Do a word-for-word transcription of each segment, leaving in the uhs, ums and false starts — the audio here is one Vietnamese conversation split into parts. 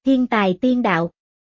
Thiên tài tiên đạo.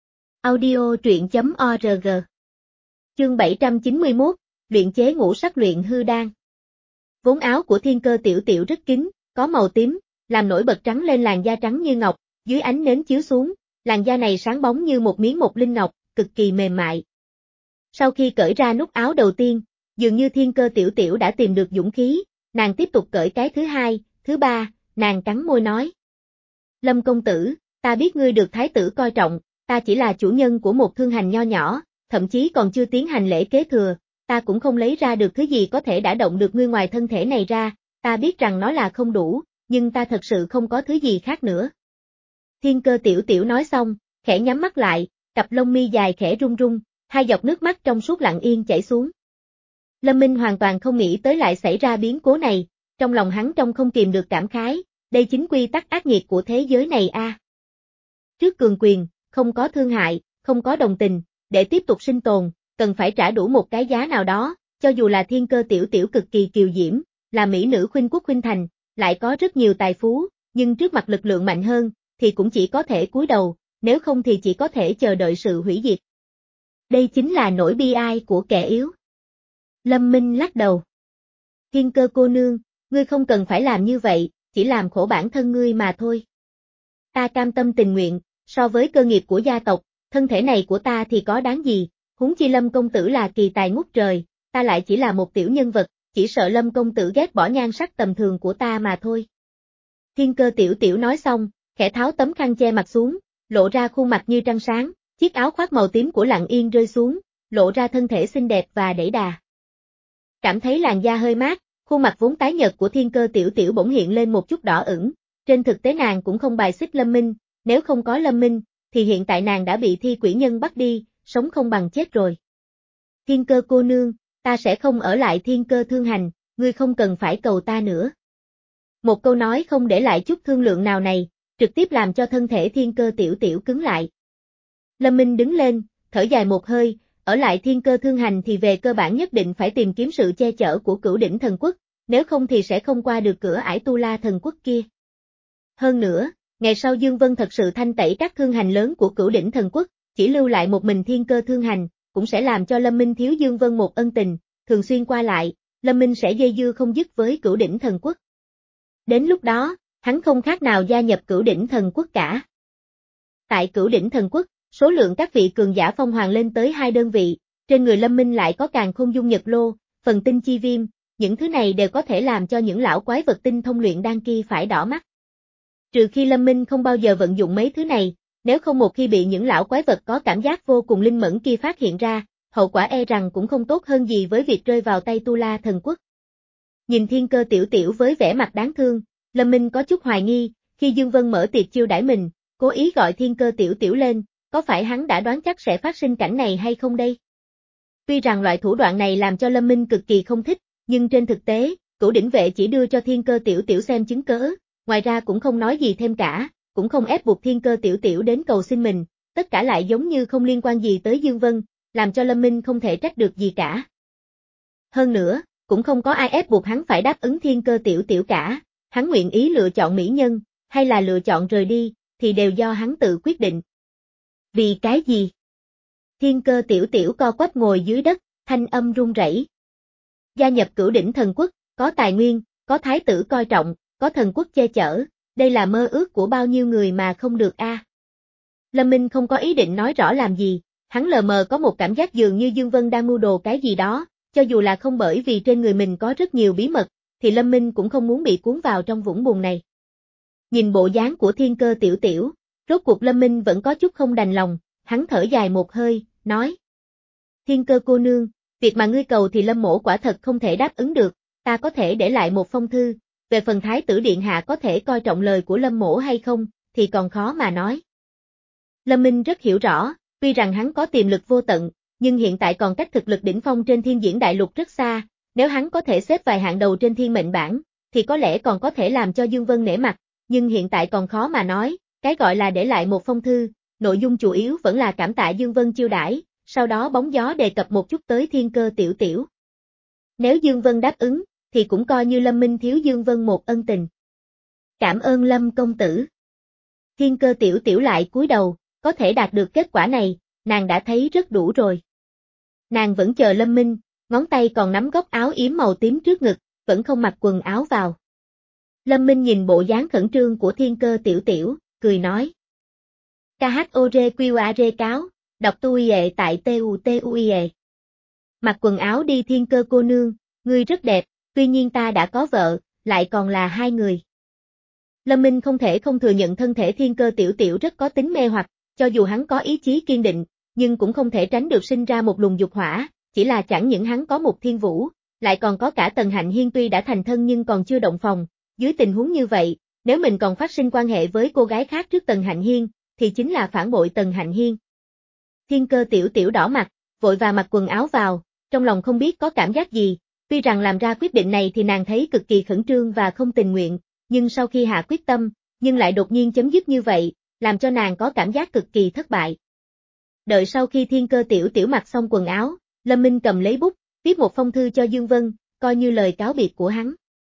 Audio truyện chấm org. Chương bảy trăm chín mươi mốt, luyện chế ngũ sắc luyện hư đan. Vốn áo của Thiên Cơ Tiểu Tiểu rất kín, có màu tím, làm nổi bật trắng lên làn da trắng như ngọc, dưới ánh nến chiếu xuống, làn da này sáng bóng như một miếng mộc linh ngọc, cực kỳ mềm mại. Sau khi cởi ra nút áo đầu tiên, dường như Thiên Cơ Tiểu Tiểu đã tìm được dũng khí, nàng tiếp tục cởi cái thứ hai, thứ ba, nàng cắn môi nói: Lâm công tử, ta biết ngươi được thái tử coi trọng, ta chỉ là chủ nhân của một thương hành nho nhỏ, thậm chí còn chưa tiến hành lễ kế thừa, ta cũng không lấy ra được thứ gì có thể đả động được ngươi ngoài thân thể này ra, ta biết rằng nó là không đủ, nhưng ta thật sự không có thứ gì khác nữa. Thiên Cơ Tiểu Tiểu nói xong, khẽ nhắm mắt lại, cặp lông mi dài khẽ rung rung, hai giọt nước mắt trong suốt lặng yên chảy xuống. Lâm Minh hoàn toàn không nghĩ tới lại xảy ra biến cố này, trong lòng hắn trông không kìm được cảm khái, đây chính quy tắc ác nghiệt của thế giới này a. À. Trước cường quyền, không có thương hại, không có đồng tình, để tiếp tục sinh tồn, cần phải trả đủ một cái giá nào đó, cho dù là Thiên Cơ Tiểu Tiểu cực kỳ kiều diễm, là mỹ nữ khuynh quốc khuynh thành, lại có rất nhiều tài phú, nhưng trước mặt lực lượng mạnh hơn, thì cũng chỉ có thể cúi đầu, nếu không thì chỉ có thể chờ đợi sự hủy diệt. Đây chính là nỗi bi ai của kẻ yếu. Lâm Minh lắc đầu. Thiên Cơ cô nương, ngươi không cần phải làm như vậy, chỉ làm khổ bản thân ngươi mà thôi. Ta cam tâm tình nguyện, so với cơ nghiệp của gia tộc, thân thể này của ta thì có đáng gì, huống chi Lâm công tử là kỳ tài ngút trời, ta lại chỉ là một tiểu nhân vật, chỉ sợ Lâm công tử ghét bỏ nhan sắc tầm thường của ta mà thôi. Thiên Cơ Tiểu Tiểu nói xong, khẽ tháo tấm khăn che mặt xuống, lộ ra khuôn mặt như trăng sáng, chiếc áo khoác màu tím của lặng yên rơi xuống, lộ ra thân thể xinh đẹp và đẩy đà. Cảm thấy làn da hơi mát, khuôn mặt vốn tái nhợt của Thiên Cơ Tiểu Tiểu bỗng hiện lên một chút đỏ ửng, trên thực tế nàng cũng không bài xích Lâm Minh, nếu không có Lâm Minh, thì hiện tại nàng đã bị thi quỷ nhân bắt đi, sống không bằng chết rồi. Thiên Cơ cô nương, ta sẽ không ở lại Thiên Cơ thương hành, ngươi không cần phải cầu ta nữa. Một câu nói không để lại chút thương lượng nào này, trực tiếp làm cho thân thể Thiên Cơ Tiểu Tiểu cứng lại. Lâm Minh đứng lên, thở dài một hơi, ở lại Thiên Cơ thương hành thì về cơ bản nhất định phải tìm kiếm sự che chở của Cửu Đỉnh Thần Quốc, nếu không thì sẽ không qua được cửa ải Tu La Thần Quốc kia. Hơn nữa, ngày sau Dương Vân thật sự thanh tẩy các thương hành lớn của Cửu Đỉnh Thần Quốc, chỉ lưu lại một mình Thiên Cơ thương hành, cũng sẽ làm cho Lâm Minh thiếu Dương Vân một ân tình, thường xuyên qua lại, Lâm Minh sẽ dây dưa không dứt với Cửu Đỉnh Thần Quốc. Đến lúc đó, hắn không khác nào gia nhập Cửu Đỉnh Thần Quốc cả. Tại Cửu Đỉnh Thần Quốc, số lượng các vị cường giả phong hoàng lên tới hai đơn vị, trên người Lâm Minh lại có Càn Khôn Dung Nhật Lô, Phần Tinh Chi Viêm, những thứ này đều có thể làm cho những lão quái vật tinh thông luyện đan kia phải đỏ mắt. Trừ khi Lâm Minh không bao giờ vận dụng mấy thứ này, nếu không một khi bị những lão quái vật có cảm giác vô cùng linh mẫn kia phát hiện ra, hậu quả e rằng cũng không tốt hơn gì với việc rơi vào tay Tu La Thần Quốc. Nhìn Thiên Cơ Tiểu Tiểu với vẻ mặt đáng thương, Lâm Minh có chút hoài nghi, khi Dương Vân mở tiệc chiêu đãi mình, cố ý gọi Thiên Cơ Tiểu Tiểu lên, có phải hắn đã đoán chắc sẽ phát sinh cảnh này hay không đây? Tuy rằng loại thủ đoạn này làm cho Lâm Minh cực kỳ không thích, nhưng trên thực tế, Cửu Đỉnh Vệ chỉ đưa cho Thiên Cơ Tiểu Tiểu xem chứng cớ, ngoài ra cũng không nói gì thêm cả, cũng không ép buộc Thiên Cơ Tiểu Tiểu đến cầu xin mình, tất cả lại giống như không liên quan gì tới Dương Vân, làm cho Lâm Minh không thể trách được gì cả. Hơn nữa, cũng không có ai ép buộc hắn phải đáp ứng Thiên Cơ Tiểu Tiểu cả, hắn nguyện ý lựa chọn mỹ nhân, hay là lựa chọn rời đi, thì đều do hắn tự quyết định. Vì cái gì? Thiên Cơ Tiểu Tiểu co quắp ngồi dưới đất, thanh âm run rẩy. Gia nhập Cửu Đỉnh Thần Quốc, có tài nguyên, có thái tử coi trọng, có thần quốc che chở, đây là mơ ước của bao nhiêu người mà không được a. À. Lâm Minh không có ý định nói rõ làm gì, hắn lờ mờ có một cảm giác dường như Dương Vân đang mưu đồ cái gì đó, cho dù là không bởi vì trên người mình có rất nhiều bí mật, thì Lâm Minh cũng không muốn bị cuốn vào trong vũng bùn này. Nhìn bộ dáng của Thiên Cơ Tiểu Tiểu, rốt cuộc Lâm Minh vẫn có chút không đành lòng, hắn thở dài một hơi, nói: Thiên Cơ cô nương, việc mà ngươi cầu thì Lâm mỗ quả thật không thể đáp ứng được, ta có thể để lại một phong thư, về phần thái tử điện hạ có thể coi trọng lời của Lâm mỗ hay không, thì còn khó mà nói. Lâm Minh rất hiểu rõ, tuy rằng hắn có tiềm lực vô tận, nhưng hiện tại còn cách thực lực đỉnh phong trên thiên diễn đại lục rất xa, nếu hắn có thể xếp vài hạng đầu trên thiên mệnh bảng, thì có lẽ còn có thể làm cho Dương Vân nể mặt, nhưng hiện tại còn khó mà nói, cái gọi là để lại một phong thư, nội dung chủ yếu vẫn là cảm tạ Dương Vân chiêu đãi, sau đó bóng gió đề cập một chút tới Thiên Cơ Tiểu Tiểu. Nếu Dương Vân đáp ứng, thì cũng coi như Lâm Minh thiếu Dương Vân một ân tình. Cảm ơn Lâm công tử. Thiên Cơ Tiểu Tiểu lại cúi đầu, có thể đạt được kết quả này, nàng đã thấy rất đủ rồi. Nàng vẫn chờ Lâm Minh, ngón tay còn nắm góc áo yếm màu tím trước ngực, vẫn không mặc quần áo vào. Lâm Minh nhìn bộ dáng khẩn trương của Thiên Cơ Tiểu Tiểu, cười nói. ca hát o rờ quy a rờ cáo, đọc tu y tại tu tu y. Mặc quần áo đi Thiên Cơ cô nương, ngươi rất đẹp, tuy nhiên ta đã có vợ, lại còn là hai người. Lâm Minh không thể không thừa nhận thân thể Thiên Cơ Tiểu Tiểu rất có tính mê hoặc, cho dù hắn có ý chí kiên định, nhưng cũng không thể tránh được sinh ra một luồng dục hỏa, chỉ là chẳng những hắn có một thiên vũ, lại còn có cả Tần Hạnh Hiên tuy đã thành thân nhưng còn chưa động phòng, dưới tình huống như vậy, nếu mình còn phát sinh quan hệ với cô gái khác trước Tần Hạnh Hiên, thì chính là phản bội Tần Hạnh Hiên. Thiên Cơ Tiểu Tiểu đỏ mặt, vội và mặc quần áo vào, trong lòng không biết có cảm giác gì, tuy rằng làm ra quyết định này thì nàng thấy cực kỳ khẩn trương và không tình nguyện, nhưng sau khi hạ quyết tâm, nhưng lại đột nhiên chấm dứt như vậy, làm cho nàng có cảm giác cực kỳ thất bại. Đợi sau khi Thiên Cơ Tiểu Tiểu mặc xong quần áo, Lâm Minh cầm lấy bút, viết một phong thư cho Dương Vân, coi như lời cáo biệt của hắn.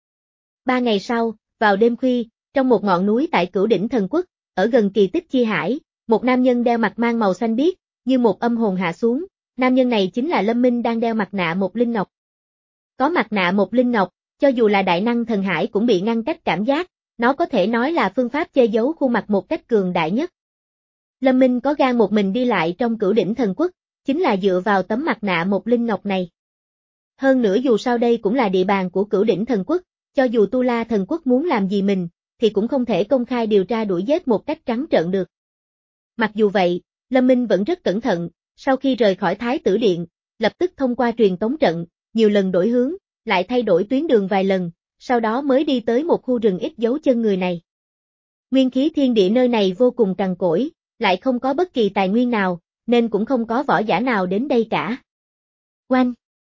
Ba ngày sau, vào đêm khuya, trong một ngọn núi tại Cửu Đỉnh Thần Quốc, ở gần Kỳ Tích Chi Hải, một nam nhân đeo mặt mang màu xanh biếc, như một âm hồn hạ xuống, nam nhân này chính là Lâm Minh đang đeo mặt nạ một linh ngọc. Có mặt nạ một linh ngọc, cho dù là đại năng thần hải cũng bị ngăn cách cảm giác, nó có thể nói là phương pháp che giấu khuôn mặt một cách cường đại nhất. Lâm Minh có gan một mình đi lại trong Cửu Đỉnh Thần Quốc, chính là dựa vào tấm mặt nạ một linh ngọc này. Hơn nữa dù sao đây cũng là địa bàn của Cửu Đỉnh Thần Quốc, cho dù Tu La Thần Quốc muốn làm gì mình, thì cũng không thể công khai điều tra đuổi giết một cách trắng trợn được. Mặc dù vậy, Lâm Minh vẫn rất cẩn thận, sau khi rời khỏi Thái Tử Điện, lập tức thông qua truyền tống trận, nhiều lần đổi hướng, lại thay đổi tuyến đường vài lần, sau đó mới đi tới một khu rừng ít dấu chân người này. Nguyên khí thiên địa nơi này vô cùng cằn cỗi, lại không có bất kỳ tài nguyên nào, nên cũng không có võ giả nào đến đây cả. Oanh!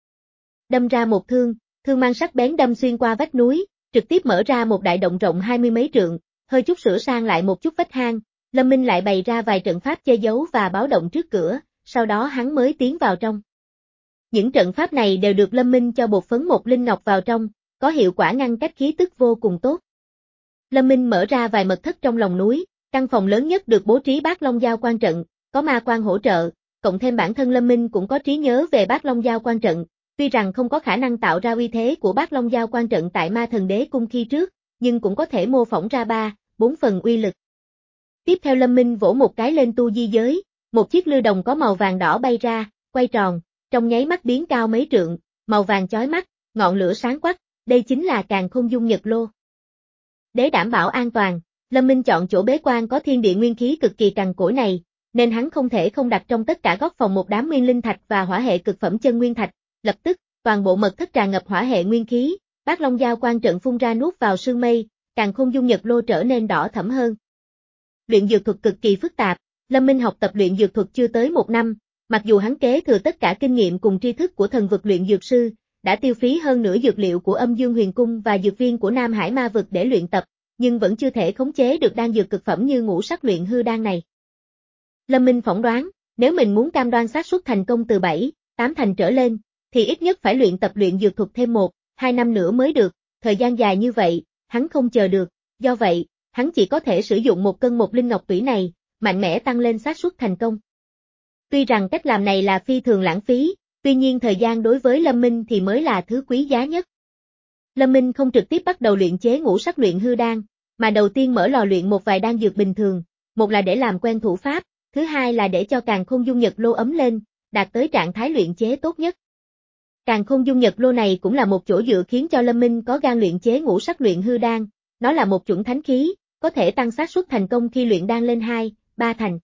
Đâm ra một thương, thương mang sắc bén đâm xuyên qua vách núi, trực tiếp mở ra một đại động rộng hai mươi mấy trượng, hơi chút sửa sang lại một chút vách hang, Lâm Minh lại bày ra vài trận pháp che giấu và báo động trước cửa, sau đó hắn mới tiến vào trong. Những trận pháp này đều được Lâm Minh cho bột phấn một linh ngọc vào trong, có hiệu quả ngăn cách khí tức vô cùng tốt. Lâm Minh mở ra vài mật thất trong lòng núi, căn phòng lớn nhất được bố trí Bát Long Giao Quan trận, có ma quan hỗ trợ, cộng thêm bản thân Lâm Minh cũng có trí nhớ về Bát Long Giao Quan trận, tuy rằng không có khả năng tạo ra uy thế của Bát Long Giao Quan trận tại Ma Thần Đế Cung khi trước, nhưng cũng có thể mô phỏng ra ba, bốn phần uy lực. Tiếp theo Lâm Minh vỗ một cái lên tu di giới, một chiếc lư đồng có màu vàng đỏ bay ra, quay tròn, trong nháy mắt biến cao mấy trượng, màu vàng chói mắt, ngọn lửa sáng quắc, đây chính là Càn Khôn Dung Nhật Lô. Để đảm bảo an toàn, Lâm Minh chọn chỗ bế quan có thiên địa nguyên khí cực kỳ cằn cỗi này, nên hắn không thể không đặt trong tất cả góc phòng một đám nguyên linh thạch và hỏa hệ cực phẩm chân nguyên thạch, lập tức, toàn bộ mật thất tràn ngập hỏa hệ nguyên khí, Bát Long Giao Quan trận phun ra nuốt vào sương mây, Càn Khôn Dung Nhật Lô trở nên đỏ thẫm hơn. Luyện dược thuật cực kỳ phức tạp, Lâm Minh học tập luyện dược thuật chưa tới một năm, mặc dù hắn kế thừa tất cả kinh nghiệm cùng tri thức của thần vực luyện dược sư, đã tiêu phí hơn nửa dược liệu của Âm Dương Huyền Cung và dược viên của Nam Hải Ma vực để luyện tập, nhưng vẫn chưa thể khống chế được đan dược cực phẩm như ngũ sắc luyện hư đan này. Lâm Minh phỏng đoán, nếu mình muốn cam đoan xác suất thành công từ bảy, tám thành trở lên, thì ít nhất phải luyện tập luyện dược thuật thêm một, hai năm nữa mới được, thời gian dài như vậy, hắn không chờ được, do vậy, hắn chỉ có thể sử dụng một cân một linh ngọc tủy này, mạnh mẽ tăng lên xác suất thành công. Tuy rằng cách làm này là phi thường lãng phí, tuy nhiên thời gian đối với Lâm Minh thì mới là thứ quý giá nhất. Lâm Minh không trực tiếp bắt đầu luyện chế ngũ sắc luyện hư đan, mà đầu tiên mở lò luyện một vài đan dược bình thường, một là để làm quen thủ pháp, thứ hai là để cho Càn Khôn Dung Nhật Lô ấm lên, đạt tới trạng thái luyện chế tốt nhất. Càn Khôn Dung Nhật Lô này cũng là một chỗ dựa khiến cho Lâm Minh có gan luyện chế ngũ sắc luyện hư đan, nó là một chuẩn thánh khí, có thể tăng xác suất thành công khi luyện đan lên hai, ba thành.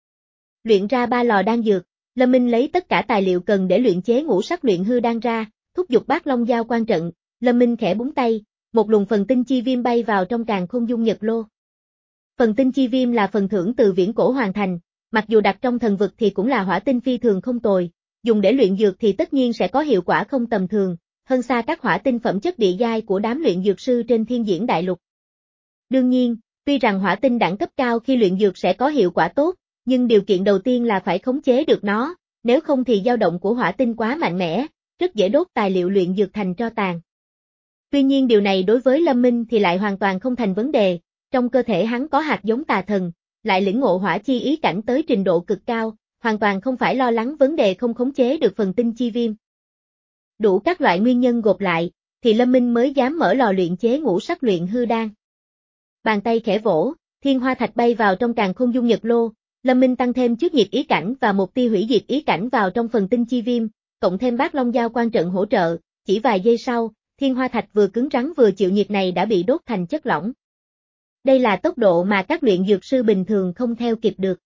Luyện ra ba lò đan dược, Lâm Minh lấy tất cả tài liệu cần để luyện chế ngũ sắc luyện hư đan ra, thúc giục Bát Long Giao Quan trận, Lâm Minh khẽ búng tay, một luồng phần tinh chi viêm bay vào trong Càn Khôn Dung Nhật Lô. Phần tinh chi viêm là phần thưởng từ viễn cổ hoàn thành, mặc dù đặt trong thần vực thì cũng là hỏa tinh phi thường không tồi, dùng để luyện dược thì tất nhiên sẽ có hiệu quả không tầm thường, hơn xa các hỏa tinh phẩm chất địa giai của đám luyện dược sư trên Thiên Diễn Đại Lục. Đương nhiên, tuy rằng hỏa tinh đẳng cấp cao khi luyện dược sẽ có hiệu quả tốt, nhưng điều kiện đầu tiên là phải khống chế được nó, nếu không thì dao động của hỏa tinh quá mạnh mẽ, rất dễ đốt tài liệu luyện dược thành tro tàn. Tuy nhiên điều này đối với Lâm Minh thì lại hoàn toàn không thành vấn đề, trong cơ thể hắn có hạt giống tà thần, lại lĩnh ngộ hỏa chi ý cảnh tới trình độ cực cao, hoàn toàn không phải lo lắng vấn đề không khống chế được phần tinh chi viêm. Đủ các loại nguyên nhân gộp lại, thì Lâm Minh mới dám mở lò luyện chế ngũ sắc luyện hư đan. Bàn tay khẽ vỗ, thiên hoa thạch bay vào trong càn khôn dung nhật lô, Lâm Minh tăng thêm chút nhiệt ý cảnh và một tia hủy diệt ý cảnh vào trong phần tinh chi viêm, cộng thêm bát long giao quan trận hỗ trợ, chỉ vài giây sau, thiên hoa thạch vừa cứng rắn vừa chịu nhiệt này đã bị đốt thành chất lỏng. Đây là tốc độ mà các luyện dược sư bình thường không theo kịp được.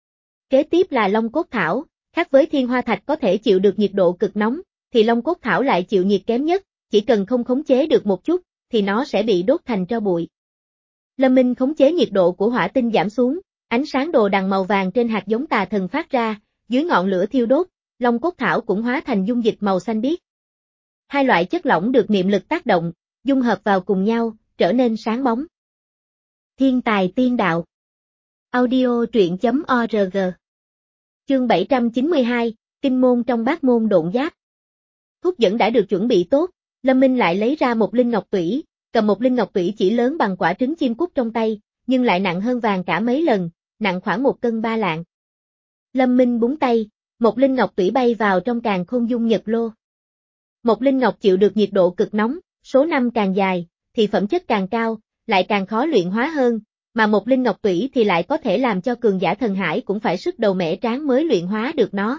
Kế tiếp là long cốt thảo, khác với thiên hoa thạch có thể chịu được nhiệt độ cực nóng, thì long cốt thảo lại chịu nhiệt kém nhất, chỉ cần không khống chế được một chút, thì nó sẽ bị đốt thành tro bụi. Lâm Minh khống chế nhiệt độ của hỏa tinh giảm xuống, ánh sáng đồ đằng màu vàng trên hạt giống tà thần phát ra, dưới ngọn lửa thiêu đốt, long cốt thảo cũng hóa thành dung dịch màu xanh biếc. Hai loại chất lỏng được niệm lực tác động, dung hợp vào cùng nhau, trở nên sáng bóng. Thiên tài tiên đạo. Audio truyện chấm org. Chương bảy trăm chín mươi hai, Kinh môn trong bát môn độn giáp. Thuốc dẫn đã được chuẩn bị tốt, Lâm Minh lại lấy ra một linh ngọc tủy, cầm một linh ngọc tủy chỉ lớn bằng quả trứng chim cút trong tay, nhưng lại nặng hơn vàng cả mấy lần, nặng khoảng một cân ba lạng. Lâm Minh búng tay, một linh ngọc tủy bay vào trong càn khôn dung nhật lô. Một linh ngọc chịu được nhiệt độ cực nóng, số năm càng dài, thì phẩm chất càng cao, lại càng khó luyện hóa hơn, mà một linh ngọc tủy thì lại có thể làm cho cường giả thần hải cũng phải sức đầu mẻ tráng mới luyện hóa được nó.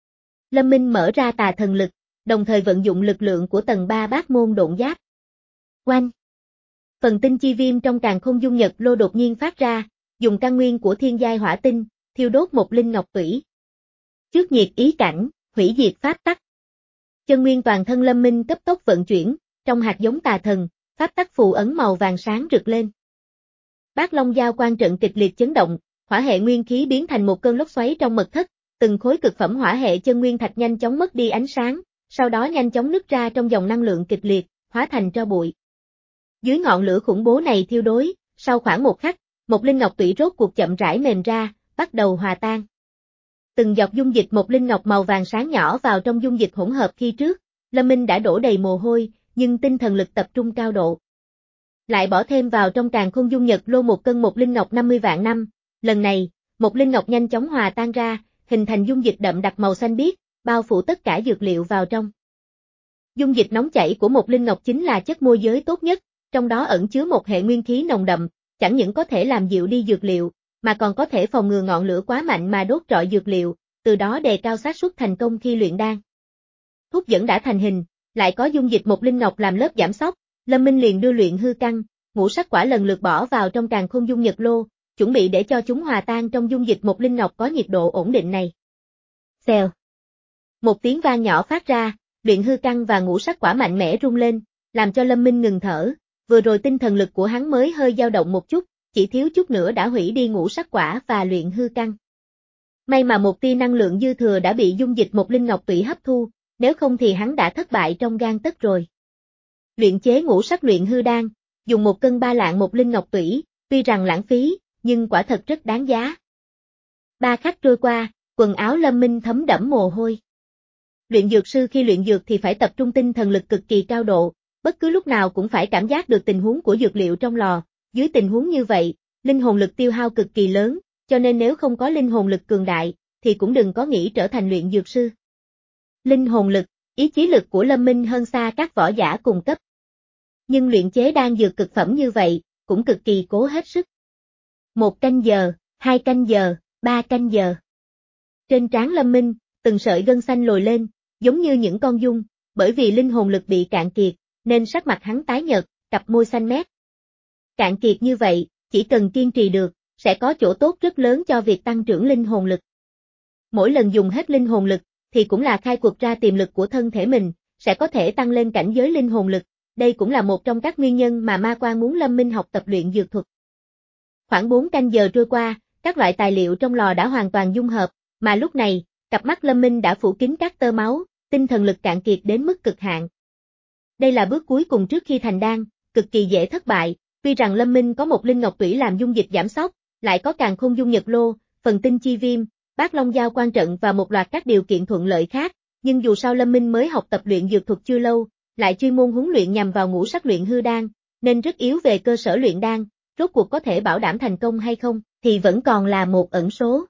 Lâm Minh mở ra tà thần lực, đồng thời vận dụng lực lượng của tầng ba bát môn độn giáp. Oanh! Phần tinh chi viêm trong càn khôn dung nhật lô đột nhiên phát ra, dùng căn nguyên của thiên giai hỏa tinh, thiêu đốt một linh ngọc tủy. Trước nhiệt ý cảnh, hủy diệt pháp tắc. Chân nguyên toàn thân Lâm Minh cấp tốc vận chuyển, trong hạt giống tà thần, pháp tắc phù ấn màu vàng sáng rực lên. Bát long giao quan trận kịch liệt chấn động, hỏa hệ nguyên khí biến thành một cơn lốc xoáy trong mật thất, từng khối cực phẩm hỏa hệ chân nguyên thạch nhanh chóng mất đi ánh sáng, sau đó nhanh chóng nứt ra trong dòng năng lượng kịch liệt, hóa thành tro bụi. Dưới ngọn lửa khủng bố này thiêu đối, sau khoảng một khắc, một linh ngọc tủy rốt cuộc chậm rãi mềm ra, bắt đầu hòa tan. Từng giọt dung dịch một linh ngọc màu vàng sáng nhỏ vào trong dung dịch hỗn hợp khi trước, Lâm Minh đã đổ đầy mồ hôi, nhưng tinh thần lực tập trung cao độ. Lại bỏ thêm vào trong càn khôn dung nhật lô một cân một linh ngọc năm mươi vạn năm, lần này, một linh ngọc nhanh chóng hòa tan ra, hình thành dung dịch đậm đặc màu xanh biếc, bao phủ tất cả dược liệu vào trong. Dung dịch nóng chảy của một linh ngọc chính là chất môi giới tốt nhất, trong đó ẩn chứa một hệ nguyên khí nồng đậm, chẳng những có thể làm dịu đi dược liệu, mà còn có thể phòng ngừa ngọn lửa quá mạnh mà đốt trọi dược liệu, từ đó đề cao xác suất thành công khi luyện đan. Thuốc dẫn đã thành hình, lại có dung dịch một linh ngọc làm lớp giảm xóc, Lâm Minh liền đưa luyện hư căn, ngũ sắc quả lần lượt bỏ vào trong càn khôn dung nhật lô, chuẩn bị để cho chúng hòa tan trong dung dịch một linh ngọc có nhiệt độ ổn định này. Xèo. Một tiếng vang nhỏ phát ra, luyện hư căn và ngũ sắc quả mạnh mẽ rung lên, làm cho Lâm Minh ngừng thở, vừa rồi tinh thần lực của hắn mới hơi dao động một chút, chỉ thiếu chút nữa đã hủy đi ngũ sắc quả và luyện hư căn. May mà một tia năng lượng dư thừa đã bị dung dịch một linh ngọc tủy hấp thu, nếu không thì hắn đã thất bại trong gang tấc rồi. Luyện chế ngũ sắc luyện hư đan, dùng một cân ba lạng một linh ngọc tủy, tuy rằng lãng phí, nhưng quả thật rất đáng giá. Ba khắc trôi qua, quần áo Lâm Minh thấm đẫm mồ hôi. Luyện dược sư khi luyện dược thì phải tập trung tinh thần lực cực kỳ cao độ, bất cứ lúc nào cũng phải cảm giác được tình huống của dược liệu trong lò, dưới tình huống như vậy, linh hồn lực tiêu hao cực kỳ lớn, cho nên nếu không có linh hồn lực cường đại, thì cũng đừng có nghĩ trở thành luyện dược sư. Linh hồn lực, ý chí lực của Lâm Minh hơn xa các võ giả cùng cấp. Nhưng luyện chế đan dược cực phẩm như vậy, cũng cực kỳ cố hết sức. Một canh giờ, hai canh giờ, ba canh giờ. Trên trán Lâm Minh, từng sợi gân xanh lồi lên, giống như những con giun, bởi vì linh hồn lực bị cạn kiệt, nên sắc mặt hắn tái nhợt, cặp môi xanh mét. Cạn kiệt như vậy, chỉ cần kiên trì được, sẽ có chỗ tốt rất lớn cho việc tăng trưởng linh hồn lực. Mỗi lần dùng hết linh hồn lực, thì cũng là khai quật ra tiềm lực của thân thể mình, sẽ có thể tăng lên cảnh giới linh hồn lực, đây cũng là một trong các nguyên nhân mà Ma Quan muốn Lâm Minh học tập luyện dược thuật. Khoảng bốn canh giờ trôi qua, các loại tài liệu trong lò đã hoàn toàn dung hợp, mà lúc này, cặp mắt Lâm Minh đã phủ kín các tơ máu, tinh thần lực cạn kiệt đến mức cực hạn. Đây là bước cuối cùng trước khi thành đan, cực kỳ dễ thất bại, tuy rằng Lâm Minh có một linh ngọc tủy làm dung dịch giảm xóc, lại có càn khôn dung nhật lô, phần tinh chi viêm, bát long giao quan trận và một loạt các điều kiện thuận lợi khác, nhưng dù sao Lâm Minh mới học tập luyện dược thuật chưa lâu, lại chuyên môn huấn luyện nhằm vào ngũ sắc luyện hư đan, nên rất yếu về cơ sở luyện đan, rốt cuộc có thể bảo đảm thành công hay không, thì vẫn còn là một ẩn số.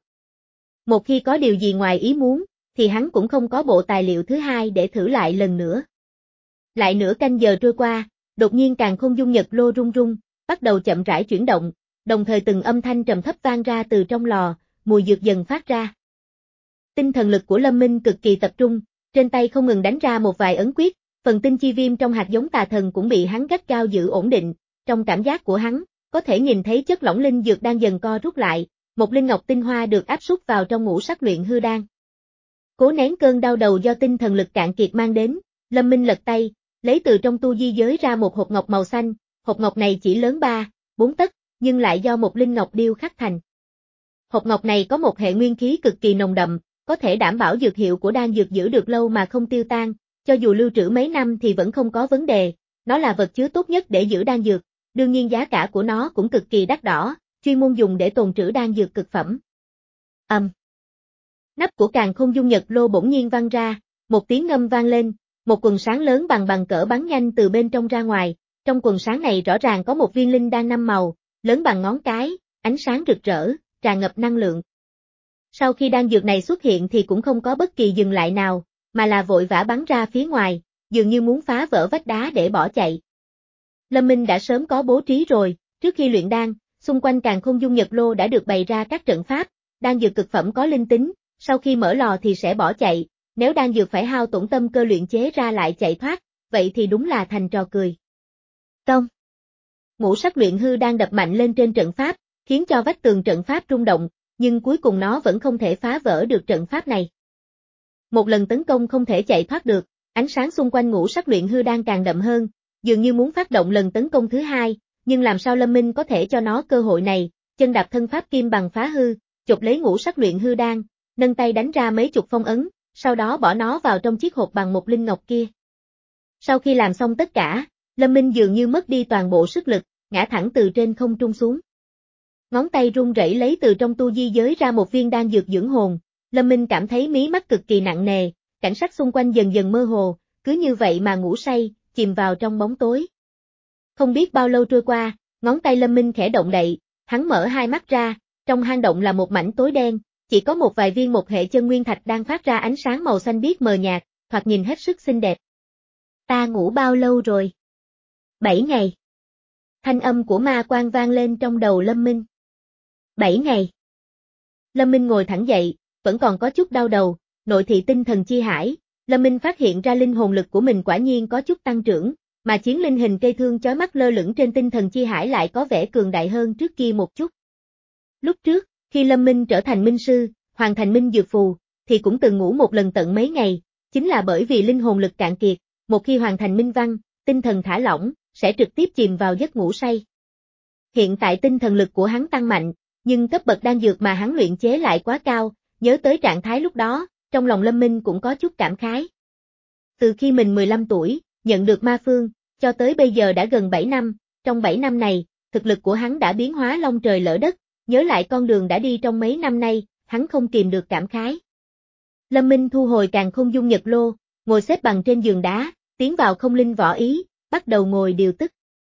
Một khi có điều gì ngoài ý muốn, thì hắn cũng không có bộ tài liệu thứ hai để thử lại lần nữa. Lại nửa canh giờ trôi qua, đột nhiên càn khôn dung nhật lô rung rung, bắt đầu chậm rãi chuyển động, đồng thời từng âm thanh trầm thấp vang ra từ trong lò, mùi dược dần phát ra. Tinh thần lực của Lâm Minh cực kỳ tập trung, trên tay không ngừng đánh ra một vài ấn quyết, phần tinh chi viêm trong hạt giống tà thần cũng bị hắn gắt gao giữ ổn định, trong cảm giác của hắn, có thể nhìn thấy chất lỏng linh dược đang dần co rút lại, một linh ngọc tinh hoa được áp súc vào trong ngũ sắc luyện hư đan. Cố nén cơn đau đầu do tinh thần lực cạn kiệt mang đến, Lâm Minh lật tay, lấy từ trong tu di giới ra một hộp ngọc màu xanh, hộp ngọc này chỉ lớn ba, bốn tấc, nhưng lại do một linh ngọc điêu khắc thành. Hộp ngọc này có một hệ nguyên khí cực kỳ nồng đậm, có thể đảm bảo dược hiệu của đan dược giữ được lâu mà không tiêu tan, cho dù lưu trữ mấy năm thì vẫn không có vấn đề, nó là vật chứa tốt nhất để giữ đan dược, đương nhiên giá cả của nó cũng cực kỳ đắt đỏ, chuyên môn dùng để tồn trữ đan dược cực phẩm. Âm. Um. Nắp của càn khôn dung nhật lô bỗng nhiên văng ra, một tiếng ngâm vang lên, một quần sáng lớn bằng bằng cỡ bắn nhanh từ bên trong ra ngoài, trong quần sáng này rõ ràng có một viên linh đan năm màu, lớn bằng ngón cái, ánh sáng rực rỡ, tràn ngập năng lượng. Sau khi đan dược này xuất hiện thì cũng không có bất kỳ dừng lại nào, mà là vội vã bắn ra phía ngoài, dường như muốn phá vỡ vách đá để bỏ chạy. Lâm Minh đã sớm có bố trí rồi, trước khi luyện đan, xung quanh càn khôn dung nhật lô đã được bày ra các trận pháp, đan dược cực phẩm có linh tính, sau khi mở lò thì sẽ bỏ chạy, nếu đan dược phải hao tổn tâm cơ luyện chế ra lại chạy thoát, vậy thì đúng là thành trò cười. Tông. Ngũ sắc luyện hư đang đập mạnh lên trên trận pháp, khiến cho vách tường trận pháp rung động, nhưng cuối cùng nó vẫn không thể phá vỡ được trận pháp này. Một lần tấn công không thể chạy thoát được, ánh sáng xung quanh ngũ sắc luyện hư đang càng đậm hơn, dường như muốn phát động lần tấn công thứ hai, nhưng làm sao Lâm Minh có thể cho nó cơ hội này, chân đạp thân pháp kim bằng phá hư, chụp lấy ngũ sắc luyện hư đan, nâng tay đánh ra mấy chục phong ấn, sau đó bỏ nó vào trong chiếc hộp bằng một linh ngọc kia. Sau khi làm xong tất cả, Lâm Minh dường như mất đi toàn bộ sức lực, ngã thẳng từ trên không trung xuống. Ngón tay run rẩy lấy từ trong tu di giới ra một viên đan dược dưỡng hồn, Lâm Minh cảm thấy mí mắt cực kỳ nặng nề, cảnh sắc xung quanh dần dần mơ hồ, cứ như vậy mà ngủ say, chìm vào trong bóng tối. Không biết bao lâu trôi qua, ngón tay Lâm Minh khẽ động đậy, hắn mở hai mắt ra, trong hang động là một mảnh tối đen, chỉ có một vài viên một hệ chân nguyên thạch đang phát ra ánh sáng màu xanh biếc mờ nhạt, thoạt nhìn hết sức xinh đẹp. Ta ngủ bao lâu rồi? Bảy ngày. Thanh âm của ma quan vang lên trong đầu Lâm Minh. Bảy ngày. Lâm Minh ngồi thẳng dậy, vẫn còn có chút đau đầu, nội thị tinh thần chi hải, Lâm Minh phát hiện ra linh hồn lực của mình quả nhiên có chút tăng trưởng, mà chiến linh hình cây thương chói mắt lơ lửng trên tinh thần chi hải lại có vẻ cường đại hơn trước kia một chút. Lúc trước, khi Lâm Minh trở thành minh sư, hoàn thành minh dược phù, thì cũng từng ngủ một lần tận mấy ngày, chính là bởi vì linh hồn lực cạn kiệt, một khi hoàn thành minh văn, tinh thần thả lỏng, sẽ trực tiếp chìm vào giấc ngủ say. Hiện tại tinh thần lực của hắn tăng mạnh, nhưng cấp bậc đan dược mà hắn luyện chế lại quá cao, nhớ tới trạng thái lúc đó, trong lòng Lâm Minh cũng có chút cảm khái. Từ khi mình mười lăm tuổi, nhận được ma phương, cho tới bây giờ đã gần bảy năm, trong bảy năm này, thực lực của hắn đã biến hóa long trời lỡ đất, nhớ lại con đường đã đi trong mấy năm nay, hắn không kìm được cảm khái. Lâm Minh thu hồi càn khôn dung nhật lô, ngồi xếp bằng trên giường đá, tiến vào không linh võ ý, bắt đầu ngồi điều tức.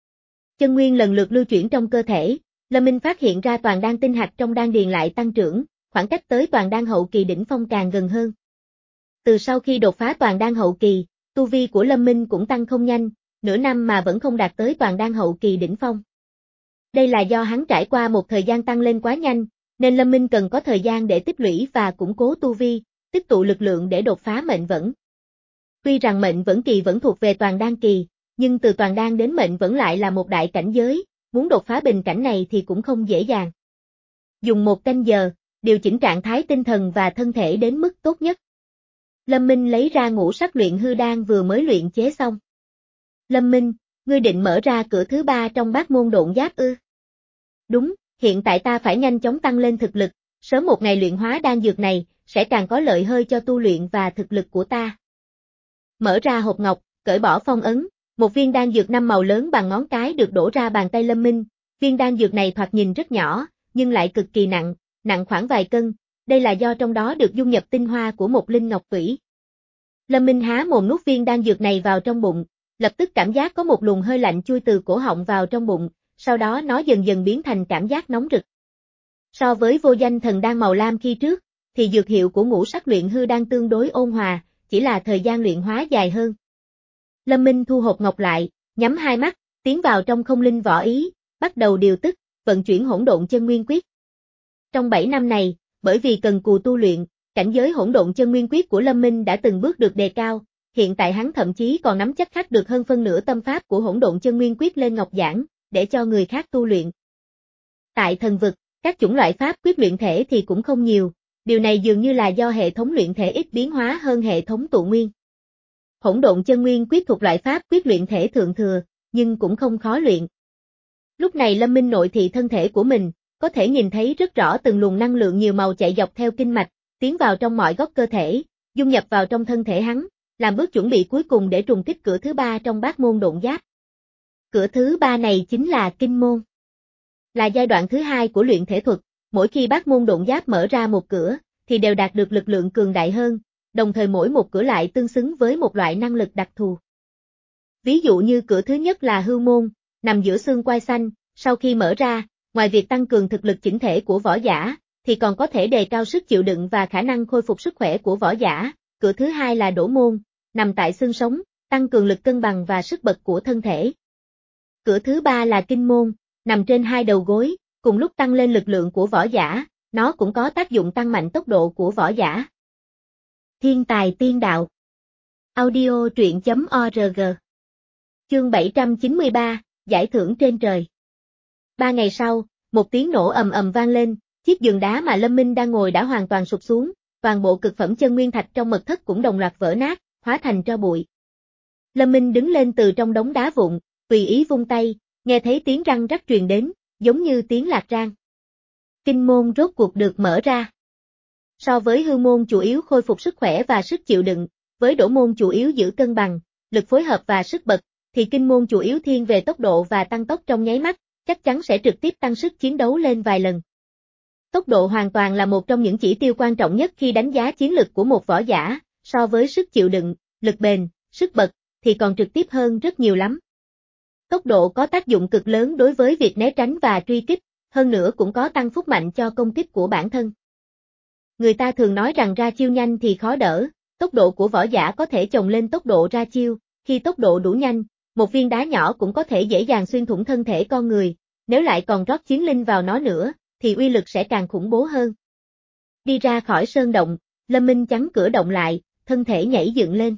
Chân nguyên lần lượt lưu chuyển trong cơ thể, Lâm Minh phát hiện ra toàn đan tinh hạch trong đan điền lại tăng trưởng, khoảng cách tới toàn đan hậu kỳ đỉnh phong càng gần hơn. Từ sau khi đột phá toàn đan hậu kỳ, tu vi của Lâm Minh cũng tăng không nhanh, nửa năm mà vẫn không đạt tới toàn đan hậu kỳ đỉnh phong. Đây là do hắn trải qua một thời gian tăng lên quá nhanh, nên Lâm Minh cần có thời gian để tích lũy và củng cố tu vi, tích tụ lực lượng để đột phá mệnh vẫn. Tuy rằng mệnh vẫn kỳ vẫn thuộc về toàn đan kỳ, nhưng từ toàn đan đến mệnh vẫn lại là một đại cảnh giới, muốn đột phá bình cảnh này thì cũng không dễ dàng. Dùng một canh giờ, điều chỉnh trạng thái tinh thần và thân thể đến mức tốt nhất. Lâm Minh lấy ra ngũ sắc luyện hư đan vừa mới luyện chế xong. Lâm Minh, ngươi định mở ra cửa thứ ba trong bát môn độn giáp ư? Đúng, hiện tại ta phải nhanh chóng tăng lên thực lực, sớm một ngày luyện hóa đan dược này, sẽ càng có lợi hơi cho tu luyện và thực lực của ta. Mở ra hộp ngọc, cởi bỏ phong ấn, một viên đan dược năm màu lớn bằng ngón cái được đổ ra bàn tay Lâm Minh, viên đan dược này thoạt nhìn rất nhỏ, nhưng lại cực kỳ nặng, nặng khoảng vài cân, đây là do trong đó được dung nhập tinh hoa của một linh ngọc thủy. Lâm Minh há mồm nuốt viên đan dược này vào trong bụng, lập tức cảm giác có một luồng hơi lạnh chui từ cổ họng vào trong bụng, sau đó nó dần dần biến thành cảm giác nóng rực. So với vô danh thần đan màu lam khi trước, thì dược hiệu của ngũ sắc luyện hư đan tương đối ôn hòa, chỉ là thời gian luyện hóa dài hơn. Lâm Minh thu hộp ngọc lại, nhắm hai mắt, tiến vào trong không linh võ ý, bắt đầu điều tức, vận chuyển hỗn độn chân nguyên quyết. Trong bảy năm này, bởi vì cần cù tu luyện, cảnh giới hỗn độn chân nguyên quyết của Lâm Minh đã từng bước được đề cao, hiện tại hắn thậm chí còn nắm chắc khắc được hơn phân nửa tâm pháp của hỗn độn chân nguyên quyết lên ngọc giản, để cho người khác tu luyện. Tại thần vực, các chủng loại pháp quyết luyện thể thì cũng không nhiều, điều này dường như là do hệ thống luyện thể ít biến hóa hơn hệ thống tụ nguyên. Hỗn độn chân nguyên quyết thuộc loại pháp quyết luyện thể thượng thừa, nhưng cũng không khó luyện. Lúc này Lâm Minh nội thị thân thể của mình, có thể nhìn thấy rất rõ từng luồng năng lượng nhiều màu chạy dọc theo kinh mạch, tiến vào trong mọi góc cơ thể, dung nhập vào trong thân thể hắn, làm bước chuẩn bị cuối cùng để trùng kích cửa thứ ba trong bát môn độn giáp. Cửa thứ ba này chính là kinh môn. Là giai đoạn thứ hai của luyện thể thuật, mỗi khi bát môn độn giáp mở ra một cửa, thì đều đạt được lực lượng cường đại hơn, đồng thời mỗi một cửa lại tương xứng với một loại năng lực đặc thù. Ví dụ như cửa thứ nhất là hưu môn, nằm giữa xương quai xanh, sau khi mở ra, ngoài việc tăng cường thực lực chỉnh thể của võ giả, thì còn có thể đề cao sức chịu đựng và khả năng khôi phục sức khỏe của võ giả. Cửa thứ hai là đổ môn, nằm tại xương sống, tăng cường lực cân bằng và sức bật của thân thể. Cửa thứ ba là kinh môn, nằm trên hai đầu gối, cùng lúc tăng lên lực lượng của võ giả, nó cũng có tác dụng tăng mạnh tốc độ của võ giả. Thiên tài tiên đạo. Audio truyện chấm org. Chương bảy trăm chín mươi ba, giải thưởng trên trời. Ba ngày sau, một tiếng nổ ầm ầm vang lên, chiếc giường đá mà Lâm Minh đang ngồi đã hoàn toàn sụp xuống, toàn bộ cực phẩm chân nguyên thạch trong mật thất cũng đồng loạt vỡ nát, hóa thành tro bụi. Lâm Minh đứng lên từ trong đống đá vụn, tùy ý vung tay, nghe thấy tiếng răng rắc truyền đến, giống như tiếng lạc rang. Kinh môn rốt cuộc được mở ra. So với hư môn chủ yếu khôi phục sức khỏe và sức chịu đựng, với đổ môn chủ yếu giữ cân bằng, lực phối hợp và sức bật, thì kinh môn chủ yếu thiên về tốc độ và tăng tốc trong nháy mắt, chắc chắn sẽ trực tiếp tăng sức chiến đấu lên vài lần. Tốc độ hoàn toàn là một trong những chỉ tiêu quan trọng nhất khi đánh giá chiến lực của một võ giả, so với sức chịu đựng, lực bền, sức bật, thì còn trực tiếp hơn rất nhiều lắm. Tốc độ có tác dụng cực lớn đối với việc né tránh và truy kích, hơn nữa cũng có tăng phúc mạnh cho công kích của bản thân. Người ta thường nói rằng ra chiêu nhanh thì khó đỡ, tốc độ của võ giả có thể chồng lên tốc độ ra chiêu, khi tốc độ đủ nhanh, một viên đá nhỏ cũng có thể dễ dàng xuyên thủng thân thể con người, nếu lại còn rót chiến linh vào nó nữa, thì uy lực sẽ càng khủng bố hơn. Đi ra khỏi sơn động, Lâm Minh chắn cửa động lại, thân thể nhảy dựng lên.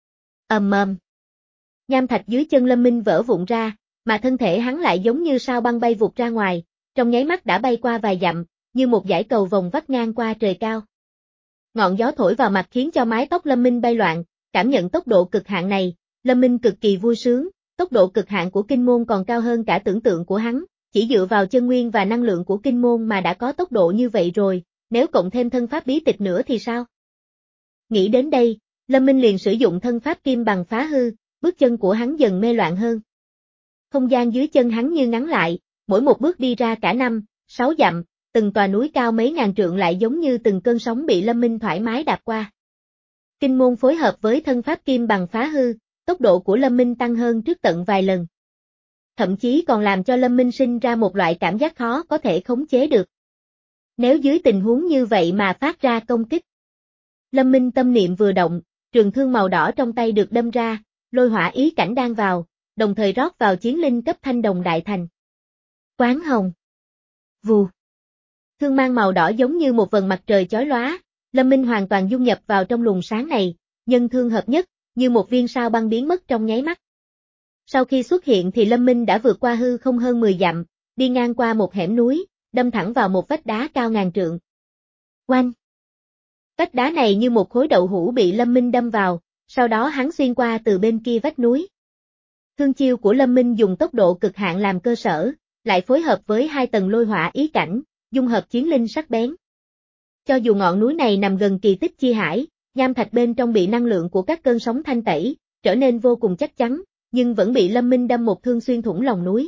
Ầm ầm. Nham thạch dưới chân Lâm Minh vỡ vụn ra, mà thân thể hắn lại giống như sao băng bay vụt ra ngoài, trong nháy mắt đã bay qua vài dặm, như một dải cầu vồng vắt ngang qua trời cao. Ngọn gió thổi vào mặt khiến cho mái tóc Lâm Minh bay loạn, cảm nhận tốc độ cực hạn này, Lâm Minh cực kỳ vui sướng, tốc độ cực hạn của kinh môn còn cao hơn cả tưởng tượng của hắn, chỉ dựa vào chân nguyên và năng lượng của kinh môn mà đã có tốc độ như vậy rồi, nếu cộng thêm thân pháp bí tịch nữa thì sao? Nghĩ đến đây, Lâm Minh liền sử dụng thân pháp kim bằng phá hư, bước chân của hắn dần mê loạn hơn. Không gian dưới chân hắn như ngắn lại, mỗi một bước đi ra cả năm, sáu dặm, từng tòa núi cao mấy ngàn trượng lại giống như từng cơn sóng bị Lâm Minh thoải mái đạp qua. Kinh môn phối hợp với thân pháp kim bằng phá hư, tốc độ của Lâm Minh tăng hơn trước tận vài lần. Thậm chí còn làm cho Lâm Minh sinh ra một loại cảm giác khó có thể khống chế được. Nếu dưới tình huống như vậy mà phát ra công kích. Lâm Minh tâm niệm vừa động, trường thương màu đỏ trong tay được đâm ra, lôi hỏa ý cảnh đang vào, đồng thời rót vào chiến linh cấp thanh đồng đại thành. Quán hồng. Vù. Thương mang màu đỏ giống như một vầng mặt trời chói lóa, Lâm Minh hoàn toàn dung nhập vào trong luồng sáng này, nhân thương hợp nhất, như một viên sao băng biến mất trong nháy mắt. Sau khi xuất hiện thì Lâm Minh đã vượt qua hư không hơn mười dặm, đi ngang qua một hẻm núi, đâm thẳng vào một vách đá cao ngàn trượng. Oanh! Vách đá này như một khối đậu hũ bị Lâm Minh đâm vào, sau đó hắn xuyên qua từ bên kia vách núi. Thương chiêu của Lâm Minh dùng tốc độ cực hạn làm cơ sở, lại phối hợp với hai tầng lôi hỏa ý cảnh, dung hợp chiến linh sắc bén. Cho dù ngọn núi này nằm gần kỳ tích chi hải, nham thạch bên trong bị năng lượng của các cơn sóng thanh tẩy, trở nên vô cùng chắc chắn, nhưng vẫn bị Lâm Minh đâm một thương xuyên thủng lòng núi.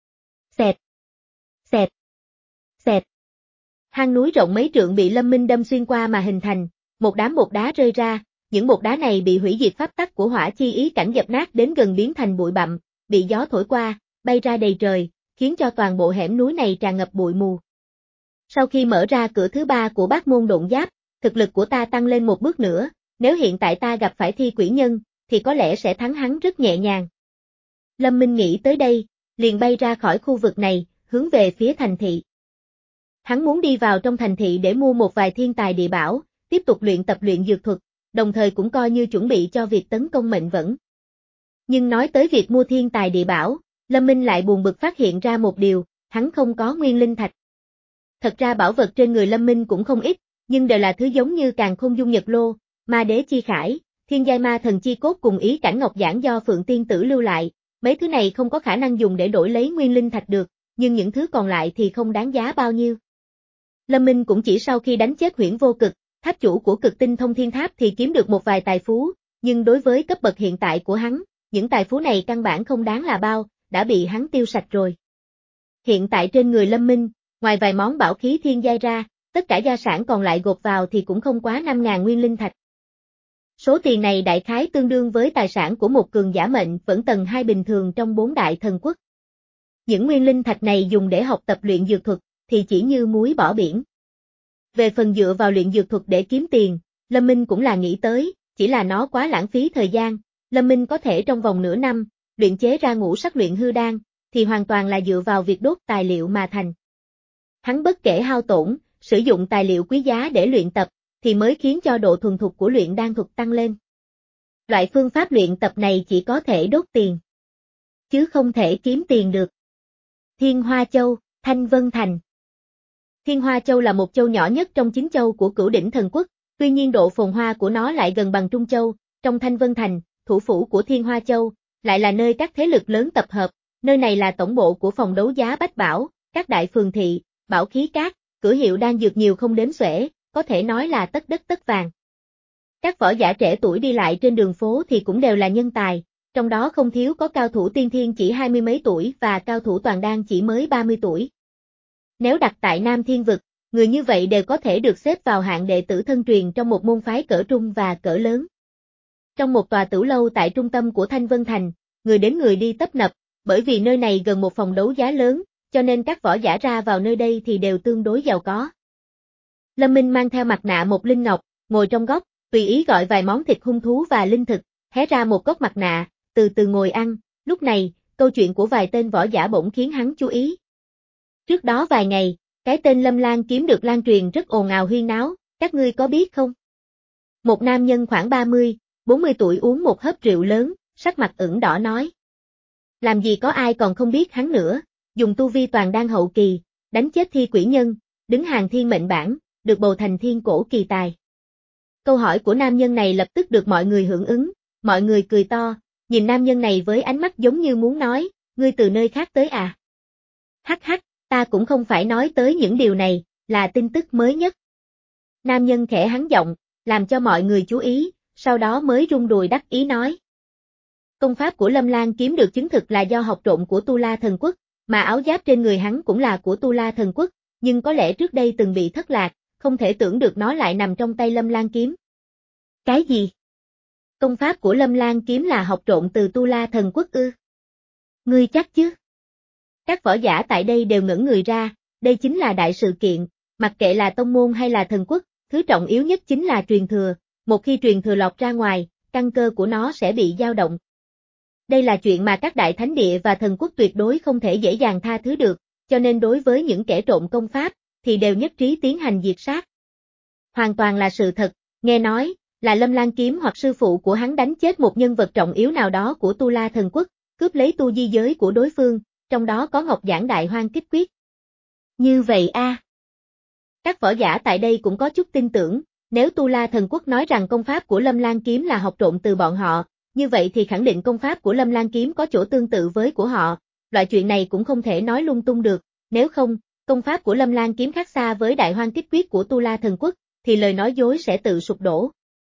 Xẹt, xẹt, xẹt. Hang núi rộng mấy trượng bị Lâm Minh đâm xuyên qua mà hình thành, một đám bột đá rơi ra, những bột đá này bị hủy diệt pháp tắc của hỏa chi ý cảnh dập nát đến gần biến thành bụi bặm, bị gió thổi qua, bay ra đầy trời, khiến cho toàn bộ hẻm núi này tràn ngập bụi mù. Sau khi mở ra cửa thứ ba của Bát Môn Độn Giáp, thực lực của ta tăng lên một bước nữa, nếu hiện tại ta gặp phải Thi Quỷ Nhân, thì có lẽ sẽ thắng hắn rất nhẹ nhàng. Lâm Minh nghĩ tới đây, liền bay ra khỏi khu vực này, hướng về phía thành thị. Hắn muốn đi vào trong thành thị để mua một vài thiên tài địa bảo, tiếp tục luyện tập luyện dược thuật, đồng thời cũng coi như chuẩn bị cho việc tấn công mệnh vẫn. Nhưng nói tới việc mua thiên tài địa bảo, Lâm Minh lại buồn bực phát hiện ra một điều, hắn không có nguyên linh thạch. Thật ra bảo vật trên người Lâm Minh cũng không ít, nhưng đều là thứ giống như Càn Khôn Dung Nhật Lô, Ma Đế Chi Khải, Thiên Giai Ma Thần Chi Cốt cùng Ý Cảnh Ngọc Giản do Phượng Tiên Tử lưu lại, mấy thứ này không có khả năng dùng để đổi lấy nguyên linh thạch được, nhưng những thứ còn lại thì không đáng giá bao nhiêu. Lâm Minh cũng chỉ sau khi đánh chết Huyễn Vô Cực, tháp chủ của Cực Tinh Thông Thiên Tháp thì kiếm được một vài tài phú, nhưng đối với cấp bậc hiện tại của hắn, những tài phú này căn bản không đáng là bao, đã bị hắn tiêu sạch rồi. Hiện tại trên người Lâm Minh, ngoài vài món bảo khí thiên giai ra, tất cả gia sản còn lại gộp vào thì cũng không quá năm nghìn nguyên linh thạch. Số tiền này đại khái tương đương với tài sản của một cường giả mệnh vẫn tầng hai bình thường trong bốn đại thần quốc. Những nguyên linh thạch này dùng để học tập luyện dược thuật, thì chỉ như muối bỏ biển. Về phần dựa vào luyện dược thuật để kiếm tiền, Lâm Minh cũng là nghĩ tới, chỉ là nó quá lãng phí thời gian, Lâm Minh có thể trong vòng nửa năm, luyện chế ra ngũ sắc luyện hư đan, thì hoàn toàn là dựa vào việc đốt tài liệu mà thành. Hắn bất kể hao tổn, sử dụng tài liệu quý giá để luyện tập, thì mới khiến cho độ thuần thục của luyện đan thuật tăng lên. Loại phương pháp luyện tập này chỉ có thể đốt tiền, chứ không thể kiếm tiền được. Thiên Hoa Châu, Thanh Vân Thành. Thiên Hoa Châu là một châu nhỏ nhất trong chín châu của Cửu Đỉnh Thần Quốc, tuy nhiên độ phồn hoa của nó lại gần bằng Trung Châu, trong Thanh Vân Thành, thủ phủ của Thiên Hoa Châu, lại là nơi các thế lực lớn tập hợp, nơi này là tổng bộ của phòng đấu giá Bách Bảo, các đại phường thị, bảo khí cát, cửa hiệu đan dược nhiều không đếm xuể, có thể nói là tất đất tất vàng. Các võ giả trẻ tuổi đi lại trên đường phố thì cũng đều là nhân tài, trong đó không thiếu có cao thủ tiên thiên chỉ hai mươi mấy tuổi và cao thủ toàn đan chỉ mới ba mươi tuổi. Nếu đặt tại Nam Thiên Vực, người như vậy đều có thể được xếp vào hạng đệ tử thân truyền trong một môn phái cỡ trung và cỡ lớn. Trong một tòa tửu lâu tại trung tâm của Thanh Vân Thành, người đến người đi tấp nập, bởi vì nơi này gần một phòng đấu giá lớn, cho nên các võ giả ra vào nơi đây thì đều tương đối giàu có. Lâm Minh mang theo mặt nạ một linh ngọc, ngồi trong góc, tùy ý gọi vài món thịt hung thú và linh thực, hé ra một góc mặt nạ, từ từ ngồi ăn, lúc này, câu chuyện của vài tên võ giả bỗng khiến hắn chú ý. Trước đó vài ngày, cái tên Lâm Lan kiếm được lan truyền rất ồn ào huyên náo, các ngươi có biết không? Một nam nhân khoảng ba mươi, bốn mươi tuổi uống một hớp rượu lớn, sắc mặt ửng đỏ nói. Làm gì có ai còn không biết hắn nữa, dùng tu vi toàn đan hậu kỳ, đánh chết Thi Quỷ Nhân, đứng hàng thiên mệnh bảng, được bầu thành thiên cổ kỳ tài. Câu hỏi của nam nhân này lập tức được mọi người hưởng ứng, mọi người cười to, nhìn nam nhân này với ánh mắt giống như muốn nói, ngươi từ nơi khác tới à? Hắc hắc, ta cũng không phải nói tới những điều này, là tin tức mới nhất. Nam nhân khẽ hắn giọng, làm cho mọi người chú ý, sau đó mới rung đùi đắc ý nói. Công pháp của Lâm Lan kiếm được chứng thực là do học trộm của Tu La Thần Quốc, mà áo giáp trên người hắn cũng là của Tu La Thần Quốc, nhưng có lẽ trước đây từng bị thất lạc, không thể tưởng được nó lại nằm trong tay Lâm Lan kiếm. Cái gì? Công pháp của Lâm Lan kiếm là học trộm từ Tu La Thần Quốc ư? Ngươi chắc chứ? Các võ giả tại đây đều ngẩn người ra, đây chính là đại sự kiện, mặc kệ là tông môn hay là thần quốc, thứ trọng yếu nhất chính là truyền thừa, một khi truyền thừa lọt ra ngoài, căn cơ của nó sẽ bị dao động. Đây là chuyện mà các đại thánh địa và thần quốc tuyệt đối không thể dễ dàng tha thứ được, cho nên đối với những kẻ trộm công pháp, thì đều nhất trí tiến hành diệt sát. Hoàn toàn là sự thật, nghe nói, là Lâm Lan kiếm hoặc sư phụ của hắn đánh chết một nhân vật trọng yếu nào đó của Tu La Thần Quốc, cướp lấy tu di giới của đối phương, trong đó có Ngọc Giản Đại Hoang Kích Quyết. Như vậy a. À. Các võ giả tại đây cũng có chút tin tưởng, nếu Tu La Thần Quốc nói rằng công pháp của Lâm Lan kiếm là học trộm từ bọn họ, như vậy thì khẳng định công pháp của Lâm Lan kiếm có chỗ tương tự với của họ, loại chuyện này cũng không thể nói lung tung được, nếu không, công pháp của Lâm Lan kiếm khác xa với Đại Hoang Kích Quyết của Tu La Thần Quốc, thì lời nói dối sẽ tự sụp đổ.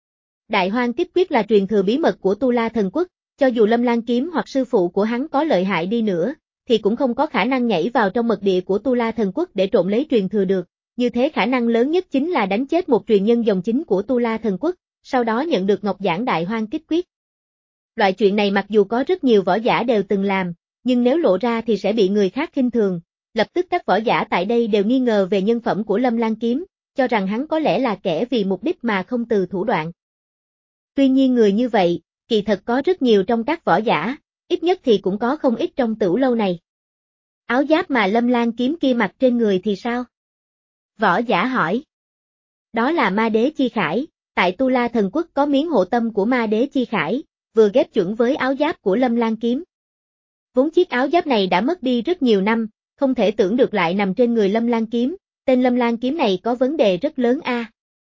Đại Hoang Kích Quyết là truyền thừa bí mật của Tu La Thần Quốc, cho dù Lâm Lan kiếm hoặc sư phụ của hắn có lợi hại đi nữa, thì cũng không có khả năng nhảy vào trong mật địa của Tu La Thần Quốc để trộm lấy truyền thừa được, như thế khả năng lớn nhất chính là đánh chết một truyền nhân dòng chính của Tu La Thần Quốc, sau đó nhận được Ngọc Giản Đại Hoang Kích Quyết. Loại chuyện này mặc dù có rất nhiều võ giả đều từng làm, nhưng nếu lộ ra thì sẽ bị người khác khinh thường. Lập tức các võ giả tại đây đều nghi ngờ về nhân phẩm của Lâm Lan Kiếm, cho rằng hắn có lẽ là kẻ vì mục đích mà không từ thủ đoạn. Tuy nhiên người như vậy, kỳ thật có rất nhiều trong các võ giả, ít nhất thì cũng có không ít trong Tửu Lâu này. Áo giáp mà Lâm Lan Kiếm kia mặc trên người thì sao? Võ giả hỏi. Đó là Ma Đế Chi Khải, tại Tu La Thần Quốc có miếng hộ tâm của Ma Đế Chi Khải, vừa ghép chuẩn với áo giáp của Lâm Lan Kiếm. Vốn chiếc áo giáp này đã mất đi rất nhiều năm, không thể tưởng được lại nằm trên người Lâm Lan Kiếm, tên Lâm Lan Kiếm này có vấn đề rất lớn a. À.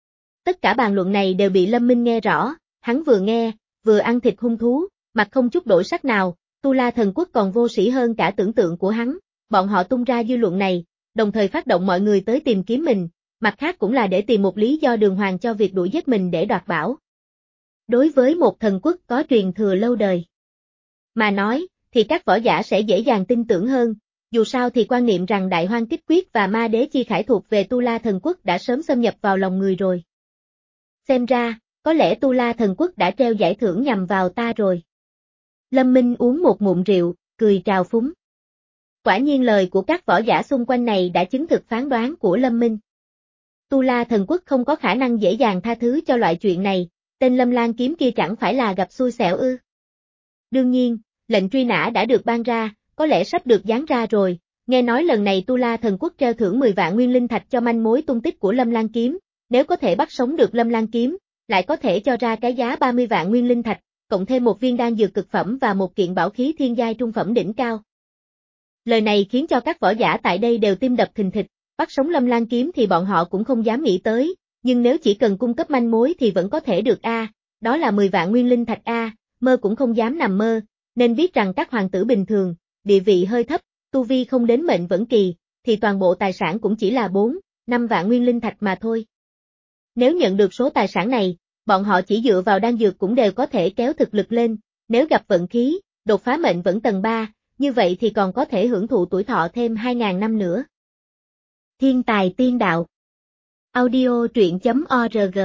Tất cả bàn luận này đều bị Lâm Minh nghe rõ, hắn vừa nghe, vừa ăn thịt hung thú, mặt không chút đổi sắc nào, Tu La Thần Quốc còn vô sĩ hơn cả tưởng tượng của hắn, bọn họ tung ra dư luận này, đồng thời phát động mọi người tới tìm kiếm mình, mặt khác cũng là để tìm một lý do đường hoàng cho việc đuổi giết mình để đoạt bảo. Đối với một thần quốc có truyền thừa lâu đời mà nói, thì các võ giả sẽ dễ dàng tin tưởng hơn, dù sao thì quan niệm rằng Đại Hoang Kích Quyết và Ma Đế Chi Khải thuộc về Tu La Thần Quốc đã sớm xâm nhập vào lòng người rồi. Xem ra, có lẽ Tu La Thần Quốc đã treo giải thưởng nhằm vào ta rồi. Lâm Minh uống một ngụm rượu, cười trào phúng. Quả nhiên lời của các võ giả xung quanh này đã chứng thực phán đoán của Lâm Minh. Tu La Thần Quốc không có khả năng dễ dàng tha thứ cho loại chuyện này, tên Lâm Lan Kiếm kia chẳng phải là gặp xui xẻo ư. Đương nhiên, lệnh truy nã đã được ban ra, có lẽ sắp được dán ra rồi, nghe nói lần này Tu La Thần Quốc treo thưởng mười vạn nguyên linh thạch cho manh mối tung tích của Lâm Lan Kiếm, nếu có thể bắt sống được Lâm Lan Kiếm, lại có thể cho ra cái giá ba mươi vạn nguyên linh thạch, cộng thêm một viên đan dược cực phẩm và một kiện bảo khí thiên giai trung phẩm đỉnh cao. Lời này khiến cho các võ giả tại đây đều tim đập thình thịch, bắt sống Lâm Lan Kiếm thì bọn họ cũng không dám nghĩ tới, nhưng nếu chỉ cần cung cấp manh mối thì vẫn có thể được a, à, đó là mười vạn nguyên linh thạch a, à, mơ cũng không dám nằm mơ, nên biết rằng các hoàng tử bình thường, địa vị hơi thấp, tu vi không đến mệnh vẫn kỳ, thì toàn bộ tài sản cũng chỉ là bốn, năm vạn nguyên linh thạch mà thôi. Nếu nhận được số tài sản này, bọn họ chỉ dựa vào đan dược cũng đều có thể kéo thực lực lên, nếu gặp vận khí, đột phá mệnh vẫn tầng ba, như vậy thì còn có thể hưởng thụ tuổi thọ thêm hai nghìn năm nữa. Thiên tài tiên đạo. Audio truyện chấm org.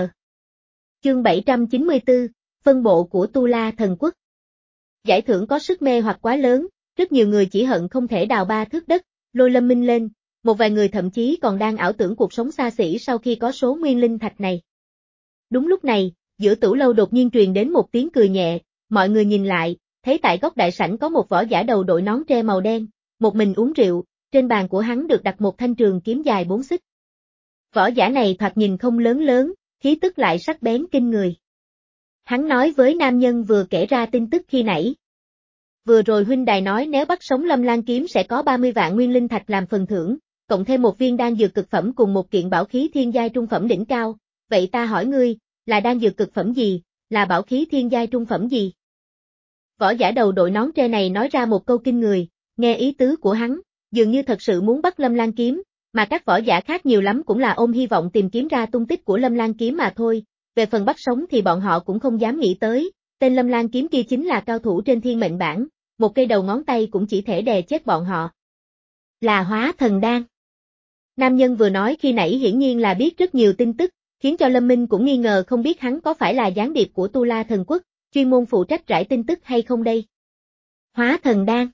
Chương bảy trăm chín mươi tư, phân bộ của Tu La Thần Quốc. Giải thưởng có sức mê hoặc quá lớn, rất nhiều người chỉ hận không thể đào ba thước đất, lôi Lâm Minh lên, một vài người thậm chí còn đang ảo tưởng cuộc sống xa xỉ sau khi có số nguyên linh thạch này. Đúng lúc này, giữa Tửu Lâu đột nhiên truyền đến một tiếng cười nhẹ, mọi người nhìn lại, thấy tại góc đại sảnh có một võ giả đầu đội nón tre màu đen, một mình uống rượu, trên bàn của hắn được đặt một thanh trường kiếm dài bốn xích. Võ giả này thoạt nhìn không lớn lớn, khí tức lại sắc bén kinh người. Hắn nói với nam nhân vừa kể ra tin tức khi nãy. Vừa rồi huynh đài nói nếu bắt sống Lâm Lan Kiếm sẽ có ba mươi vạn nguyên linh thạch làm phần thưởng, cộng thêm một viên đan dược cực phẩm cùng một kiện bảo khí thiên giai trung phẩm đỉnh cao, vậy ta hỏi ngươi, là đan dược cực phẩm gì, là bảo khí thiên giai trung phẩm gì? Võ giả đầu đội nón tre này nói ra một câu kinh người, nghe ý tứ của hắn, dường như thật sự muốn bắt Lâm Lan Kiếm, mà các võ giả khác nhiều lắm cũng là ôm hy vọng tìm kiếm ra tung tích của Lâm Lan Kiếm mà thôi, về phần bắt sống thì bọn họ cũng không dám nghĩ tới, tên Lâm Lan Kiếm kia chính là cao thủ trên thiên mệnh bảng, một cây đầu ngón tay cũng chỉ thể đè chết bọn họ. Là hóa thần đan. Nam nhân vừa nói khi nãy hiển nhiên là biết rất nhiều tin tức, khiến cho Lâm Minh cũng nghi ngờ không biết hắn có phải là gián điệp của Tu La Thần Quốc, chuyên môn phụ trách rải tin tức hay không đây. Hóa thần đan.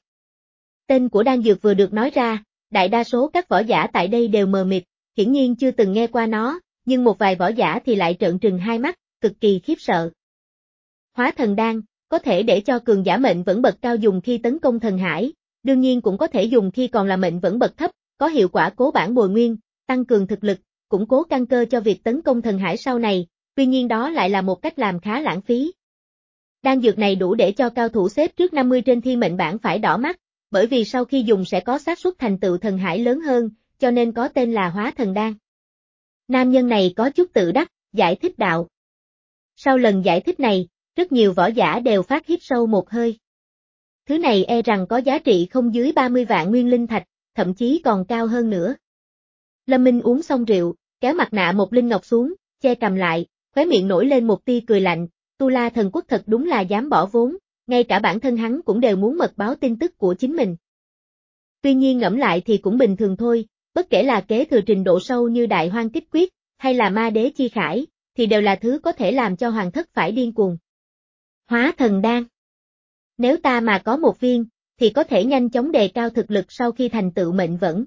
Tên của đan dược vừa được nói ra, đại đa số các võ giả tại đây đều mờ mịt, hiển nhiên chưa từng nghe qua nó, nhưng một vài võ giả thì lại trợn trừng hai mắt, cực kỳ khiếp sợ. Hóa thần đan, có thể để cho cường giả mệnh vẫn bậc cao dùng khi tấn công thần hải, đương nhiên cũng có thể dùng khi còn là mệnh vẫn bậc thấp, có hiệu quả cố bản bồi nguyên, tăng cường thực lực, củng cố căn cơ cho việc tấn công thần hải sau này, tuy nhiên đó lại là một cách làm khá lãng phí. Đan dược này đủ để cho cao thủ xếp trước năm mươi trên thiên mệnh bảng phải đỏ mắt, bởi vì sau khi dùng sẽ có xác suất thành tựu thần hải lớn hơn, cho nên có tên là hóa thần đan. Nam nhân này có chút tự đắc, giải thích đạo. Sau lần giải thích này, rất nhiều võ giả đều phát hít sâu một hơi. Thứ này e rằng có giá trị không dưới ba mươi vạn nguyên linh thạch, thậm chí còn cao hơn nữa. Lâm Minh uống xong rượu, kéo mặt nạ một linh ngọc xuống, che cầm lại, khóe miệng nổi lên một tia cười lạnh, Tu La Thần Quốc thật đúng là dám bỏ vốn, ngay cả bản thân hắn cũng đều muốn mật báo tin tức của chính mình. Tuy nhiên ngẫm lại thì cũng bình thường thôi, bất kể là kế thừa trình độ sâu như Đại Hoang Kích Quyết, hay là Ma Đế Chi Khải, thì đều là thứ có thể làm cho hoàng thất phải điên cuồng. Hóa thần đan. Nếu ta mà có một viên, thì có thể nhanh chóng đề cao thực lực sau khi thành tựu mệnh vẫn.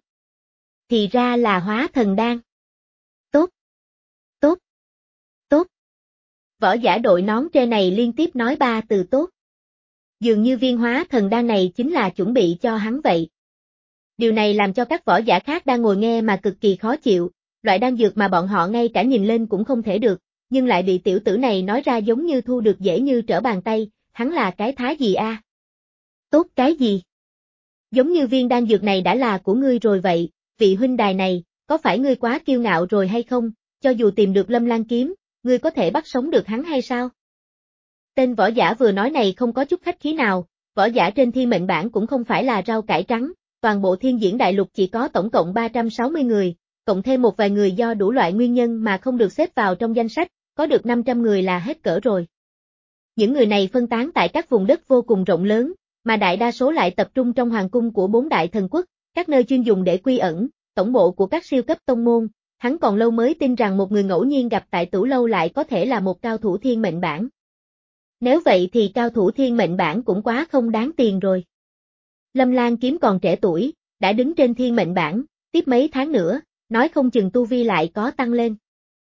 Thì ra là hóa thần đan. Tốt, tốt, tốt. Võ giả đội nón tre này liên tiếp nói ba từ tốt. Dường như viên hóa thần đan này chính là chuẩn bị cho hắn vậy. Điều này làm cho các võ giả khác đang ngồi nghe mà cực kỳ khó chịu, loại đan dược mà bọn họ ngay cả nhìn lên cũng không thể được, nhưng lại bị tiểu tử này nói ra giống như thu được dễ như trở bàn tay, hắn là cái thá gì a? À? Tốt cái gì? Giống như viên đan dược này đã là của ngươi rồi vậy, vị huynh đài này, có phải ngươi quá kiêu ngạo rồi hay không, cho dù tìm được Lâm Lan kiếm, ngươi có thể bắt sống được hắn hay sao? Tên võ giả vừa nói này không có chút khách khí nào, võ giả trên thiên mệnh bảng cũng không phải là rau cải trắng, toàn bộ thiên diễn đại lục chỉ có tổng cộng ba trăm sáu mươi người, cộng thêm một vài người do đủ loại nguyên nhân mà không được xếp vào trong danh sách, có được năm trăm người là hết cỡ rồi. Những người này phân tán tại các vùng đất vô cùng rộng lớn, mà đại đa số lại tập trung trong hoàng cung của bốn đại thần quốc, các nơi chuyên dùng để quy ẩn, tổng bộ của các siêu cấp tông môn. Hắn còn lâu mới tin rằng một người ngẫu nhiên gặp tại Tửu Lâu lại có thể là một cao thủ thiên mệnh bảng. Nếu vậy thì cao thủ thiên mệnh bảng cũng quá không đáng tiền rồi. Lâm Lan kiếm còn trẻ tuổi, đã đứng trên thiên mệnh bảng, tiếp mấy tháng nữa, nói không chừng tu vi lại có tăng lên.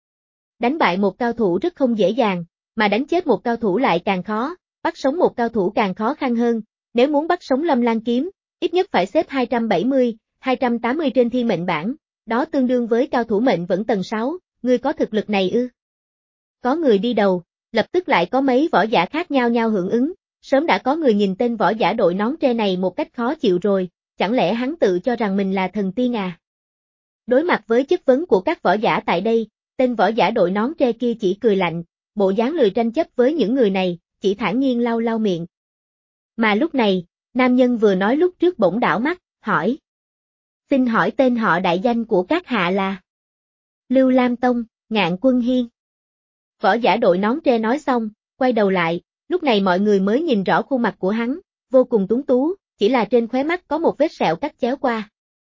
Đánh bại một cao thủ rất không dễ dàng, mà đánh chết một cao thủ lại càng khó, bắt sống một cao thủ càng khó khăn hơn, nếu muốn bắt sống Lâm Lan kiếm, ít nhất phải xếp hai trăm bảy mươi, hai trăm tám mươi trên thiên mệnh bảng, đó tương đương với cao thủ mệnh vẫn tầng sáu, ngươi có thực lực này ư? Có người đi đầu, lập tức lại có mấy võ giả khác nhau nhau hưởng ứng, sớm đã có người nhìn tên võ giả đội nón tre này một cách khó chịu rồi, chẳng lẽ hắn tự cho rằng mình là thần tiên à? Đối mặt với chất vấn của các võ giả tại đây, tên võ giả đội nón tre kia chỉ cười lạnh, bộ dáng lười tranh chấp với những người này, chỉ thản nhiên lau lau miệng. Mà lúc này, nam nhân vừa nói lúc trước bỗng đảo mắt, hỏi. Xin hỏi tên họ đại danh của các hạ là? Lưu Lam Tông, Ngạn Quân Hiên. Võ giả đội nón tre nói xong, quay đầu lại, lúc này mọi người mới nhìn rõ khuôn mặt của hắn, vô cùng tuấn tú, chỉ là trên khóe mắt có một vết sẹo cắt chéo qua.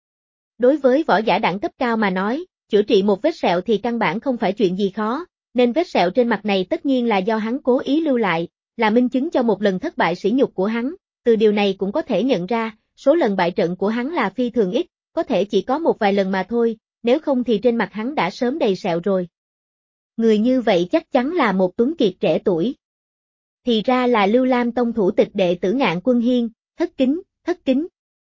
Đối với võ giả đẳng cấp cao mà nói, chữa trị một vết sẹo thì căn bản không phải chuyện gì khó, nên vết sẹo trên mặt này tất nhiên là do hắn cố ý lưu lại, là minh chứng cho một lần thất bại sỉ nhục của hắn, từ điều này cũng có thể nhận ra, số lần bại trận của hắn là phi thường ít, có thể chỉ có một vài lần mà thôi, nếu không thì trên mặt hắn đã sớm đầy sẹo rồi. Người như vậy chắc chắn là một tuấn kiệt trẻ tuổi. Thì ra là Lưu Lam Tông thủ tịch đệ tử Ngạn Quân Hiên, thất kính, thất kính.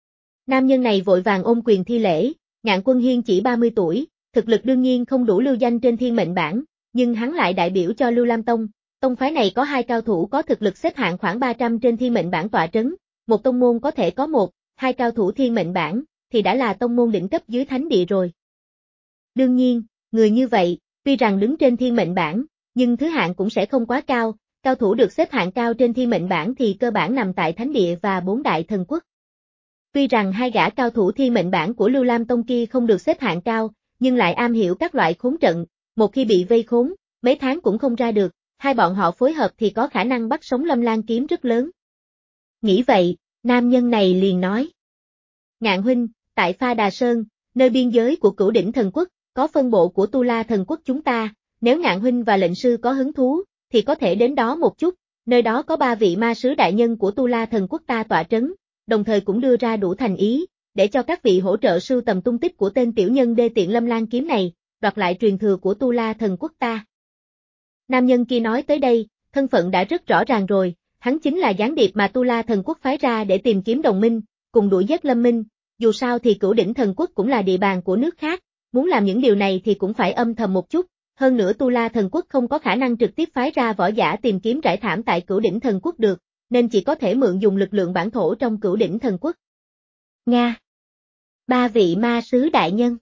Nam nhân này vội vàng ôm quyền thi lễ, Ngạn Quân Hiên chỉ ba mươi tuổi, thực lực đương nhiên không đủ lưu danh trên thiên mệnh bảng, nhưng hắn lại đại biểu cho Lưu Lam Tông, tông phái này có hai cao thủ có thực lực xếp hạng khoảng ba trăm trên thiên mệnh bảng tọa trấn, một tông môn có thể có một, hai cao thủ thiên mệnh bảng, thì đã là tông môn đỉnh cấp dưới thánh địa rồi. Đương nhiên, người như vậy, tuy rằng đứng trên thiên mệnh bảng, nhưng thứ hạng cũng sẽ không quá cao, cao thủ được xếp hạng cao trên thiên mệnh bảng thì cơ bản nằm tại thánh địa và bốn đại thần quốc. Tuy rằng hai gã cao thủ thiên mệnh bảng của Lưu Lam Tông kia không được xếp hạng cao, nhưng lại am hiểu các loại khốn trận, một khi bị vây khốn, mấy tháng cũng không ra được, hai bọn họ phối hợp thì có khả năng bắt sống Lâm Lan kiếm rất lớn. Nghĩ vậy, nam nhân này liền nói. Ngạn huynh, tại Pha Đà Sơn, nơi biên giới của Cửu Đỉnh Thần Quốc, có phân bộ của Tu La Thần Quốc chúng ta, nếu Ngạn huynh và lệnh sư có hứng thú, thì có thể đến đó một chút, nơi đó có ba vị ma sứ đại nhân của Tu La Thần Quốc ta tọa trấn, đồng thời cũng đưa ra đủ thành ý, để cho các vị hỗ trợ sưu tầm tung tích của tên tiểu nhân đê tiện Lâm Lan kiếm này, đoạt lại truyền thừa của Tu La Thần Quốc ta. Nam nhân kia nói tới đây, thân phận đã rất rõ ràng rồi, hắn chính là gián điệp mà Tu La Thần Quốc phái ra để tìm kiếm đồng minh, cùng đuổi giết Lâm Minh, dù sao thì Cửu Đỉnh Thần Quốc cũng là địa bàn của nước khác, muốn làm những điều này thì cũng phải âm thầm một chút, hơn nữa Tu La Thần Quốc không có khả năng trực tiếp phái ra võ giả tìm kiếm trải thảm tại Cửu Đỉnh Thần Quốc được, nên chỉ có thể mượn dùng lực lượng bản thổ trong Cửu Đỉnh Thần Quốc. Nga. Ba vị ma sứ đại nhân.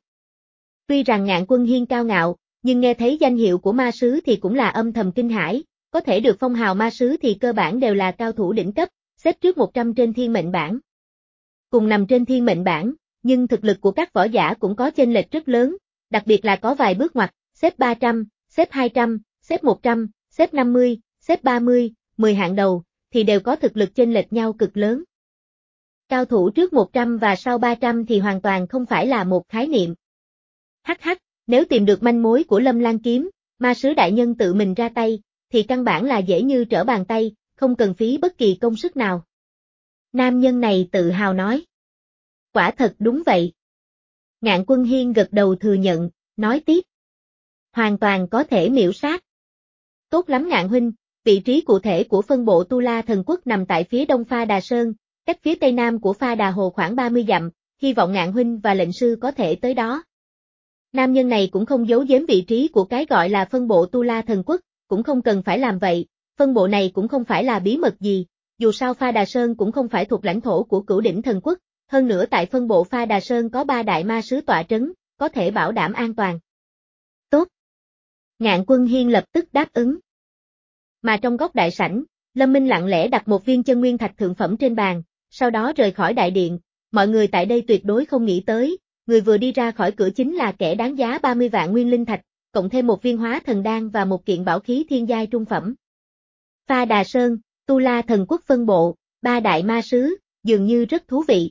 Tuy rằng Ngạn Quân Hiên cao ngạo, nhưng nghe thấy danh hiệu của ma sứ thì cũng là âm thầm kinh hãi, có thể được phong hào ma sứ thì cơ bản đều là cao thủ đỉnh cấp, xếp trước một trăm trên thiên mệnh bảng. Cùng nằm trên thiên mệnh bảng, nhưng thực lực của các võ giả cũng có chênh lệch rất lớn, đặc biệt là có vài bước ngoặt, xếp ba trăm, xếp hai trăm, xếp một trăm, xếp năm mươi, xếp ba mươi, mười hạng đầu, thì đều có thực lực chênh lệch nhau cực lớn. Cao thủ trước một trăm và sau ba trăm thì hoàn toàn không phải là một khái niệm. Hắc hắc, nếu tìm được manh mối của Lâm Lan kiếm, ma sứ đại nhân tự mình ra tay, thì căn bản là dễ như trở bàn tay, không cần phí bất kỳ công sức nào. Nam nhân này tự hào nói. Quả thật đúng vậy. Ngạn Quân Hiên gật đầu thừa nhận, nói tiếp. Hoàn toàn có thể miểu sát. Tốt lắm Ngạn huynh, vị trí cụ thể của phân bộ Tu La Thần Quốc nằm tại phía đông Pha Đà Sơn, cách phía tây nam của Pha Đà Hồ khoảng ba mươi dặm, hy vọng Ngạn huynh và lệnh sư có thể tới đó. Nam nhân này cũng không giấu giếm vị trí của cái gọi là phân bộ Tu La Thần Quốc, cũng không cần phải làm vậy, phân bộ này cũng không phải là bí mật gì, dù sao Pha Đà Sơn cũng không phải thuộc lãnh thổ của Cửu Đỉnh Thần Quốc, hơn nữa tại phân bộ Pha Đà Sơn có ba đại ma sứ tọa trấn, có thể bảo đảm an toàn. Tốt. Ngạn Quân Hiên lập tức đáp ứng. Mà trong góc đại sảnh, Lâm Minh lặng lẽ đặt một viên chân nguyên thạch thượng phẩm trên bàn, sau đó rời khỏi đại điện, mọi người tại đây tuyệt đối không nghĩ tới, người vừa đi ra khỏi cửa chính là kẻ đáng giá ba mươi vạn nguyên linh thạch, cộng thêm một viên hóa thần đan và một kiện bảo khí thiên giai trung phẩm. Pha Đà Sơn, Tu La Thần Quốc phân bộ, ba đại ma sứ, dường như rất thú vị.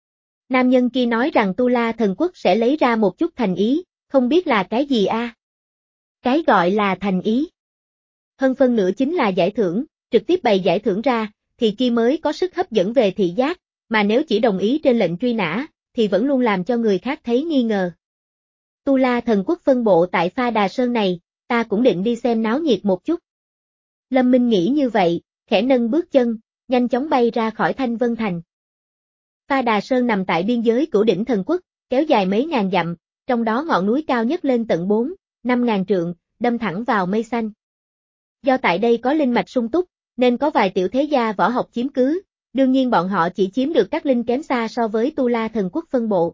Nam nhân kia nói rằng Tu La Thần Quốc sẽ lấy ra một chút thành ý, không biết là cái gì a? À? Cái gọi là thành ý. Hơn phân nửa chính là giải thưởng, trực tiếp bày giải thưởng ra, thì kia mới có sức hấp dẫn về thị giác, mà nếu chỉ đồng ý trên lệnh truy nã, thì vẫn luôn làm cho người khác thấy nghi ngờ. Tu La Thần Quốc phân bộ tại Pha Đà Sơn này, ta cũng định đi xem náo nhiệt một chút. Lâm Minh nghĩ như vậy, khẽ nâng bước chân, nhanh chóng bay ra khỏi Thanh Vân Thành. Pha Đà Sơn nằm tại biên giới Cửu Đỉnh Thần Quốc, kéo dài mấy ngàn dặm, trong đó ngọn núi cao nhất lên tận bốn, năm ngàn trượng, đâm thẳng vào mây xanh. Do tại đây có linh mạch sung túc, nên có vài tiểu thế gia võ học chiếm cứ, đương nhiên bọn họ chỉ chiếm được các linh kém xa so với Tu La Thần Quốc phân bộ.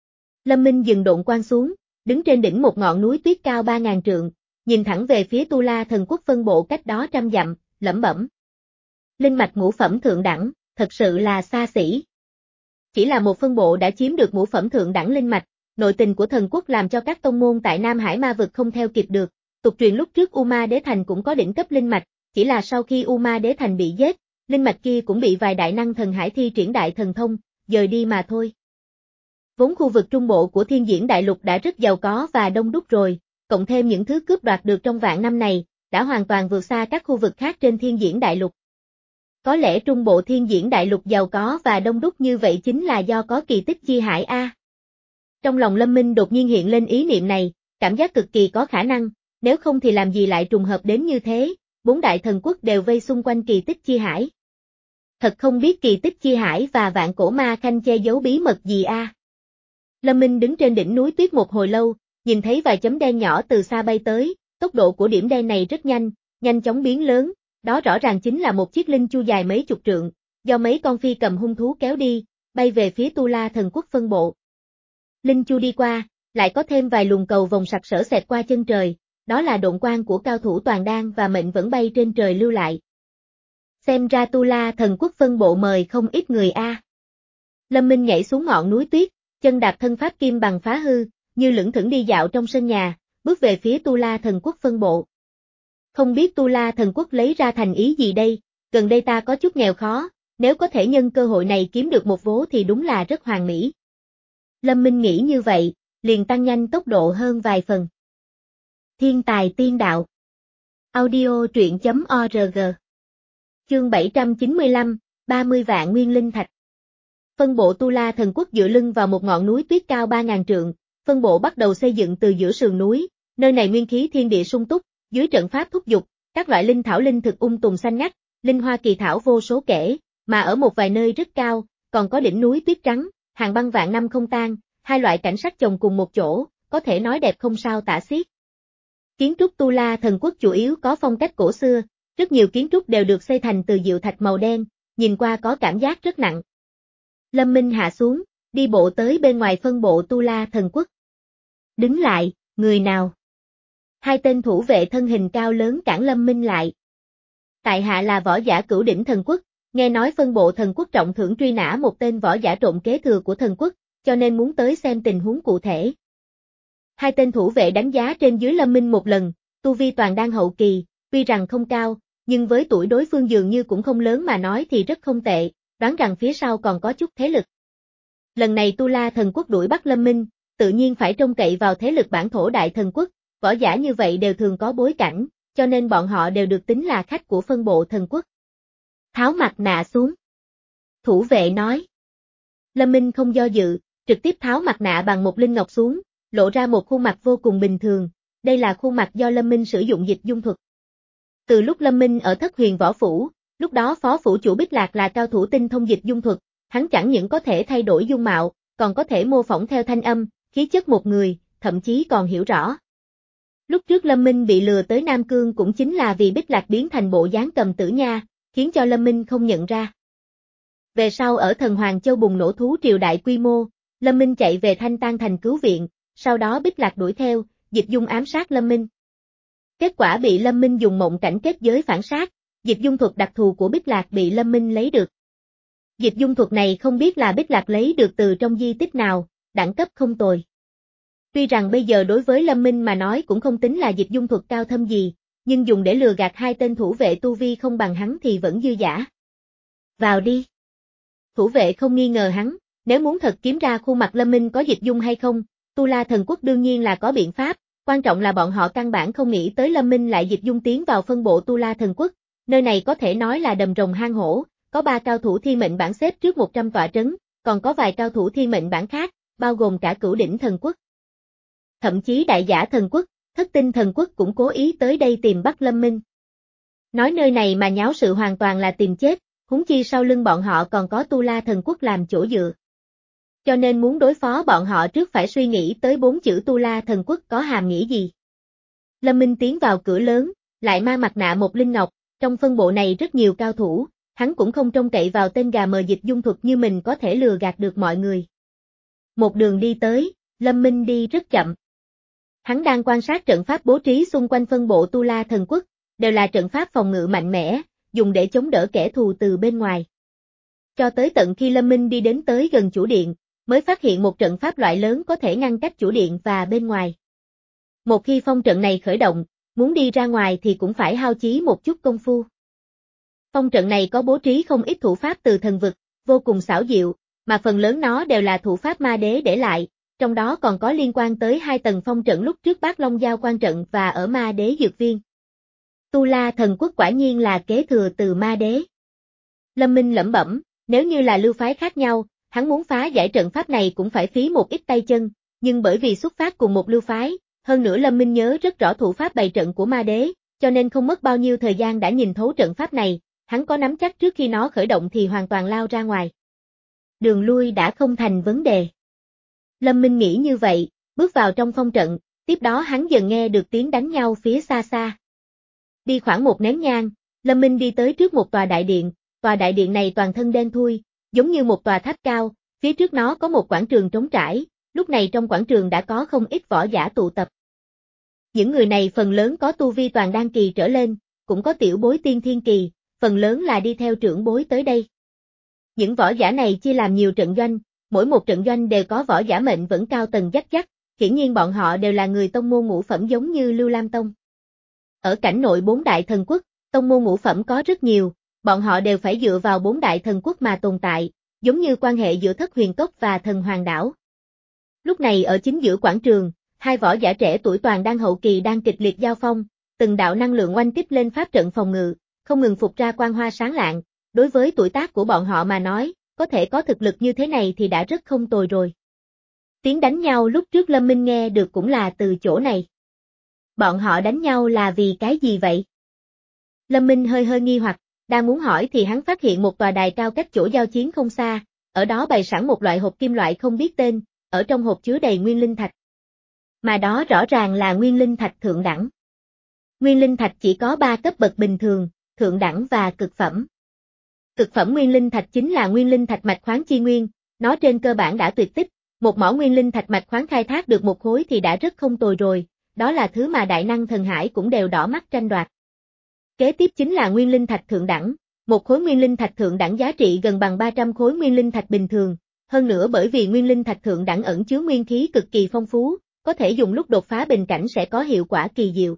Lâm Minh dừng độn quan xuống, đứng trên đỉnh một ngọn núi tuyết cao ba ngàn trượng, nhìn thẳng về phía Tu La Thần Quốc phân bộ cách đó trăm dặm, lẩm bẩm. Linh mạch ngũ phẩm thượng đẳng, thật sự là xa xỉ. Chỉ là một phân bộ đã chiếm được ngũ phẩm thượng đẳng linh mạch, nội tình của thần quốc làm cho các tông môn tại Nam Hải ma vực không theo kịp được. Tục truyền lúc trước U Ma Đế Thành cũng có đỉnh cấp linh mạch, chỉ là sau khi U Ma Đế Thành bị giết, linh mạch kia cũng bị vài đại năng thần hải thi triển đại thần thông, dời đi mà thôi. Vốn khu vực trung bộ của Thiên Diễn Đại Lục đã rất giàu có và đông đúc rồi, cộng thêm những thứ cướp đoạt được trong vạn năm này, đã hoàn toàn vượt xa các khu vực khác trên Thiên Diễn Đại Lục. Có lẽ trung bộ Thiên Diễn Đại Lục giàu có và đông đúc như vậy chính là do có kỳ tích chi hải a. Trong lòng Lâm Minh đột nhiên hiện lên ý niệm này, cảm giác cực kỳ có khả năng, nếu không thì làm gì lại trùng hợp đến như thế, bốn đại thần quốc đều vây xung quanh kỳ tích chi hải. Thật không biết kỳ tích chi hải và vạn cổ ma khanh che giấu bí mật gì a. À. Lâm Minh đứng trên đỉnh núi tuyết một hồi lâu, nhìn thấy vài chấm đen nhỏ từ xa bay tới, tốc độ của điểm đen này rất nhanh, nhanh chóng biến lớn, đó rõ ràng chính là một chiếc linh chu dài mấy chục trượng, do mấy con phi cầm hung thú kéo đi, bay về phía Tu La Thần Quốc phân bộ. Linh chu đi qua, lại có thêm vài luồng cầu vòng sặc sỡ xẹt qua chân trời, đó là độn quang của cao thủ toàn đan và mệnh vẫn bay trên trời lưu lại. Xem ra Tu La Thần Quốc phân bộ mời không ít người a. À. Lâm Minh nhảy xuống ngọn núi tuyết, chân đạp thân pháp kim bằng phá hư, như lững thững đi dạo trong sân nhà, bước về phía Tu La Thần Quốc phân bộ. Không biết Tu La Thần Quốc lấy ra thành ý gì đây, gần đây ta có chút nghèo khó, nếu có thể nhân cơ hội này kiếm được một vố thì đúng là rất hoàn mỹ. Lâm Minh nghĩ như vậy, liền tăng nhanh tốc độ hơn vài phần. Thiên tài tiên đạo. Audio truyện chấm org. Chương bảy trăm chín mươi lăm, ba mươi vạn nguyên linh thạch. Phân bộ Tu La Thần Quốc dựa lưng vào một ngọn núi tuyết cao ba ngàn trượng, phân bộ bắt đầu xây dựng từ giữa sườn núi, nơi này nguyên khí thiên địa sung túc, dưới trận pháp thúc dục, các loại linh thảo linh thực ung tùm xanh ngắt, linh hoa kỳ thảo vô số kể, mà ở một vài nơi rất cao, còn có đỉnh núi tuyết trắng, hàng băng vạn năm không tan, hai loại cảnh sắc chồng cùng một chỗ, có thể nói đẹp không sao tả xiết. Kiến trúc Tu La Thần Quốc chủ yếu có phong cách cổ xưa, rất nhiều kiến trúc đều được xây thành từ diệu thạch màu đen, nhìn qua có cảm giác rất nặng. Lâm Minh hạ xuống, đi bộ tới bên ngoài phân bộ Tu La Thần Quốc. Đứng lại, người nào? Hai tên thủ vệ thân hình cao lớn cản Lâm Minh lại. Tại hạ là võ giả Cửu Đỉnh Thần Quốc, nghe nói phân bộ thần quốc trọng thưởng truy nã một tên võ giả trộm kế thừa của thần quốc, cho nên muốn tới xem tình huống cụ thể. Hai tên thủ vệ đánh giá trên dưới Lâm Minh một lần, tu vi toàn đan hậu kỳ, tuy rằng không cao, nhưng với tuổi đối phương dường như cũng không lớn mà nói thì rất không tệ, đoán rằng phía sau còn có chút thế lực. Lần này Tu La Thần Quốc đuổi bắt Lâm Minh, tự nhiên phải trông cậy vào thế lực bản thổ đại thần quốc, võ giả như vậy đều thường có bối cảnh, cho nên bọn họ đều được tính là khách của phân bộ thần quốc. Tháo mặt nạ xuống. Thủ vệ nói. Lâm Minh không do dự, trực tiếp tháo mặt nạ bằng một linh ngọc xuống, lộ ra một khuôn mặt vô cùng bình thường, đây là khuôn mặt do Lâm Minh sử dụng dịch dung thuật. Từ lúc Lâm Minh ở Thất Huyền Võ Phủ, lúc đó phó phủ chủ Bích Lạc là cao thủ tinh thông dịch dung thuật, hắn chẳng những có thể thay đổi dung mạo, còn có thể mô phỏng theo thanh âm, khí chất một người, thậm chí còn hiểu rõ. Lúc trước Lâm Minh bị lừa tới Nam Cương cũng chính là vì Bích Lạc biến thành bộ dáng Cầm Tử Nha, khiến cho Lâm Minh không nhận ra. Về sau ở Thần Hoàng Châu bùng nổ thú triều đại quy mô, Lâm Minh chạy về Thanh Tan Thành cứu viện, sau đó Bích Lạc đuổi theo, dịch dung ám sát Lâm Minh. Kết quả bị Lâm Minh dùng mộng cảnh kết giới phản sát, dịch dung thuật đặc thù của Bích Lạc bị Lâm Minh lấy được. Dịch dung thuật này không biết là Bích Lạc lấy được từ trong di tích nào, đẳng cấp không tồi. Tuy rằng bây giờ đối với Lâm Minh mà nói cũng không tính là dịch dung thuật cao thâm gì, nhưng dùng để lừa gạt hai tên thủ vệ tu vi không bằng hắn thì vẫn dư dả. Vào đi. Thủ vệ không nghi ngờ hắn, nếu muốn thật kiếm ra khuôn mặt Lâm Minh có dịch dung hay không, Tu La Thần Quốc đương nhiên là có biện pháp, quan trọng là bọn họ căn bản không nghĩ tới Lâm Minh lại dịch dung tiến vào phân bộ Tu La Thần Quốc, nơi này có thể nói là đầm rồng hang hổ, có ba cao thủ thiên mệnh bản xếp trước một trăm tọa trấn, còn có vài cao thủ thiên mệnh bản khác, bao gồm cả Cửu Đỉnh Thần Quốc. Thậm chí Đại Giả Thần Quốc, Thất Tinh Thần Quốc cũng cố ý tới đây tìm bắt Lâm Minh. Nói nơi này mà nháo sự hoàn toàn là tìm chết, huống chi sau lưng bọn họ còn có Tu La Thần Quốc làm chỗ dựa. Cho nên muốn đối phó bọn họ trước phải suy nghĩ tới bốn chữ Tu La Thần Quốc có hàm nghĩa gì. Lâm Minh tiến vào cửa lớn, lại mang mặt nạ một linh ngọc, trong phân bộ này rất nhiều cao thủ, hắn cũng không trông cậy vào tên gà mờ dịch dung thuật như mình có thể lừa gạt được mọi người. Một đường đi tới, Lâm Minh đi rất chậm. Hắn đang quan sát trận pháp bố trí xung quanh phân bộ Tu La Thần Quốc, đều là trận pháp phòng ngự mạnh mẽ, dùng để chống đỡ kẻ thù từ bên ngoài. Cho tới tận khi Lâm Minh đi đến tới gần chủ điện, mới phát hiện một trận pháp loại lớn có thể ngăn cách chủ điện và bên ngoài. Một khi phong trận này khởi động, muốn đi ra ngoài thì cũng phải hao chí một chút công phu. Phong trận này có bố trí không ít thủ pháp từ thần vực, vô cùng xảo diệu, mà phần lớn nó đều là thủ pháp ma đế để lại, trong đó còn có liên quan tới hai tầng phong trận lúc trước Bát Long Giao quan trận và ở ma đế dược viên. Tu La Thần Quốc quả nhiên là kế thừa từ ma đế. Lâm Minh lẩm bẩm, nếu như là lưu phái khác nhau, hắn muốn phá giải trận pháp này cũng phải phí một ít tay chân, nhưng bởi vì xuất phát cùng một lưu phái, hơn nữa Lâm Minh nhớ rất rõ thủ pháp bày trận của ma đế, cho nên không mất bao nhiêu thời gian đã nhìn thấu trận pháp này, hắn có nắm chắc trước khi nó khởi động thì hoàn toàn lao ra ngoài. Đường lui đã không thành vấn đề. Lâm Minh nghĩ như vậy, bước vào trong phong trận, tiếp đó hắn dần nghe được tiếng đánh nhau phía xa xa. Đi khoảng một nén nhang, Lâm Minh đi tới trước một tòa đại điện, tòa đại điện này toàn thân đen thui, giống như một tòa tháp cao, phía trước nó có một quảng trường trống trải, lúc này trong quảng trường đã có không ít võ giả tụ tập. Những người này phần lớn có tu vi toàn đan kỳ trở lên, cũng có tiểu bối tiên thiên kỳ, phần lớn là đi theo trưởng bối tới đây. Những võ giả này chia làm nhiều trận doanh, mỗi một trận doanh đều có võ giả mệnh vẫn cao tầng dắt dắt, hiển nhiên bọn họ đều là người tông môn ngũ phẩm giống như Lưu Lam Tông. Ở cảnh nội bốn đại thần quốc, tông môn ngũ phẩm có rất nhiều, bọn họ đều phải dựa vào bốn đại thần quốc mà tồn tại, giống như quan hệ giữa Thất Huyền Cốc và Thần Hoàng Đảo. Lúc này ở chính giữa quảng trường, hai võ giả trẻ tuổi toàn đang hậu kỳ đang kịch liệt giao phong, từng đạo năng lượng oanh kích lên pháp trận phòng ngự, không ngừng phục ra quang hoa sáng lạng, đối với tuổi tác của bọn họ mà nói, có thể có thực lực như thế này thì đã rất không tồi rồi. Tiếng đánh nhau lúc trước Lâm Minh nghe được cũng là từ chỗ này. Bọn họ đánh nhau là vì cái gì vậy? Lâm Minh hơi hơi nghi hoặc, đang muốn hỏi thì hắn phát hiện một tòa đài cao cách chỗ giao chiến không xa, ở đó bày sẵn một loại hộp kim loại không biết tên, ở trong hộp chứa đầy nguyên linh thạch. Mà đó rõ ràng là nguyên linh thạch thượng đẳng. Nguyên linh thạch chỉ có ba cấp bậc bình thường, thượng đẳng và cực phẩm. Cực phẩm nguyên linh thạch chính là nguyên linh thạch mạch khoáng chi nguyên, nó trên cơ bản đã tuyệt tích, một mỏ nguyên linh thạch mạch khoáng khai thác được một khối thì đã rất không tồi rồi, đó là thứ mà đại năng thần hải cũng đều đỏ mắt tranh đoạt. Kế tiếp chính là nguyên linh thạch thượng đẳng, một khối nguyên linh thạch thượng đẳng giá trị gần bằng ba trăm khối nguyên linh thạch bình thường, hơn nữa bởi vì nguyên linh thạch thượng đẳng ẩn chứa nguyên khí cực kỳ phong phú, có thể dùng lúc đột phá bình cảnh sẽ có hiệu quả kỳ diệu.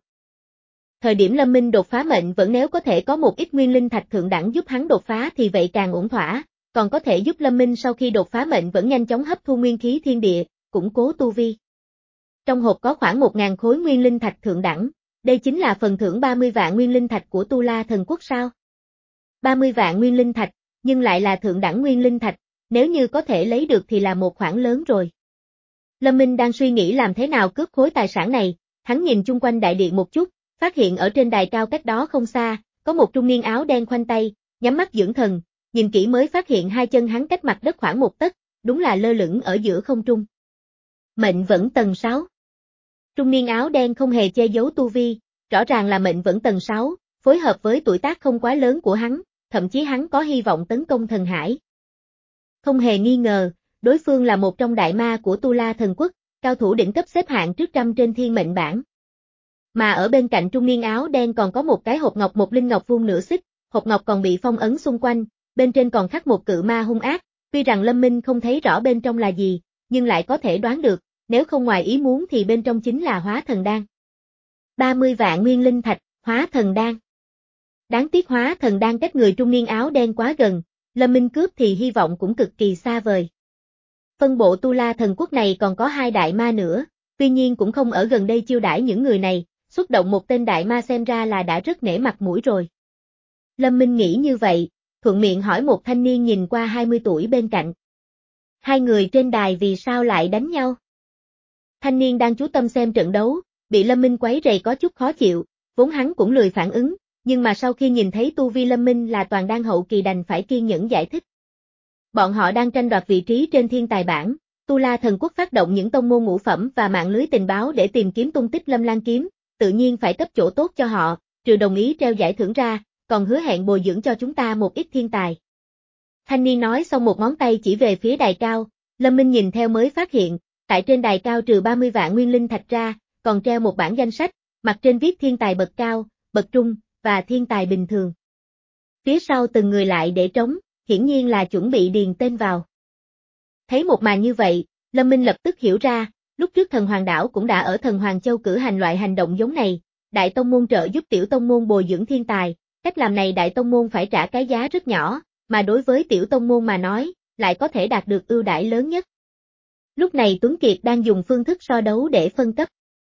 Thời điểm Lâm Minh đột phá mệnh vẫn nếu có thể có một ít nguyên linh thạch thượng đẳng giúp hắn đột phá thì vậy càng ổn thỏa, còn có thể giúp Lâm Minh sau khi đột phá mệnh vẫn nhanh chóng hấp thu nguyên khí thiên địa, củng cố tu vi. Trong hộp có khoảng một nghìn khối nguyên linh thạch thượng đẳng, đây chính là phần thưởng ba mươi vạn nguyên linh thạch của Tu La Thần Quốc sao? ba mươi vạn nguyên linh thạch, nhưng lại là thượng đẳng nguyên linh thạch, nếu như có thể lấy được thì là một khoản lớn rồi. Lâm Minh đang suy nghĩ làm thế nào cướp khối tài sản này, hắn nhìn chung quanh đại điện một chút, phát hiện ở trên đài cao cách đó không xa, có một trung niên áo đen khoanh tay, nhắm mắt dưỡng thần, nhìn kỹ mới phát hiện hai chân hắn cách mặt đất khoảng một tấc, đúng là lơ lửng ở giữa không trung. Mệnh vẫn tầng sáu. Trung niên áo đen không hề che giấu tu vi, rõ ràng là mệnh vẫn tầng sáu, phối hợp với tuổi tác không quá lớn của hắn, thậm chí hắn có hy vọng tấn công thần hải. Không hề nghi ngờ, đối phương là một trong đại ma của Tu La Thần Quốc, cao thủ đỉnh cấp xếp hạng trước trăm trên thiên mệnh bảng. Mà ở bên cạnh trung niên áo đen còn có một cái hộp ngọc một linh ngọc vuông nửa xích, hộp ngọc còn bị phong ấn xung quanh, bên trên còn khắc một cự ma hung ác, tuy rằng Lâm Minh không thấy rõ bên trong là gì, nhưng lại có thể đoán được, nếu không ngoài ý muốn thì bên trong chính là hóa thần đan. ba mươi vạn nguyên linh thạch, hóa thần đan. Đáng tiếc hóa thần đan cách người trung niên áo đen quá gần, Lâm Minh cướp thì hy vọng cũng cực kỳ xa vời. Phân bộ Tu La Thần Quốc này còn có hai đại ma nữa, tuy nhiên cũng không ở gần đây chiêu đãi những người này, xuất động một tên đại ma xem ra là đã rất nể mặt mũi rồi. Lâm Minh nghĩ như vậy, thuận miệng hỏi một thanh niên nhìn qua hai mươi tuổi bên cạnh. Hai người trên đài vì sao lại đánh nhau? Thanh niên đang chú tâm xem trận đấu, bị Lâm Minh quấy rầy có chút khó chịu, vốn hắn cũng lười phản ứng, nhưng mà sau khi nhìn thấy tu vi Lâm Minh là toàn đan hậu kỳ đành phải kiên nhẫn giải thích. Bọn họ đang tranh đoạt vị trí trên thiên tài bảng, Tu La Thần Quốc phát động những tông môn ngũ phẩm và mạng lưới tình báo để tìm kiếm tung tích Lâm Lan kiếm, tự nhiên phải cấp chỗ tốt cho họ, trừ đồng ý treo giải thưởng ra, còn hứa hẹn bồi dưỡng cho chúng ta một ít thiên tài. Thanh niên nói xong một ngón tay chỉ về phía đài cao, Lâm Minh nhìn theo mới phát hiện, tại trên đài cao trừ ba mươi vạn nguyên linh thạch ra, còn treo một bản danh sách, mặt trên viết thiên tài bậc cao, bậc trung, và thiên tài bình thường. Phía sau từng người lại để trống, hiển nhiên là chuẩn bị điền tên vào. Thấy một màn như vậy, Lâm Minh lập tức hiểu ra, lúc trước Thần Hoàng Đảo cũng đã ở Thần Hoàng Châu cử hành loại hành động giống này, Đại Tông Môn trợ giúp Tiểu Tông Môn bồi dưỡng thiên tài, cách làm này Đại Tông Môn phải trả cái giá rất nhỏ, mà đối với Tiểu Tông Môn mà nói, lại có thể đạt được ưu đãi lớn nhất. Lúc này Tuấn Kiệt đang dùng phương thức so đấu để phân cấp.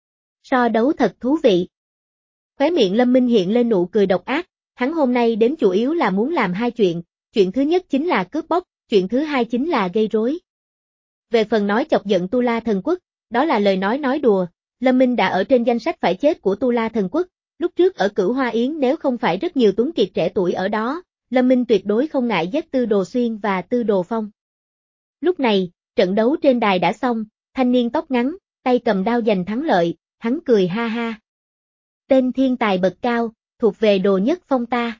So đấu thật thú vị. Khóe miệng Lâm Minh hiện lên nụ cười độc ác, hắn hôm nay đến chủ yếu là muốn làm hai chuyện, chuyện thứ nhất chính là cướp bóc, chuyện thứ hai chính là gây rối. Về phần nói chọc giận Tu La Thần Quốc, đó là lời nói nói đùa, Lâm Minh đã ở trên danh sách phải chết của Tu La Thần Quốc, lúc trước ở Cửu Hoa Yến nếu không phải rất nhiều Tuấn Kiệt trẻ tuổi ở đó, Lâm Minh tuyệt đối không ngại giết Tư Đồ Xuyên và Tư Đồ Phong. Lúc này, trận đấu trên đài đã xong, thanh niên tóc ngắn, tay cầm đao giành thắng lợi, hắn cười ha ha. Tên thiên tài bậc cao, thuộc về Đồ Nhất Phong ta.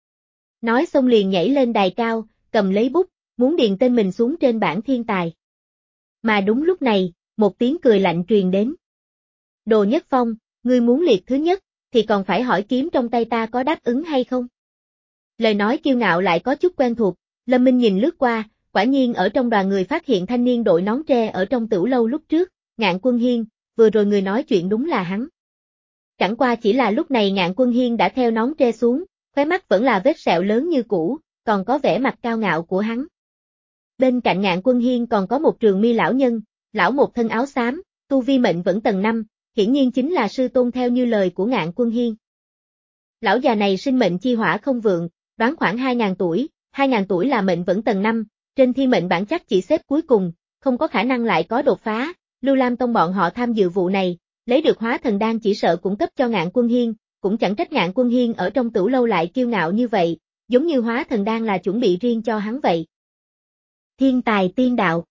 Nói xong liền nhảy lên đài cao, cầm lấy bút, muốn điền tên mình xuống trên bảng thiên tài. Mà đúng lúc này, một tiếng cười lạnh truyền đến. Đồ Nhất Phong, ngươi muốn liệt thứ nhất, thì còn phải hỏi kiếm trong tay ta có đáp ứng hay không? Lời nói kiêu ngạo lại có chút quen thuộc, Lâm Minh nhìn lướt qua, quả nhiên ở trong đoàn người phát hiện thanh niên đội nón tre ở trong tửu lâu lúc trước, Ngạn Quân Hiên, vừa rồi người nói chuyện đúng là hắn. Chẳng qua chỉ là lúc này Ngạn Quân Hiên đã theo nón tre xuống, khóe mắt vẫn là vết sẹo lớn như cũ, còn có vẻ mặt cao ngạo của hắn. Bên cạnh Ngạn Quân Hiên còn có một trường mi lão nhân, lão một thân áo xám, tu vi mệnh vẫn tầng năm, hiển nhiên chính là sư tôn theo như lời của Ngạn Quân Hiên. Lão già này sinh mệnh chi hỏa không vượng, đoán khoảng hai nghìn tuổi, hai nghìn tuổi là mệnh vẫn tầng năm, trên thiên mệnh bản chắc chỉ xếp cuối cùng, không có khả năng lại có đột phá, Lưu Lam Tông bọn họ tham dự vụ này, lấy được hóa thần đan chỉ sợ cũng cấp cho Ngạn Quân Hiên, cũng chẳng trách Ngạn Quân Hiên ở trong tửu lâu lại kiêu ngạo như vậy, giống như hóa thần đan là chuẩn bị riêng cho hắn vậy. Thiên tài tiên đạo.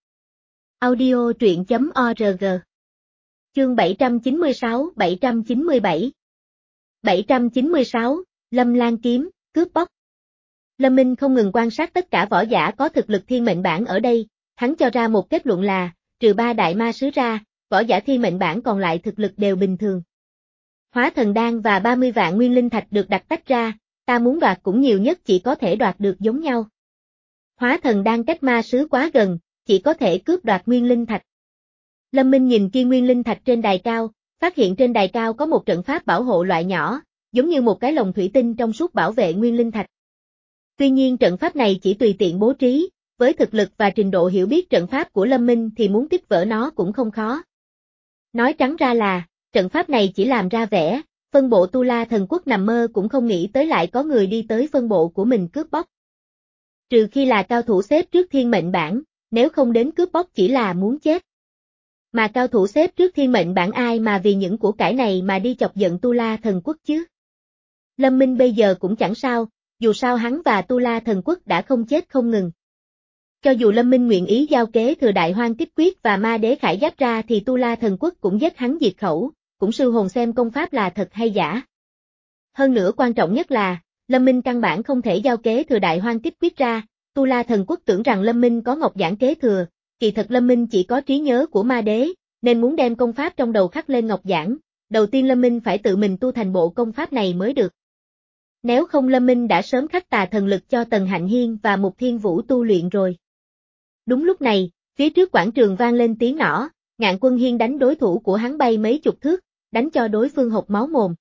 Audio truyện chấm org. Chương bảy trăm chín mươi sáu bảy trăm chín mươi bảy. bảy trăm chín mươi sáu, Lâm Lan kiếm, cướp bóc. Lâm Minh không ngừng quan sát tất cả võ giả có thực lực thiên mệnh bản ở đây, hắn cho ra một kết luận là, trừ ba đại ma sứ ra, võ giả thiên mệnh bản còn lại thực lực đều bình thường. Hóa thần đan và ba mươi vạn nguyên linh thạch được đặt tách ra, ta muốn đoạt cũng nhiều nhất chỉ có thể đoạt được giống nhau. Hóa thần đan cách ma sứ quá gần, chỉ có thể cướp đoạt nguyên linh thạch. Lâm Minh nhìn kia nguyên linh thạch trên đài cao, phát hiện trên đài cao có một trận pháp bảo hộ loại nhỏ, giống như một cái lồng thủy tinh trong suốt bảo vệ nguyên linh thạch. Tuy nhiên trận pháp này chỉ tùy tiện bố trí, với thực lực và trình độ hiểu biết trận pháp của Lâm Minh thì muốn kích vỡ nó cũng không khó. Nói trắng ra là, trận pháp này chỉ làm ra vẻ, phân bộ Tu La Thần Quốc nằm mơ cũng không nghĩ tới lại có người đi tới phân bộ của mình cướp bóc. Trừ khi là cao thủ xếp trước thiên mệnh bảng, nếu không đến cướp bóc chỉ là muốn chết. Mà cao thủ xếp trước thiên mệnh bảng ai mà vì những của cải này mà đi chọc giận Tu La Thần Quốc chứ? Lâm Minh bây giờ cũng chẳng sao, dù sao hắn và Tu La Thần Quốc đã không chết không ngừng. Cho dù Lâm Minh nguyện ý giao kế thừa Đại Hoang Kích Quyết và Ma Đế Khải Giáp ra thì Tu La Thần Quốc cũng giết hắn diệt khẩu, cũng sư hồn xem công pháp là thật hay giả. Hơn nữa quan trọng nhất là, Lâm Minh căn bản không thể giao kế thừa Đại Hoang Kích Quyết ra, Tu La Thần Quốc tưởng rằng Lâm Minh có Ngọc Giản kế thừa, kỳ thật Lâm Minh chỉ có trí nhớ của Ma Đế, nên muốn đem công pháp trong đầu khắc lên Ngọc Giản, đầu tiên Lâm Minh phải tự mình tu thành bộ công pháp này mới được. Nếu không Lâm Minh đã sớm khắc tà thần lực cho Tần Hạnh Hiên và Mục Thiên Vũ tu luyện rồi. Đúng lúc này, phía trước quảng trường vang lên tiếng nỏ, Ngạn Quân Hiên đánh đối thủ của hắn bay mấy chục thước, đánh cho đối phương hộc máu mồm.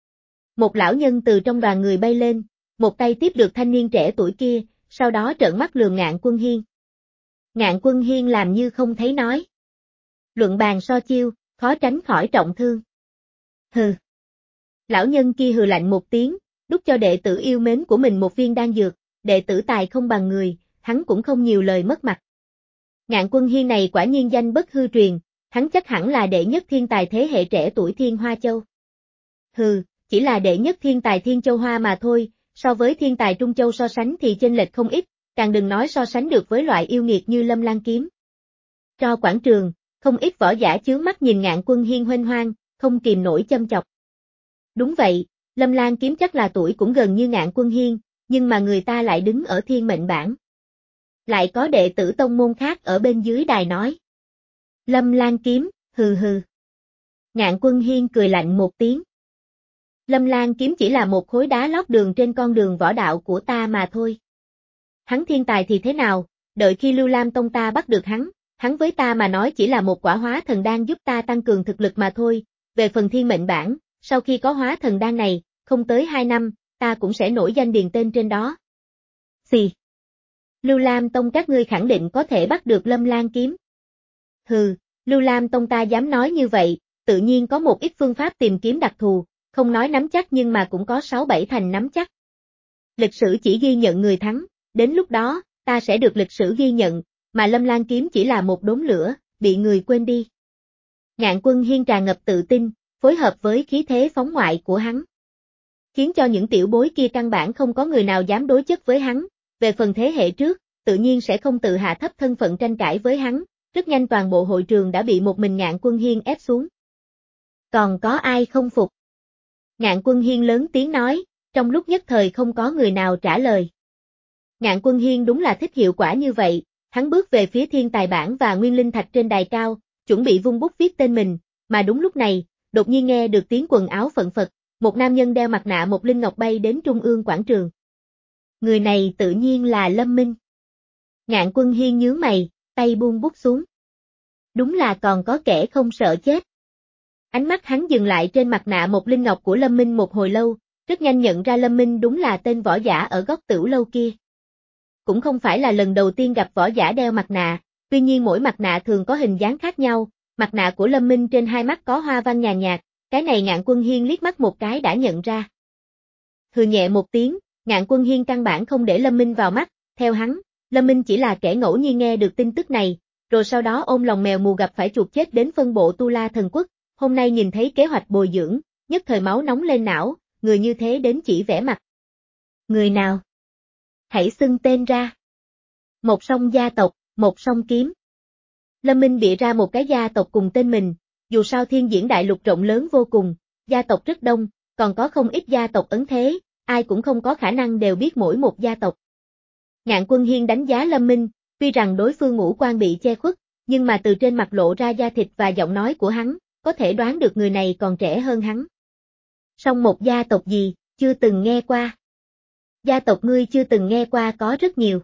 Một lão nhân từ trong đoàn người bay lên, một tay tiếp được thanh niên trẻ tuổi kia, sau đó trợn mắt lườm Ngạn Quân Hiên. Ngạn Quân Hiên làm như không thấy nói. Luận bàn so chiêu, khó tránh khỏi trọng thương. Hừ. Lão nhân kia hừ lạnh một tiếng, đút cho đệ tử yêu mến của mình một viên đan dược, đệ tử tài không bằng người, hắn cũng không nhiều lời mất mặt. Ngạn Quân Hiên này quả nhiên danh bất hư truyền, hắn chắc hẳn là đệ nhất thiên tài thế hệ trẻ tuổi Thiên Hoa Châu. Hừ, chỉ là đệ nhất thiên tài Thiên Châu Hoa mà thôi, so với thiên tài Trung Châu so sánh thì chênh lệch không ít, càng đừng nói so sánh được với loại yêu nghiệt như Lâm Lan Kiếm. Cho quảng trường, không ít võ giả chướng mắt nhìn Ngạn Quân Hiên huênh hoang, không kìm nổi châm chọc. Đúng vậy, Lâm Lan Kiếm chắc là tuổi cũng gần như Ngạn Quân Hiên, nhưng mà người ta lại đứng ở thiên mệnh bảng. Lại có đệ tử tông môn khác ở bên dưới đài nói. Lâm Lan Kiếm, hừ hừ. Ngạn Quân Hiên cười lạnh một tiếng. Lâm Lan Kiếm chỉ là một khối đá lót đường trên con đường võ đạo của ta mà thôi. Hắn thiên tài thì thế nào, đợi khi Lưu Lam Tông ta bắt được hắn, hắn với ta mà nói chỉ là một quả hóa thần đan giúp ta tăng cường thực lực mà thôi, về phần thiên mệnh bảng, sau khi có hóa thần đan này, không tới hai năm, ta cũng sẽ nổi danh điền tên trên đó. Xì. Lưu Lam Tông các ngươi khẳng định có thể bắt được Lâm Lan Kiếm. Hừ, Lưu Lam Tông ta dám nói như vậy, tự nhiên có một ít phương pháp tìm kiếm đặc thù, không nói nắm chắc nhưng mà cũng có sáu bảy thành nắm chắc. Lịch sử chỉ ghi nhận người thắng, đến lúc đó, ta sẽ được lịch sử ghi nhận, mà Lâm Lan Kiếm chỉ là một đốm lửa, bị người quên đi. Ngạn Quân Hiên tràn ngập tự tin, phối hợp với khí thế phóng ngoại của hắn, khiến cho những tiểu bối kia căn bản không có người nào dám đối chất với hắn, về phần thế hệ trước, tự nhiên sẽ không tự hạ thấp thân phận tranh cãi với hắn, rất nhanh toàn bộ hội trường đã bị một mình Ngạn Quân Hiên ép xuống. Còn có ai không phục? Ngạn Quân Hiên lớn tiếng nói, trong lúc nhất thời không có người nào trả lời. Ngạn Quân Hiên đúng là thích hiệu quả như vậy, hắn bước về phía thiên tài bảng và nguyên linh thạch trên đài cao, chuẩn bị vung bút viết tên mình, mà đúng lúc này, đột nhiên nghe được tiếng quần áo phận phật, một nam nhân đeo mặt nạ một linh ngọc bay đến trung ương quảng trường. Người này tự nhiên là Lâm Minh. Ngạn Quân Hiên nhướng mày, tay buông bút xuống. Đúng là còn có kẻ không sợ chết. Ánh mắt hắn dừng lại trên mặt nạ một linh ngọc của Lâm Minh một hồi lâu, rất nhanh nhận ra Lâm Minh đúng là tên võ giả ở góc tửu lâu kia. Cũng không phải là lần đầu tiên gặp võ giả đeo mặt nạ, tuy nhiên mỗi mặt nạ thường có hình dáng khác nhau, mặt nạ của Lâm Minh trên hai mắt có hoa văn nhàn nhạt, cái này Ngạn Quân Hiên liếc mắt một cái đã nhận ra. Hừ nhẹ một tiếng, Ngạn Quân Hiên căn bản không để Lâm Minh vào mắt, theo hắn, Lâm Minh chỉ là kẻ ngẫu nhiên nghe được tin tức này, rồi sau đó ôm lòng mèo mù gặp phải chuột chết đến phân bộ Tu La Thần Quốc, hôm nay nhìn thấy kế hoạch bồi dưỡng, nhất thời máu nóng lên não, người như thế đến chỉ vẽ mặt. Người nào? Hãy xưng tên ra. Một song gia tộc, một song kiếm. Lâm Minh bịa ra một cái gia tộc cùng tên mình, dù sao thiên diễn đại lục rộng lớn vô cùng, gia tộc rất đông, còn có không ít gia tộc ấn thế, ai cũng không có khả năng đều biết mỗi một gia tộc. Ngạn Quân Hiên đánh giá Lâm Minh, tuy rằng đối phương ngũ quan bị che khuất, nhưng mà từ trên mặt lộ ra da thịt và giọng nói của hắn, có thể đoán được người này còn trẻ hơn hắn. Song một gia tộc gì, chưa từng nghe qua. Gia tộc ngươi chưa từng nghe qua có rất nhiều.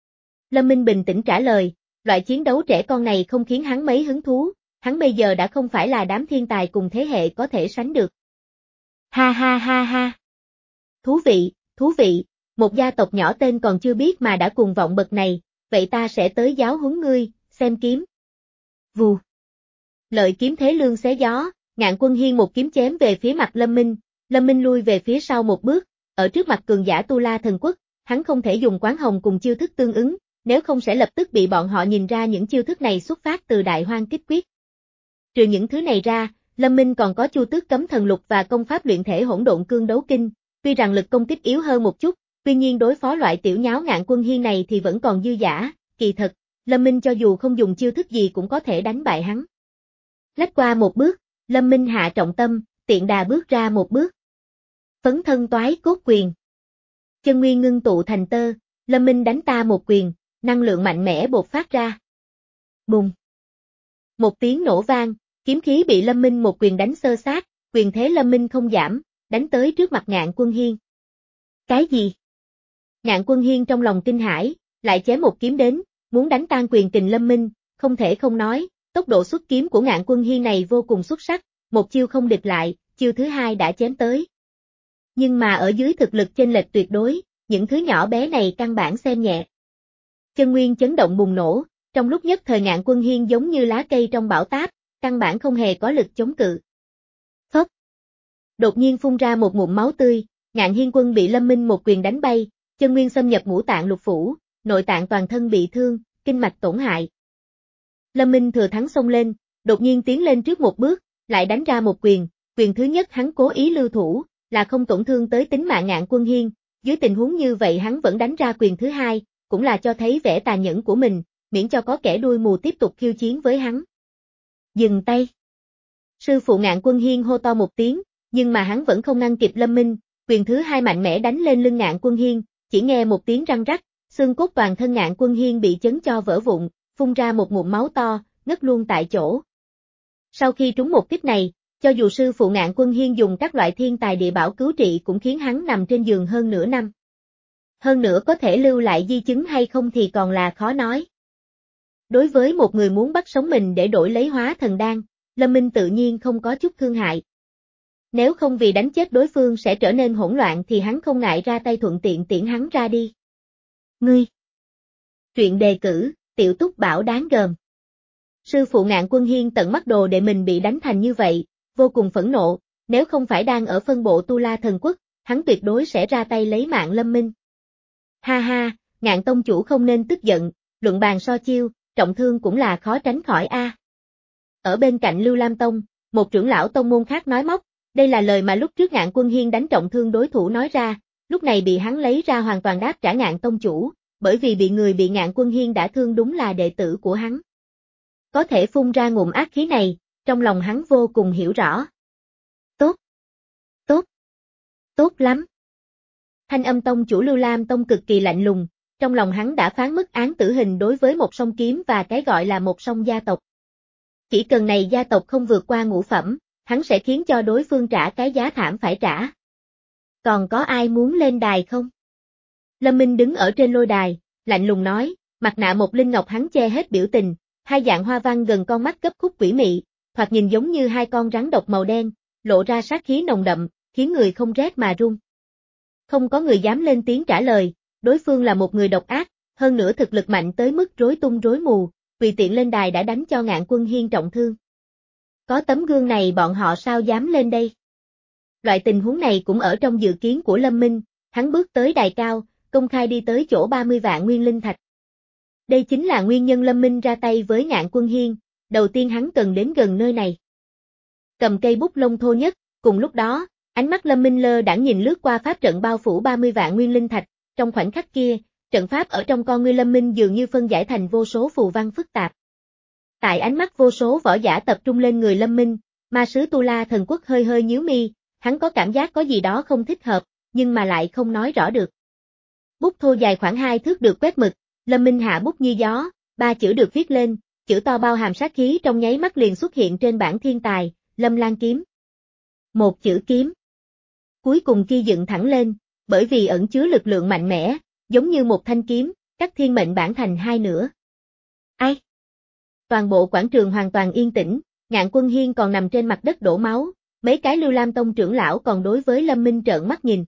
Lâm Minh bình tĩnh trả lời, loại chiến đấu trẻ con này không khiến hắn mấy hứng thú, hắn bây giờ đã không phải là đám thiên tài cùng thế hệ có thể sánh được. Ha ha ha ha. Thú vị, thú vị, một gia tộc nhỏ tên còn chưa biết mà đã cùng vọng bậc này, vậy ta sẽ tới giáo huấn ngươi, xem kiếm. Vù. Lợi kiếm thế lương xé gió, Ngạn Quân Hiên một kiếm chém về phía mặt Lâm Minh, Lâm Minh lui về phía sau một bước, ở trước mặt cường giả Tu La Thần Quốc, hắn không thể dùng quán hồng cùng chiêu thức tương ứng, nếu không sẽ lập tức bị bọn họ nhìn ra những chiêu thức này xuất phát từ Đại Hoang Kích Quyết. Trừ những thứ này ra, Lâm Minh còn có Chu Tước Cấm Thần Lục và công pháp luyện thể Hỗn Độn Cương Đấu Kinh, tuy rằng lực công kích yếu hơn một chút, tuy nhiên đối phó loại tiểu nháo Ngạn Quân Hiên này thì vẫn còn dư dả, kỳ thật, Lâm Minh cho dù không dùng chiêu thức gì cũng có thể đánh bại hắn. Lách qua một bước, Lâm Minh hạ trọng tâm, tiện đà bước ra một bước. Phấn thân toái cốt quyền. Chân nguyên ngưng tụ thành tơ, Lâm Minh đánh ta một quyền, năng lượng mạnh mẽ bộc phát ra. Bùng. Một tiếng nổ vang, kiếm khí bị Lâm Minh một quyền đánh xơ xác, quyền thế Lâm Minh không giảm, đánh tới trước mặt Ngạn Quân Hiên. Cái gì? Ngạn Quân Hiên trong lòng kinh hãi, lại chém một kiếm đến, muốn đánh tan quyền kình Lâm Minh, không thể không nói, tốc độ xuất kiếm của Ngạn Quân Hiên này vô cùng xuất sắc, một chiêu không địch lại, chiêu thứ hai đã chém tới. Nhưng mà ở dưới thực lực chênh lệch tuyệt đối, những thứ nhỏ bé này căn bản xem nhẹ. Chân nguyên chấn động bùng nổ, trong lúc nhất thời Ngạn Quân Hiên giống như lá cây trong bão táp, căn bản không hề có lực chống cự. Phốc. Đột nhiên phun ra một ngụm máu tươi, Ngạn Hiên Quân bị Lâm Minh một quyền đánh bay, chân nguyên xâm nhập ngũ tạng lục phủ, nội tạng toàn thân bị thương, kinh mạch tổn hại. Lâm Minh thừa thắng xông lên, đột nhiên tiến lên trước một bước, lại đánh ra một quyền, quyền thứ nhất hắn cố ý lưu thủ, là không tổn thương tới tính mạng Ngạn Quân Hiên, dưới tình huống như vậy hắn vẫn đánh ra quyền thứ hai, cũng là cho thấy vẻ tàn nhẫn của mình, miễn cho có kẻ đuôi mù tiếp tục khiêu chiến với hắn. Dừng tay. Sư phụ Ngạn Quân Hiên hô to một tiếng, nhưng mà hắn vẫn không ngăn kịp Lâm Minh, quyền thứ hai mạnh mẽ đánh lên lưng Ngạn Quân Hiên, chỉ nghe một tiếng răng rắc, xương cốt toàn thân Ngạn Quân Hiên bị chấn cho vỡ vụn, phun ra một ngụm máu to, ngất luôn tại chỗ. Sau khi trúng một kích này, cho dù sư phụ Ngạn Quân Hiên dùng các loại thiên tài địa bảo cứu trị cũng khiến hắn nằm trên giường hơn nửa năm. Hơn nữa có thể lưu lại di chứng hay không thì còn là khó nói. Đối với một người muốn bắt sống mình để đổi lấy hóa thần đan, Lâm Minh tự nhiên không có chút thương hại. Nếu không vì đánh chết đối phương sẽ trở nên hỗn loạn thì hắn không ngại ra tay thuận tiện tiễn hắn ra đi. Ngươi. Truyện đề cử, Tiểu Túc Bảo đáng gờm. Sư phụ Ngạn Quân Hiên tận mắt đồ đệ mình bị đánh thành như vậy, vô cùng phẫn nộ, nếu không phải đang ở phân bộ Tu La Thần Quốc, hắn tuyệt đối sẽ ra tay lấy mạng Lâm Minh. Ha ha, Ngạn tông chủ không nên tức giận, luận bàn so chiêu, trọng thương cũng là khó tránh khỏi a. À. Ở bên cạnh Lưu Lam Tông, một trưởng lão tông môn khác nói móc, đây là lời mà lúc trước Ngạn Quân Hiên đánh trọng thương đối thủ nói ra, lúc này bị hắn lấy ra hoàn toàn đáp trả Ngạn tông chủ, bởi vì bị người bị Ngạn Quân Hiên đã thương đúng là đệ tử của hắn. Có thể phun ra ngụm ác khí này, trong lòng hắn vô cùng hiểu rõ. Tốt, tốt, tốt lắm. Thanh âm tông chủ Lưu Lam Tông cực kỳ lạnh lùng, trong lòng hắn đã phán mức án tử hình đối với một song kiếm và cái gọi là một song gia tộc. Chỉ cần này gia tộc không vượt qua ngũ phẩm, hắn sẽ khiến cho đối phương trả cái giá thảm phải trả. Còn có ai muốn lên đài không? Lâm Minh đứng ở trên lôi đài, lạnh lùng nói, mặt nạ một linh ngọc hắn che hết biểu tình, hai dạng hoa văn gần con mắt gấp khúc quỷ mị, thoạt nhìn giống như hai con rắn độc màu đen, lộ ra sát khí nồng đậm, khiến người không rét mà run. Không có người dám lên tiếng trả lời, đối phương là một người độc ác, hơn nữa thực lực mạnh tới mức rối tung rối mù, tùy tiện lên đài đã đánh cho Ngạn Quân Hiên trọng thương. Có tấm gương này bọn họ sao dám lên đây? Loại tình huống này cũng ở trong dự kiến của Lâm Minh, hắn bước tới đài cao, công khai đi tới chỗ ba mươi vạn nguyên linh thạch. Đây chính là nguyên nhân Lâm Minh ra tay với Ngạn Quân Hiên, đầu tiên hắn cần đến gần nơi này. Cầm cây bút lông thô nhất, cùng lúc đó, ánh mắt Lâm Minh lơ đãng nhìn lướt qua pháp trận bao phủ ba mươi vạn nguyên linh thạch, trong khoảnh khắc kia, trận pháp ở trong con ngươi Lâm Minh dường như phân giải thành vô số phù văn phức tạp. Tại ánh mắt vô số võ giả tập trung lên người Lâm Minh, ma sứ Tu La Thần Quốc hơi hơi nhíu mi, hắn có cảm giác có gì đó không thích hợp, nhưng mà lại không nói rõ được. Bút thô dài khoảng hai thước được quét mực, Lâm Minh hạ bút như gió, ba chữ được viết lên, chữ to bao hàm sát khí trong nháy mắt liền xuất hiện trên bảng thiên tài, Lâm Lan kiếm. Một chữ kiếm. Cuối cùng kia dựng thẳng lên, bởi vì ẩn chứa lực lượng mạnh mẽ, giống như một thanh kiếm, cắt thiên mệnh bản thành hai nửa. Ai? Toàn bộ quảng trường hoàn toàn yên tĩnh, Ngạn Quân Hiên còn nằm trên mặt đất đổ máu, mấy cái Lưu Lam Tông trưởng lão còn đối với Lâm Minh trợn mắt nhìn.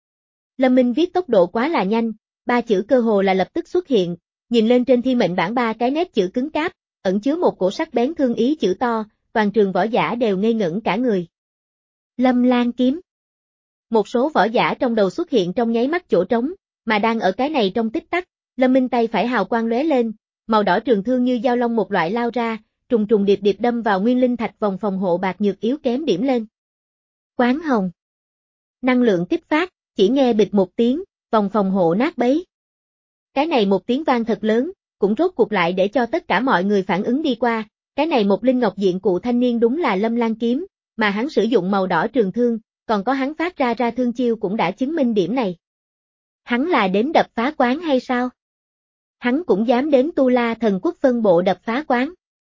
Lâm Minh viết tốc độ quá là nhanh, ba chữ cơ hồ là lập tức xuất hiện, nhìn lên trên thiên mệnh bản ba cái nét chữ cứng cáp, ẩn chứa một cổ sắc bén thương ý chữ to, toàn trường võ giả đều ngây ngẩn cả người. Lâm Lan kiếm. Một số võ giả trong đầu xuất hiện trong nháy mắt chỗ trống, Mà đang ở cái này trong tích tắc, Lâm Minh tay phải hào quang lóe lên, màu đỏ trường thương như dao long một loại lao ra, trùng trùng điệp điệp đâm vào nguyên linh thạch vòng phòng hộ bạc nhược yếu kém điểm lên. Quán hồng. Năng lượng kích phát, chỉ nghe bịch một tiếng, vòng phòng hộ nát bấy. Cái này một tiếng vang thật lớn, cũng rốt cuộc lại để cho tất cả mọi người phản ứng đi qua, cái này một linh ngọc diện cụ thanh niên đúng là Lâm Lan kiếm, mà hắn sử dụng màu đỏ trường thương, còn có hắn phát ra ra thương chiêu cũng đã chứng minh điểm này. Hắn là đến đập phá quán hay sao? Hắn cũng dám đến Tu La Thần Quốc phân bộ đập phá quán.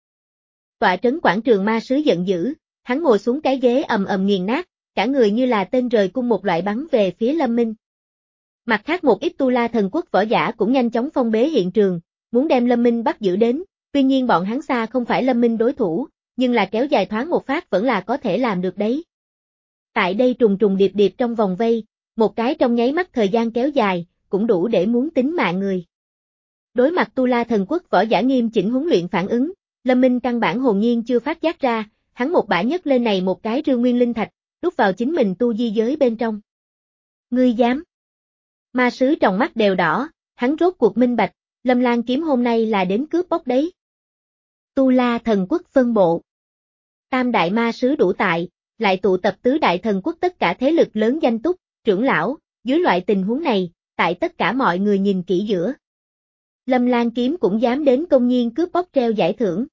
Tọa trấn quảng trường ma sứ giận dữ, hắn ngồi xuống cái ghế ầm ầm nghiền nát, cả người như là tên rời cung một loại bắn về phía Lâm Minh. Mặt khác một ít Tu La Thần Quốc võ giả cũng nhanh chóng phong bế hiện trường, muốn đem Lâm Minh bắt giữ đến, tuy nhiên bọn hắn xa không phải Lâm Minh đối thủ, nhưng là kéo dài thoáng một phát vẫn là có thể làm được đấy. Tại đây trùng trùng điệp điệp trong vòng vây, một cái trong nháy mắt thời gian kéo dài, cũng đủ để muốn tính mạng người. Đối mặt Tu La Thần Quốc võ giả nghiêm chỉnh huấn luyện phản ứng, Lâm Minh căn bản hồn nhiên chưa phát giác ra, hắn một bả nhấc lên này một cái rương nguyên linh thạch, đút vào chính mình tu di giới bên trong. Ngươi dám? Ma sứ trong mắt đều đỏ, hắn rốt cuộc minh bạch, Lâm Lan kiếm hôm nay là đến cướp bóc đấy. Tu La Thần Quốc phân bộ. Tam đại ma sứ đủ tại, lại tụ tập tứ đại thần quốc tất cả thế lực lớn danh túc, trưởng lão, dưới loại tình huống này, tại tất cả mọi người nhìn kỹ giữa. Lâm Lan kiếm cũng dám đến công nhiên cướp bóc treo giải thưởng.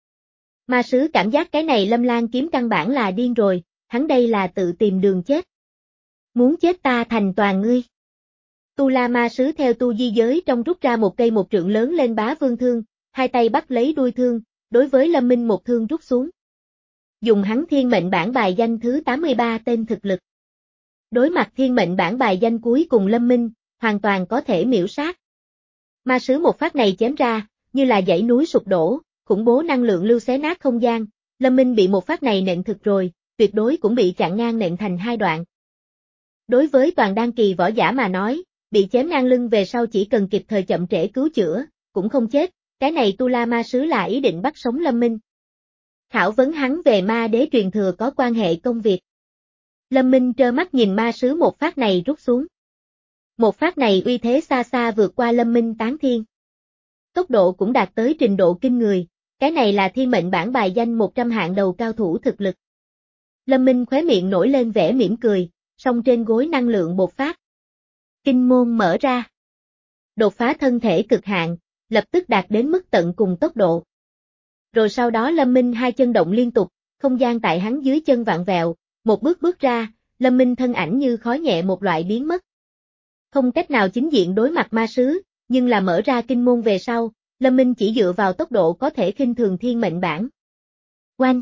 Ma sứ cảm giác cái này Lâm Lan kiếm căn bản là điên rồi, hắn đây là tự tìm đường chết. Muốn chết ta thành toàn ngươi. Tu La ma sứ theo tu di giới trong rút ra một cây một trượng lớn lên bá vương thương, hai tay bắt lấy đuôi thương, đối với Lâm Minh một thương rút xuống. Dùng hắn thiên mệnh bản bài danh thứ tám mươi ba tên thực lực. Đối mặt thiên mệnh bản bài danh cuối cùng Lâm Minh, hoàn toàn có thể miễu sát. Ma sứ một phát này chém ra, như là dãy núi sụp đổ, khủng bố năng lượng lưu xé nát không gian, Lâm Minh bị một phát này nện thực rồi, tuyệt đối cũng bị chặn ngang nện thành hai đoạn. Đối với toàn đan kỳ võ giả mà nói, bị chém ngang lưng về sau chỉ cần kịp thời chậm trễ cứu chữa, cũng không chết, cái này Tu La ma sứ là ý định bắt sống Lâm Minh. Khảo vấn hắn về ma đế truyền thừa có quan hệ công việc. Lâm Minh trơ mắt nhìn ma sứ một phát này rút xuống. Một phát này uy thế xa xa vượt qua Lâm Minh tán thiên. Tốc độ cũng đạt tới trình độ kinh người, cái này là thiên mệnh bản bài danh một trăm hạng đầu cao thủ thực lực. Lâm Minh khóe miệng nổi lên vẻ mỉm cười, song trên gối năng lượng bộc phát. Kinh môn mở ra. Đột phá thân thể cực hạn, lập tức đạt đến mức tận cùng tốc độ. Rồi sau đó Lâm Minh hai chân động liên tục, không gian tại hắn dưới chân vặn vẹo, một bước bước ra, Lâm Minh thân ảnh như khói nhẹ một loại biến mất. Không cách nào chính diện đối mặt ma sứ, nhưng là mở ra kinh môn về sau, Lâm Minh chỉ dựa vào tốc độ có thể khinh thường thiên mệnh bản. Oanh!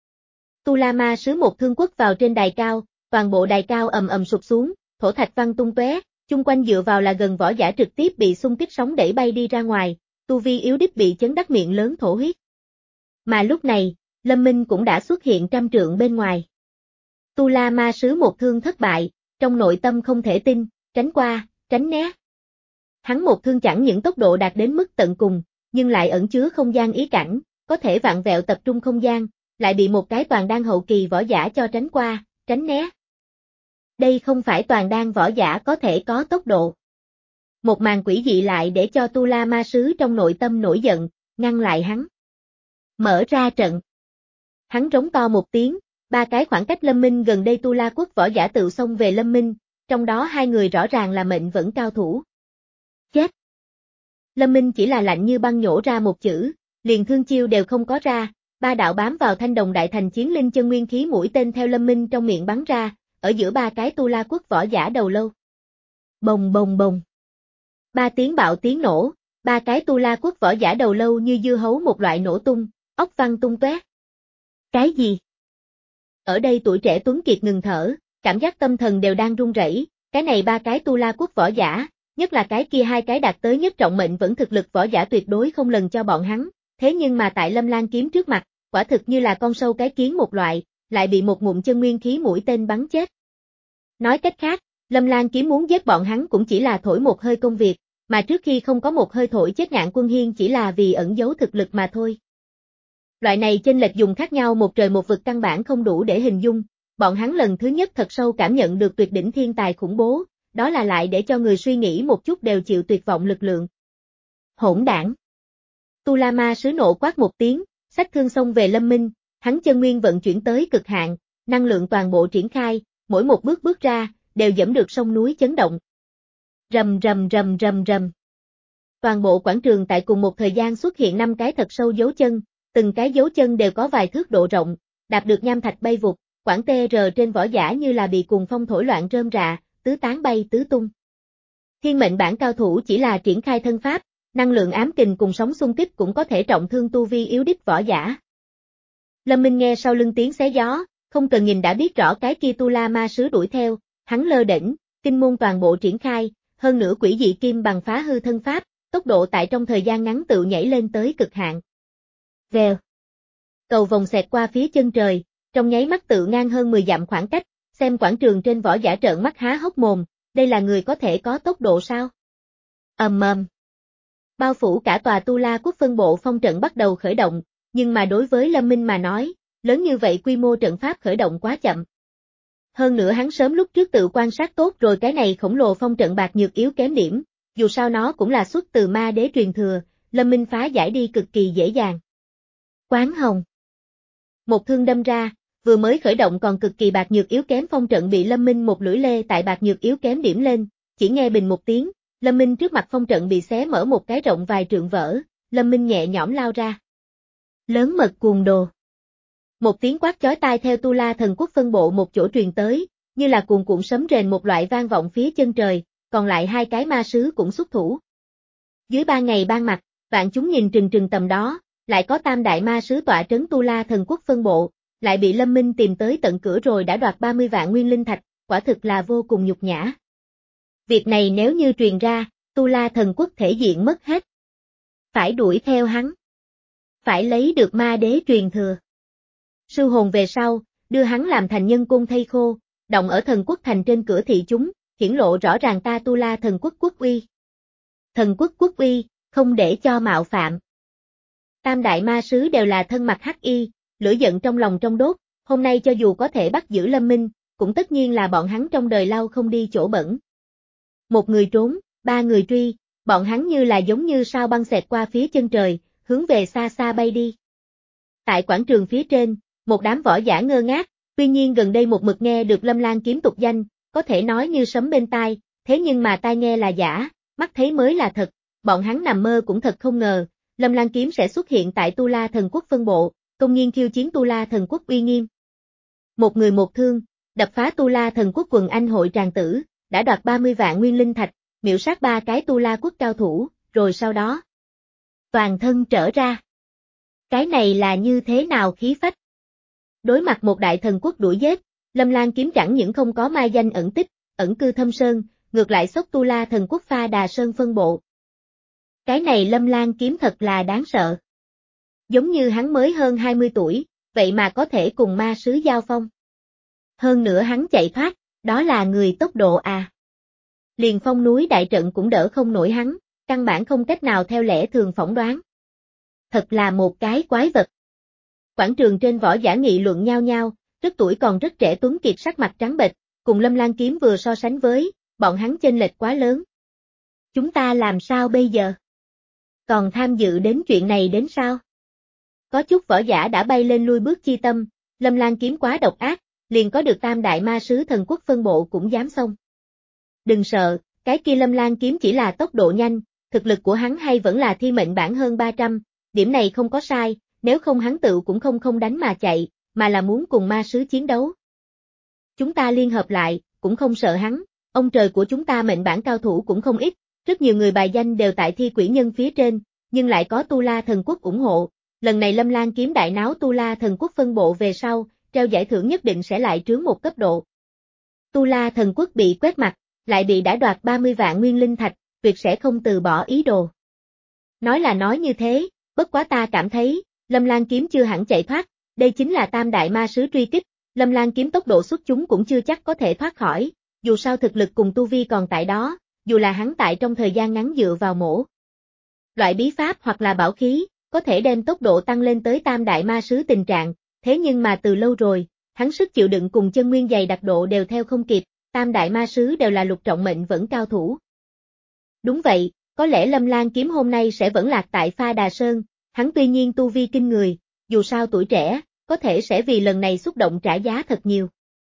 Tu La ma sứ một thương quất vào trên đài cao, toàn bộ đài cao ầm ầm sụp xuống, thổ thạch văng tung tóe, chung quanh dựa vào là gần võ giả trực tiếp bị xung kích sóng đẩy bay đi ra ngoài, tu vi yếu đích bị chấn đắc miệng lớn thổ huyết. Mà lúc này, Lâm Minh cũng đã xuất hiện trăm trượng bên ngoài. Tu La ma sứ một thương thất bại, trong nội tâm không thể tin, tránh qua, tránh né. Hắn một thương chẳng những tốc độ đạt đến mức tận cùng, nhưng lại ẩn chứa không gian ý cảnh, có thể vặn vẹo tập trung không gian, lại bị một cái toàn đan hậu kỳ võ giả cho tránh qua, tránh né. Đây không phải toàn đan võ giả có thể có tốc độ. Một màn quỷ dị lại để cho Tu La ma sứ trong nội tâm nổi giận, ngăn lại hắn. Mở ra trận. Hắn rống to một tiếng, ba cái khoảng cách Lâm Minh gần đây Tu La quốc võ giả tự xông về Lâm Minh, trong đó hai người rõ ràng là mệnh vẫn cao thủ. Chết! Lâm Minh chỉ là lạnh như băng nhổ ra một chữ, liền thương chiêu đều không có ra, ba đạo bám vào thanh đồng đại thành chiến linh chân nguyên khí mũi tên theo Lâm Minh trong miệng bắn ra, ở giữa ba cái Tu La quốc võ giả đầu lâu. Bồng bồng bồng. Ba tiếng bạo tiếng nổ, ba cái Tu La quốc võ giả đầu lâu như dưa hấu một loại nổ tung, óc văng tung tóe. Cái gì? Ở đây tuổi trẻ tuấn kiệt ngừng thở, cảm giác tâm thần đều đang run rẩy, cái này ba cái Tu La quốc võ giả, nhất là cái kia hai cái đạt tới nhất trọng mệnh vẫn thực lực võ giả tuyệt đối không lần cho bọn hắn, thế nhưng mà tại Lâm Lan kiếm trước mặt, quả thực như là con sâu cái kiến một loại, lại bị một ngụm chân nguyên khí mũi tên bắn chết. Nói cách khác, Lâm Lan kiếm muốn giết bọn hắn cũng chỉ là thổi một hơi công việc, mà trước khi không có một hơi thổi chết Ngạn Quân Hiên chỉ là vì ẩn giấu thực lực mà thôi. Loại này chênh lệch dùng khác nhau một trời một vực căn bản không đủ để hình dung, bọn hắn lần thứ nhất thật sâu cảm nhận được tuyệt đỉnh thiên tài khủng bố, đó là lại để cho người suy nghĩ một chút đều chịu tuyệt vọng lực lượng. Hỗn đảng. Tu La Ma sứ nộ quát một tiếng, xách thương xông về Lâm Minh, hắn chân nguyên vận chuyển tới cực hạn, năng lượng toàn bộ triển khai, mỗi một bước bước ra, đều dẫm được sông núi chấn động. Rầm rầm rầm rầm rầm. Toàn bộ quảng trường tại cùng một thời gian xuất hiện năm cái thật sâu dấu chân, từng cái dấu chân đều có vài thước độ rộng, đạp được nham thạch bay vụt, quảng tê rờ trên võ giả như là bị cuồng phong thổi loạn rơm rạ, tứ tán bay tứ tung. Thiên mệnh bản cao thủ chỉ là triển khai thân pháp, năng lượng ám kình cùng sóng xung kích cũng có thể trọng thương tu vi yếu đích võ giả. Lâm Minh nghe sau lưng tiếng xé gió, không cần nhìn đã biết rõ cái kia Tu La Ma sứ đuổi theo, hắn lơ đễnh, kinh môn toàn bộ triển khai, hơn nữa quỷ dị kim bằng phá hư thân pháp, tốc độ tại trong thời gian ngắn tự nhảy lên tới cực hạn. Vèo. Cầu vòng xẹt qua phía chân trời, trong nháy mắt tự ngang hơn mười dặm khoảng cách, xem quảng trường trên võ giả trợn mắt há hốc mồm, đây là người có thể có tốc độ sao? Ầm ầm. Bao phủ cả tòa Tu La Quốc phân bộ phong trận bắt đầu khởi động, nhưng mà đối với Lâm Minh mà nói, lớn như vậy quy mô trận pháp khởi động quá chậm. Hơn nữa hắn sớm lúc trước tự quan sát tốt rồi cái này khổng lồ phong trận bạc nhược yếu kém điểm, dù sao nó cũng là xuất từ ma đế truyền thừa, Lâm Minh phá giải đi cực kỳ dễ dàng. Quán hồng. Một thương đâm ra, vừa mới khởi động còn cực kỳ bạc nhược yếu kém phong trận bị Lâm Minh một lưỡi lê tại bạc nhược yếu kém điểm lên, chỉ nghe bình một tiếng, Lâm Minh trước mặt phong trận bị xé mở một cái rộng vài trượng vỡ, Lâm Minh nhẹ nhõm lao ra. Lớn mật cuồng đồ. Một tiếng quát chói tai theo Tu La Thần Quốc phân bộ một chỗ truyền tới, như là cuồn cuộn sấm rền một loại vang vọng phía chân trời, còn lại hai cái ma sứ cũng xuất thủ. Dưới ba ngày ban mặt, vạn chúng nhìn trừng trừng tầm đó, lại có tam đại ma sứ tọa trấn Tu La Thần Quốc phân bộ, lại bị Lâm Minh tìm tới tận cửa rồi đã đoạt ba mươi vạn nguyên linh thạch, quả thực là vô cùng nhục nhã. Việc này nếu như truyền ra, Tu La Thần Quốc thể diện mất hết. Phải đuổi theo hắn. Phải lấy được ma đế truyền thừa. Sư hồn về sau, đưa hắn làm thành nhân côn thây khô, động ở thần quốc thành trên cửa thị chúng, hiển lộ rõ ràng ta Tu La Thần Quốc quốc uy. Thần quốc quốc uy, không để cho mạo phạm. Tam đại ma sứ đều là thân mặc hắc y, lửa giận trong lòng trong đốt, hôm nay cho dù có thể bắt giữ Lâm Minh, cũng tất nhiên là bọn hắn trong đời lau không đi chỗ bẩn. Một người trốn, ba người truy, bọn hắn như là giống như sao băng xẹt qua phía chân trời, hướng về xa xa bay đi. Tại quảng trường phía trên, một đám võ giả ngơ ngác, tuy nhiên gần đây một mực nghe được Lâm Lan kiếm tục danh, có thể nói như sấm bên tai, thế nhưng mà tai nghe là giả, mắt thấy mới là thật, bọn hắn nằm mơ cũng thật không ngờ, Lâm Lan kiếm sẽ xuất hiện tại Tu La Thần Quốc phân bộ, công nhiên khiêu chiến Tu La Thần Quốc uy nghiêm. Một người một thương, đập phá Tu La Thần Quốc quần anh hội tràng tử, đã đoạt ba mươi vạn nguyên linh thạch, miểu sát ba cái Tu La Quốc cao thủ, rồi sau đó toàn thân trở ra. Cái này là như thế nào khí phách? Đối mặt một đại thần quốc đuổi giết, Lâm Lan kiếm chẳng những không có mai danh ẩn tích, ẩn cư thâm sơn, ngược lại xốc Tu La Thần Quốc pha đà sơn phân bộ. Cái này Lâm Lan kiếm thật là đáng sợ. Giống như hắn mới hơn hai mươi tuổi, vậy mà có thể cùng ma sứ giao phong. Hơn nữa hắn chạy thoát, đó là người tốc độ à. Liền phong núi đại trận cũng đỡ không nổi hắn, căn bản không cách nào theo lẽ thường phỏng đoán. Thật là một cái quái vật. Quảng trường trên võ giả nghị luận nhau nhau, rất tuổi còn rất trẻ tuấn kiệt sắc mặt trắng bệch, cùng Lâm Lan kiếm vừa so sánh với, bọn hắn chênh lệch quá lớn. Chúng ta làm sao bây giờ? Còn tham dự đến chuyện này đến sao? Có chút võ giả đã bay lên lui bước chi tâm, Lâm Lan kiếm quá độc ác, liền có được tam đại ma sứ thần quốc phân bộ cũng dám xông. Đừng sợ, cái kia Lâm Lan kiếm chỉ là tốc độ nhanh, thực lực của hắn hay vẫn là thi mệnh bản hơn ba trăm, điểm này không có sai, nếu không hắn tự cũng không không đánh mà chạy, mà là muốn cùng ma sứ chiến đấu. Chúng ta liên hợp lại, cũng không sợ hắn, ông trời của chúng ta mệnh bản cao thủ cũng không ít, rất nhiều người bài danh đều tại thi quỷ nhân phía trên, nhưng lại có Tu La Thần Quốc ủng hộ, lần này Lâm Lan kiếm đại náo Tu La Thần Quốc phân bộ về sau, treo giải thưởng nhất định sẽ lại trướng một cấp độ. Tu La Thần Quốc bị quét mặt, lại bị đã đoạt ba mươi vạn nguyên linh thạch, tuyệt sẽ không từ bỏ ý đồ. Nói là nói như thế, bất quá ta cảm thấy, Lâm Lan kiếm chưa hẳn chạy thoát, đây chính là tam đại ma sứ truy kích, Lâm Lan kiếm tốc độ xuất chúng cũng chưa chắc có thể thoát khỏi, dù sao thực lực cùng tu vi còn tại đó, dù là hắn tại trong thời gian ngắn dựa vào mổ loại bí pháp hoặc là bảo khí, có thể đem tốc độ tăng lên tới tam đại ma sứ tình trạng, thế nhưng mà từ lâu rồi, hắn sức chịu đựng cùng chân nguyên dày đặc độ đều theo không kịp, tam đại ma sứ đều là lục trọng mệnh vẫn cao thủ. Đúng vậy, có lẽ Lâm Lan kiếm hôm nay sẽ vẫn lạc tại Pha Đà Sơn, hắn tuy nhiên tu vi kinh người, dù sao tuổi trẻ, có thể sẽ vì lần này xúc động trả giá thật nhiều.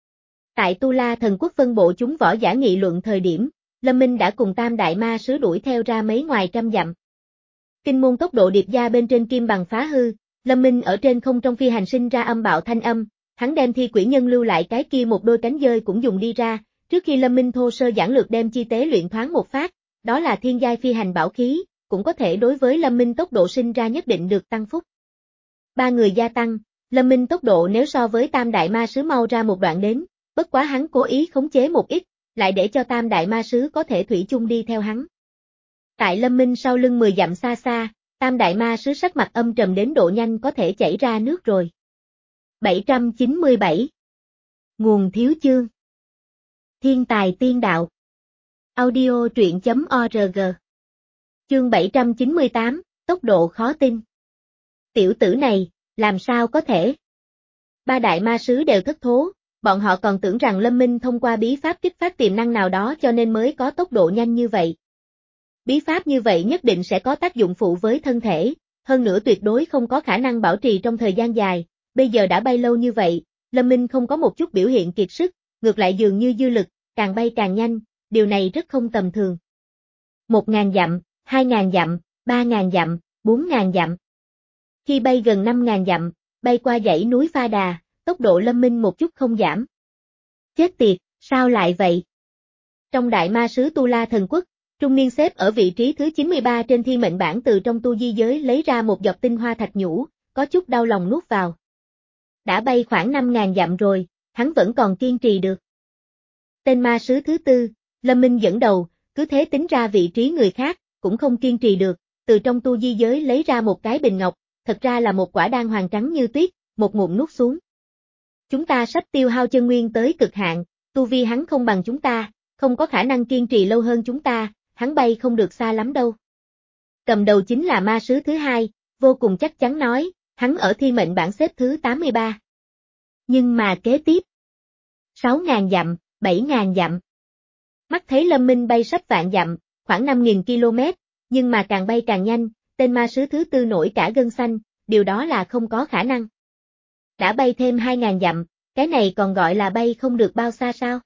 Tại Tu La Thần Quốc phân bộ chúng võ giả nghị luận thời điểm, Lâm Minh đã cùng tam đại ma sứ đuổi theo ra mấy ngoài trăm dặm. Kinh môn tốc độ điệp gia bên trên kim bằng phá hư, Lâm Minh ở trên không trong phi hành sinh ra âm bạo thanh âm, hắn đem thi quỷ nhân lưu lại cái kia một đôi cánh dơi cũng dùng đi ra, trước khi Lâm Minh thô sơ giản lược đem chi tế luyện thoáng một phát, đó là thiên giai phi hành bảo khí, cũng có thể đối với Lâm Minh tốc độ sinh ra nhất định được tăng phúc. Ba người gia tăng, Lâm Minh tốc độ nếu so với tam đại ma sứ mau ra một đoạn đến, bất quá hắn cố ý khống chế một ít, lại để cho tam đại ma sứ có thể thủy chung đi theo hắn. Tại Lâm Minh sau lưng mười dặm xa xa, tam đại ma sứ sắc mặt âm trầm đến độ nhanh có thể chảy ra nước rồi. bảy trăm chín mươi bảy Nguồn thiếu chương Thiên tài tiên đạo Audio truyện chấm org Chương bảy trăm chín mươi tám, tốc độ khó tin. Tiểu tử này, làm sao có thể? Ba đại ma sứ đều thất thố, bọn họ còn tưởng rằng Lâm Minh thông qua bí pháp kích phát tiềm năng nào đó cho nên mới có tốc độ nhanh như vậy. Bí pháp như vậy nhất định sẽ có tác dụng phụ với thân thể, hơn nữa tuyệt đối không có khả năng bảo trì trong thời gian dài, bây giờ đã bay lâu như vậy, Lâm Minh không có một chút biểu hiện kiệt sức, ngược lại dường như dư lực, càng bay càng nhanh, điều này rất không tầm thường. Một ngàn dặm, hai ngàn dặm, ba ngàn dặm, bốn ngàn dặm. Khi bay gần năm ngàn dặm, bay qua dãy núi Pha Đà, tốc độ Lâm Minh một chút không giảm. Chết tiệt, sao lại vậy? Trong đại ma sứ Tu La Thần Quốc, trung niên xếp ở vị trí thứ chín mươi ba trên thiên mệnh bảng từ trong tu di giới lấy ra một giọt tinh hoa thạch nhũ, có chút đau lòng nuốt vào. Đã bay khoảng năm ngàn dặm rồi, hắn vẫn còn kiên trì được. Tên ma sứ thứ tư, Lâm Minh dẫn đầu, cứ thế tính ra vị trí người khác, cũng không kiên trì được, từ trong tu di giới lấy ra một cái bình ngọc, thật ra là một quả đan hoàng trắng như tuyết, một ngụm nuốt xuống. Chúng ta sắp tiêu hao chân nguyên tới cực hạn, tu vi hắn không bằng chúng ta, không có khả năng kiên trì lâu hơn chúng ta, hắn bay không được xa lắm đâu. Cầm đầu chính là ma sứ thứ hai, vô cùng chắc chắn nói, hắn ở thiên mệnh bảng xếp thứ tám mươi ba. Nhưng mà kế tiếp, sáu ngàn dặm, bảy ngàn dặm. Mắt thấy Lâm Minh bay sắp vạn dặm, khoảng năm nghìn ki lô mét, nhưng mà càng bay càng nhanh, tên ma sứ thứ tư nổi cả gân xanh, điều đó là không có khả năng. Đã bay thêm hai ngàn dặm, cái này còn gọi là bay không được bao xa sao?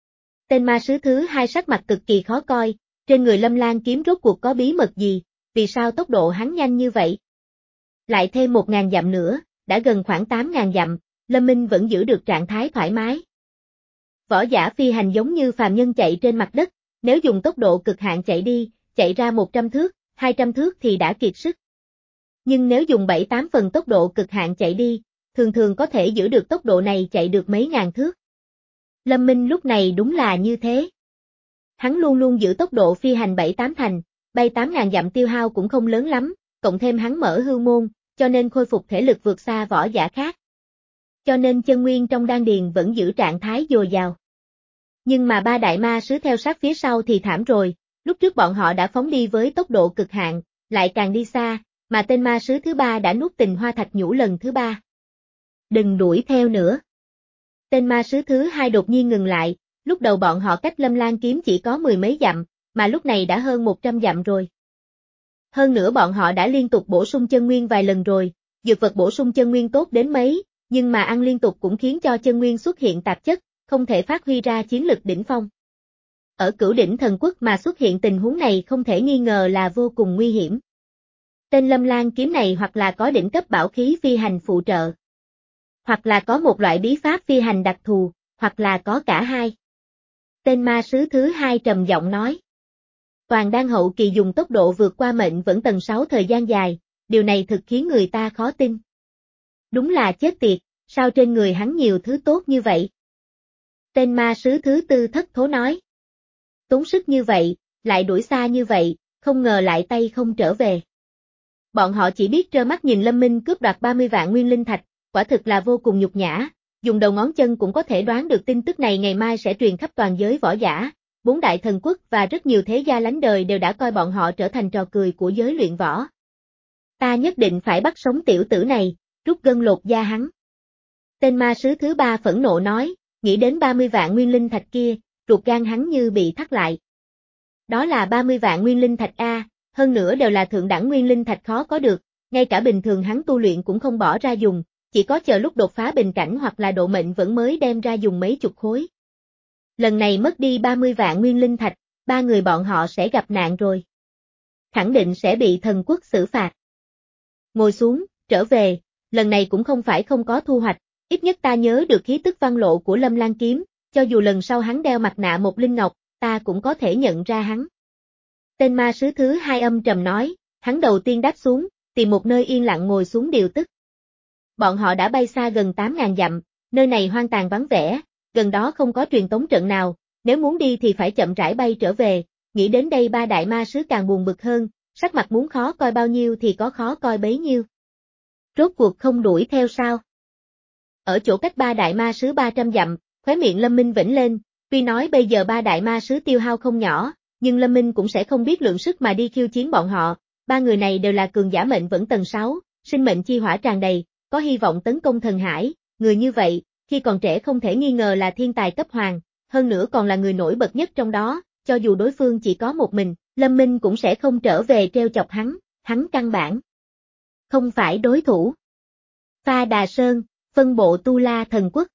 Tên ma sứ thứ hai sắc mặt cực kỳ khó coi, trên người Lâm Lan kiếm rốt cuộc có bí mật gì, vì sao tốc độ hắn nhanh như vậy? Lại thêm một ngàn dặm nữa, đã gần khoảng tám ngàn dặm, Lâm Minh vẫn giữ được trạng thái thoải mái. Võ giả phi hành giống như phàm nhân chạy trên mặt đất, nếu dùng tốc độ cực hạn chạy đi, chạy ra một trăm thước, hai trăm thước thì đã kiệt sức. Nhưng nếu dùng bảy tám phần tốc độ cực hạn chạy đi, thường thường có thể giữ được tốc độ này chạy được mấy ngàn thước. Lâm Minh lúc này đúng là như thế. Hắn luôn luôn giữ tốc độ phi hành bảy tám thành, bay tám ngàn dặm tiêu hao cũng không lớn lắm, cộng thêm hắn mở hư môn, cho nên khôi phục thể lực vượt xa võ giả khác. Cho nên chân nguyên trong đan điền vẫn giữ trạng thái dồi dào. Nhưng mà ba đại ma sứ theo sát phía sau thì thảm rồi, lúc trước bọn họ đã phóng đi với tốc độ cực hạn, lại càng đi xa, mà tên ma sứ thứ ba đã nuốt tình hoa thạch nhũ lần thứ ba. Đừng đuổi theo nữa. Tên ma sứ thứ hai đột nhiên ngừng lại, lúc đầu bọn họ cách Lâm Lan kiếm chỉ có mười mấy dặm, mà lúc này đã hơn một trăm dặm rồi. Hơn nữa bọn họ đã liên tục bổ sung chân nguyên vài lần rồi, dược vật bổ sung chân nguyên tốt đến mấy, nhưng mà ăn liên tục cũng khiến cho chân nguyên xuất hiện tạp chất, không thể phát huy ra chiến lực đỉnh phong. Ở Cửu Đỉnh Thần Quốc mà xuất hiện tình huống này không thể nghi ngờ là vô cùng nguy hiểm. Tên Lâm Lan kiếm này hoặc là có đỉnh cấp bảo khí phi hành phụ trợ, hoặc là có một loại bí pháp phi hành đặc thù, hoặc là có cả hai. Tên ma sứ thứ hai trầm giọng nói. Toàn đan hậu kỳ dùng tốc độ vượt qua mệnh vẫn tầng sáu thời gian dài, điều này thực khiến người ta khó tin. Đúng là chết tiệt, sao trên người hắn nhiều thứ tốt như vậy? Tên ma sứ thứ tư thất thố nói. Tốn sức như vậy, lại đuổi xa như vậy, không ngờ lại tay không trở về. Bọn họ chỉ biết trơ mắt nhìn Lâm Minh cướp đoạt ba mươi vạn nguyên linh thạch, quả thực là vô cùng nhục nhã, dùng đầu ngón chân cũng có thể đoán được tin tức này ngày mai sẽ truyền khắp toàn giới võ giả, bốn đại thần quốc và rất nhiều thế gia lánh đời đều đã coi bọn họ trở thành trò cười của giới luyện võ. Ta nhất định phải bắt sống tiểu tử này, rút gân lột da hắn. Tên ma sứ thứ ba phẫn nộ nói, nghĩ đến ba mươi vạn nguyên linh thạch kia, ruột gan hắn như bị thắt lại. Đó là ba mươi vạn nguyên linh thạch a, hơn nữa đều là thượng đẳng nguyên linh thạch khó có được, ngay cả bình thường hắn tu luyện cũng không bỏ ra dùng, chỉ có chờ lúc đột phá bình cảnh hoặc là độ mệnh vẫn mới đem ra dùng mấy chục khối. Lần này mất đi ba mươi vạn nguyên linh thạch, ba người bọn họ sẽ gặp nạn rồi. Khẳng định sẽ bị thần quốc xử phạt. Ngồi xuống, trở về, lần này cũng không phải không có thu hoạch, ít nhất ta nhớ được khí tức văn lộ của Lâm Lan kiếm, cho dù lần sau hắn đeo mặt nạ một linh ngọc, ta cũng có thể nhận ra hắn. Tên ma sứ thứ hai âm trầm nói, hắn đầu tiên đáp xuống, tìm một nơi yên lặng ngồi xuống điều tức. Bọn họ đã bay xa gần tám ngàn dặm, nơi này hoang tàn vắng vẻ, gần đó không có truyền tống trận nào, nếu muốn đi thì phải chậm rãi bay trở về, nghĩ đến đây ba đại ma sứ càng buồn bực hơn, sắc mặt muốn khó coi bao nhiêu thì có khó coi bấy nhiêu. Rốt cuộc không đuổi theo sao? Ở chỗ cách ba đại ma sứ ba trăm dặm, khóe miệng Lâm Minh vểnh lên, tuy nói bây giờ ba đại ma sứ tiêu hao không nhỏ, nhưng Lâm Minh cũng sẽ không biết lượng sức mà đi khiêu chiến bọn họ, ba người này đều là cường giả mệnh vẫn tầng sáu, sinh mệnh chi hỏa tràn đầy, có hy vọng tấn công thần hải, người như vậy, khi còn trẻ không thể nghi ngờ là thiên tài cấp hoàng, hơn nữa còn là người nổi bật nhất trong đó, cho dù đối phương chỉ có một mình, Lâm Minh cũng sẽ không trở về treo chọc hắn, hắn căn bản không phải đối thủ. Pha Đà Sơn, phân bộ Tu La Thần Quốc.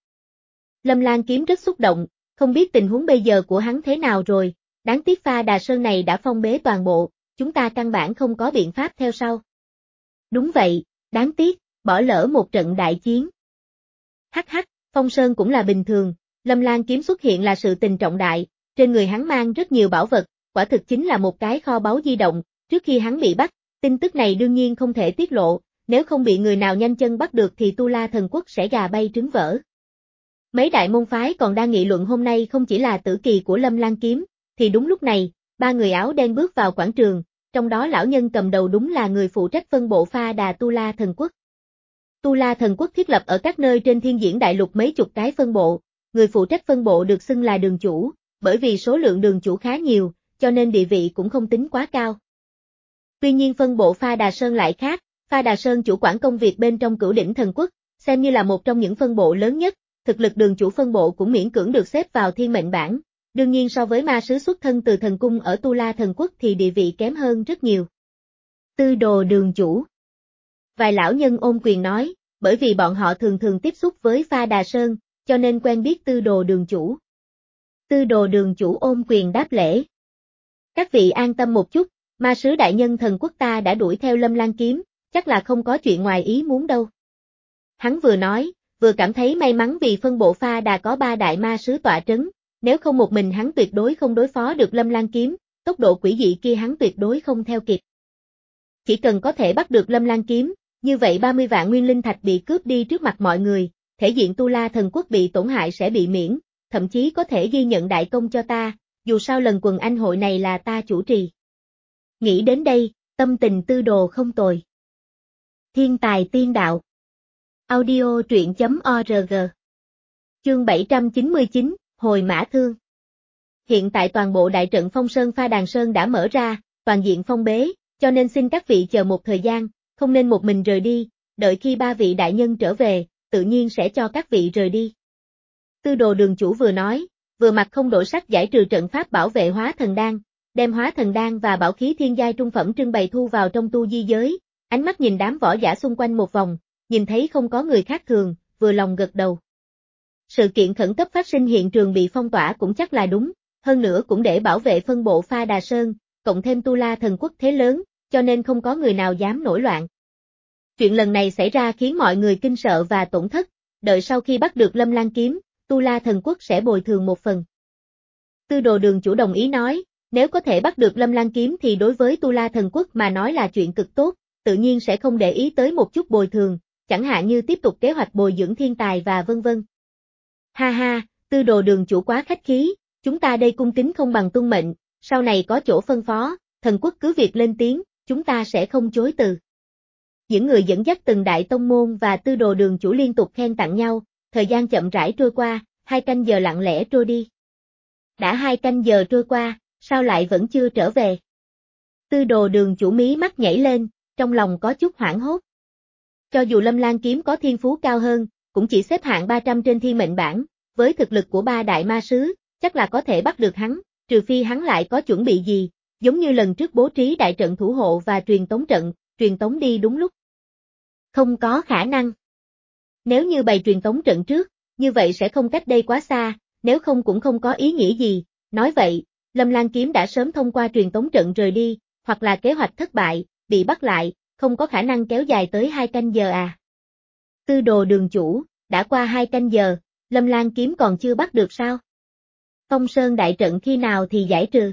Lâm Lan kiếm rất xúc động, không biết tình huống bây giờ của hắn thế nào rồi, đáng tiếc Pha Đà Sơn này đã phong bế toàn bộ, chúng ta căn bản không có biện pháp theo sau. Đúng vậy, đáng tiếc, bỏ lỡ một trận đại chiến. Hắc hắc, Phong Sơn cũng là bình thường, Lâm Lan kiếm xuất hiện là sự tình trọng đại, trên người hắn mang rất nhiều bảo vật, quả thực chính là một cái kho báu di động, trước khi hắn bị bắt, tin tức này đương nhiên không thể tiết lộ, nếu không bị người nào nhanh chân bắt được thì Tu La Thần Quốc sẽ gà bay trứng vỡ. Mấy đại môn phái còn đang nghị luận hôm nay không chỉ là tử kỳ của Lâm Lan kiếm, thì đúng lúc này, ba người áo đen bước vào quảng trường, trong đó lão nhân cầm đầu đúng là người phụ trách phân bộ Pha Đà Tu La Thần Quốc. Tu La Thần Quốc thiết lập ở các nơi trên thiên diễn đại lục mấy chục cái phân bộ, người phụ trách phân bộ được xưng là đường chủ, bởi vì số lượng đường chủ khá nhiều, cho nên địa vị cũng không tính quá cao. Tuy nhiên phân bộ Pha Đà Sơn lại khác, Pha Đà Sơn chủ quản công việc bên trong Cửu Đỉnh Thần Quốc, xem như là một trong những phân bộ lớn nhất, thực lực đường chủ phân bộ cũng miễn cưỡng được xếp vào thiên mệnh bảng, đương nhiên so với ma sứ xuất thân từ thần cung ở Tu La Thần Quốc thì địa vị kém hơn rất nhiều. Tư đồ đường chủ. Vài lão nhân ôm quyền nói, bởi vì bọn họ thường thường tiếp xúc với Pha Đà Sơn, cho nên quen biết tư đồ đường chủ. Tư đồ đường chủ ôm quyền đáp lễ. Các vị an tâm một chút, ma sứ đại nhân thần quốc ta đã đuổi theo Lâm Lan kiếm, chắc là không có chuyện ngoài ý muốn đâu. Hắn vừa nói, vừa cảm thấy may mắn vì phân bộ Pha Đà có ba đại ma sứ tọa trấn, nếu không một mình hắn tuyệt đối không đối phó được Lâm Lan kiếm, tốc độ quỷ dị kia hắn tuyệt đối không theo kịp. Chỉ cần có thể bắt được Lâm Lan kiếm, như vậy ba mươi vạn nguyên linh thạch bị cướp đi trước mặt mọi người, thể diện Tu La Thần Quốc bị tổn hại sẽ bị miễn, thậm chí có thể ghi nhận đại công cho ta, dù sao lần quần anh hội này là ta chủ trì. Nghĩ đến đây, tâm tình tư đồ không tồi. Thiên tài tiên đạo. Audio truyện chấm org. Chương bảy trăm chín mươi chín, Hồi Mã Thương. Hiện tại toàn bộ đại trận Phong Sơn Pha Đàn Sơn đã mở ra, toàn diện phong bế, cho nên xin các vị chờ một thời gian, không nên một mình rời đi, đợi khi ba vị đại nhân trở về, tự nhiên sẽ cho các vị rời đi. Tư đồ đường chủ vừa nói, vừa mặt không đổi sắc giải trừ trận pháp bảo vệ hóa thần đan, đem hóa thần đan và bảo khí thiên giai trung phẩm trưng bày thu vào trong tu di giới, ánh mắt nhìn đám võ giả xung quanh một vòng, nhìn thấy không có người khác thường, vừa lòng gật đầu. Sự kiện khẩn cấp phát sinh hiện trường bị phong tỏa cũng chắc là đúng, hơn nữa cũng để bảo vệ phân bộ Pha Đà Sơn, cộng thêm Tu La Thần Quốc thế lớn, cho nên không có người nào dám nổi loạn. Chuyện lần này xảy ra khiến mọi người kinh sợ và tổn thất, đợi sau khi bắt được Lâm Lan kiếm, Tu La Thần Quốc sẽ bồi thường một phần. Tư đồ đường chủ đồng ý nói, nếu có thể bắt được Lâm Lan kiếm thì đối với Tu La Thần Quốc mà nói là chuyện cực tốt, tự nhiên sẽ không để ý tới một chút bồi thường, chẳng hạn như tiếp tục kế hoạch bồi dưỡng thiên tài và vân vân. Ha ha, tư đồ đường chủ quá khách khí, chúng ta đây cung kính không bằng tuân mệnh, sau này có chỗ phân phó, thần quốc cứ việc lên tiếng, chúng ta sẽ không chối từ. Những người dẫn dắt từng đại tông môn và tư đồ đường chủ liên tục khen tặng nhau, thời gian chậm rãi trôi qua, hai canh giờ lặng lẽ trôi đi. Đã hai canh giờ trôi qua, sao lại vẫn chưa trở về? Tư đồ đường chủ mí mắt nhảy lên, trong lòng có chút hoảng hốt. Cho dù Lâm Lan kiếm có thiên phú cao hơn, cũng chỉ xếp hạng ba trăm trên thiên mệnh bảng, với thực lực của ba đại ma sứ, chắc là có thể bắt được hắn, trừ phi hắn lại có chuẩn bị gì, giống như lần trước bố trí đại trận thủ hộ và truyền tống trận, truyền tống đi đúng lúc. Không có khả năng. Nếu như bày truyền tống trận trước, như vậy sẽ không cách đây quá xa, nếu không cũng không có ý nghĩa gì, nói vậy, Lâm Lan Kiếm đã sớm thông qua truyền tống trận rời đi, hoặc là kế hoạch thất bại, bị bắt lại, không có khả năng kéo dài tới hai canh giờ à. Tư đồ đường chủ, đã qua hai canh giờ, Lâm Lan Kiếm còn chưa bắt được sao? Phong Sơn đại trận khi nào thì giải trừ?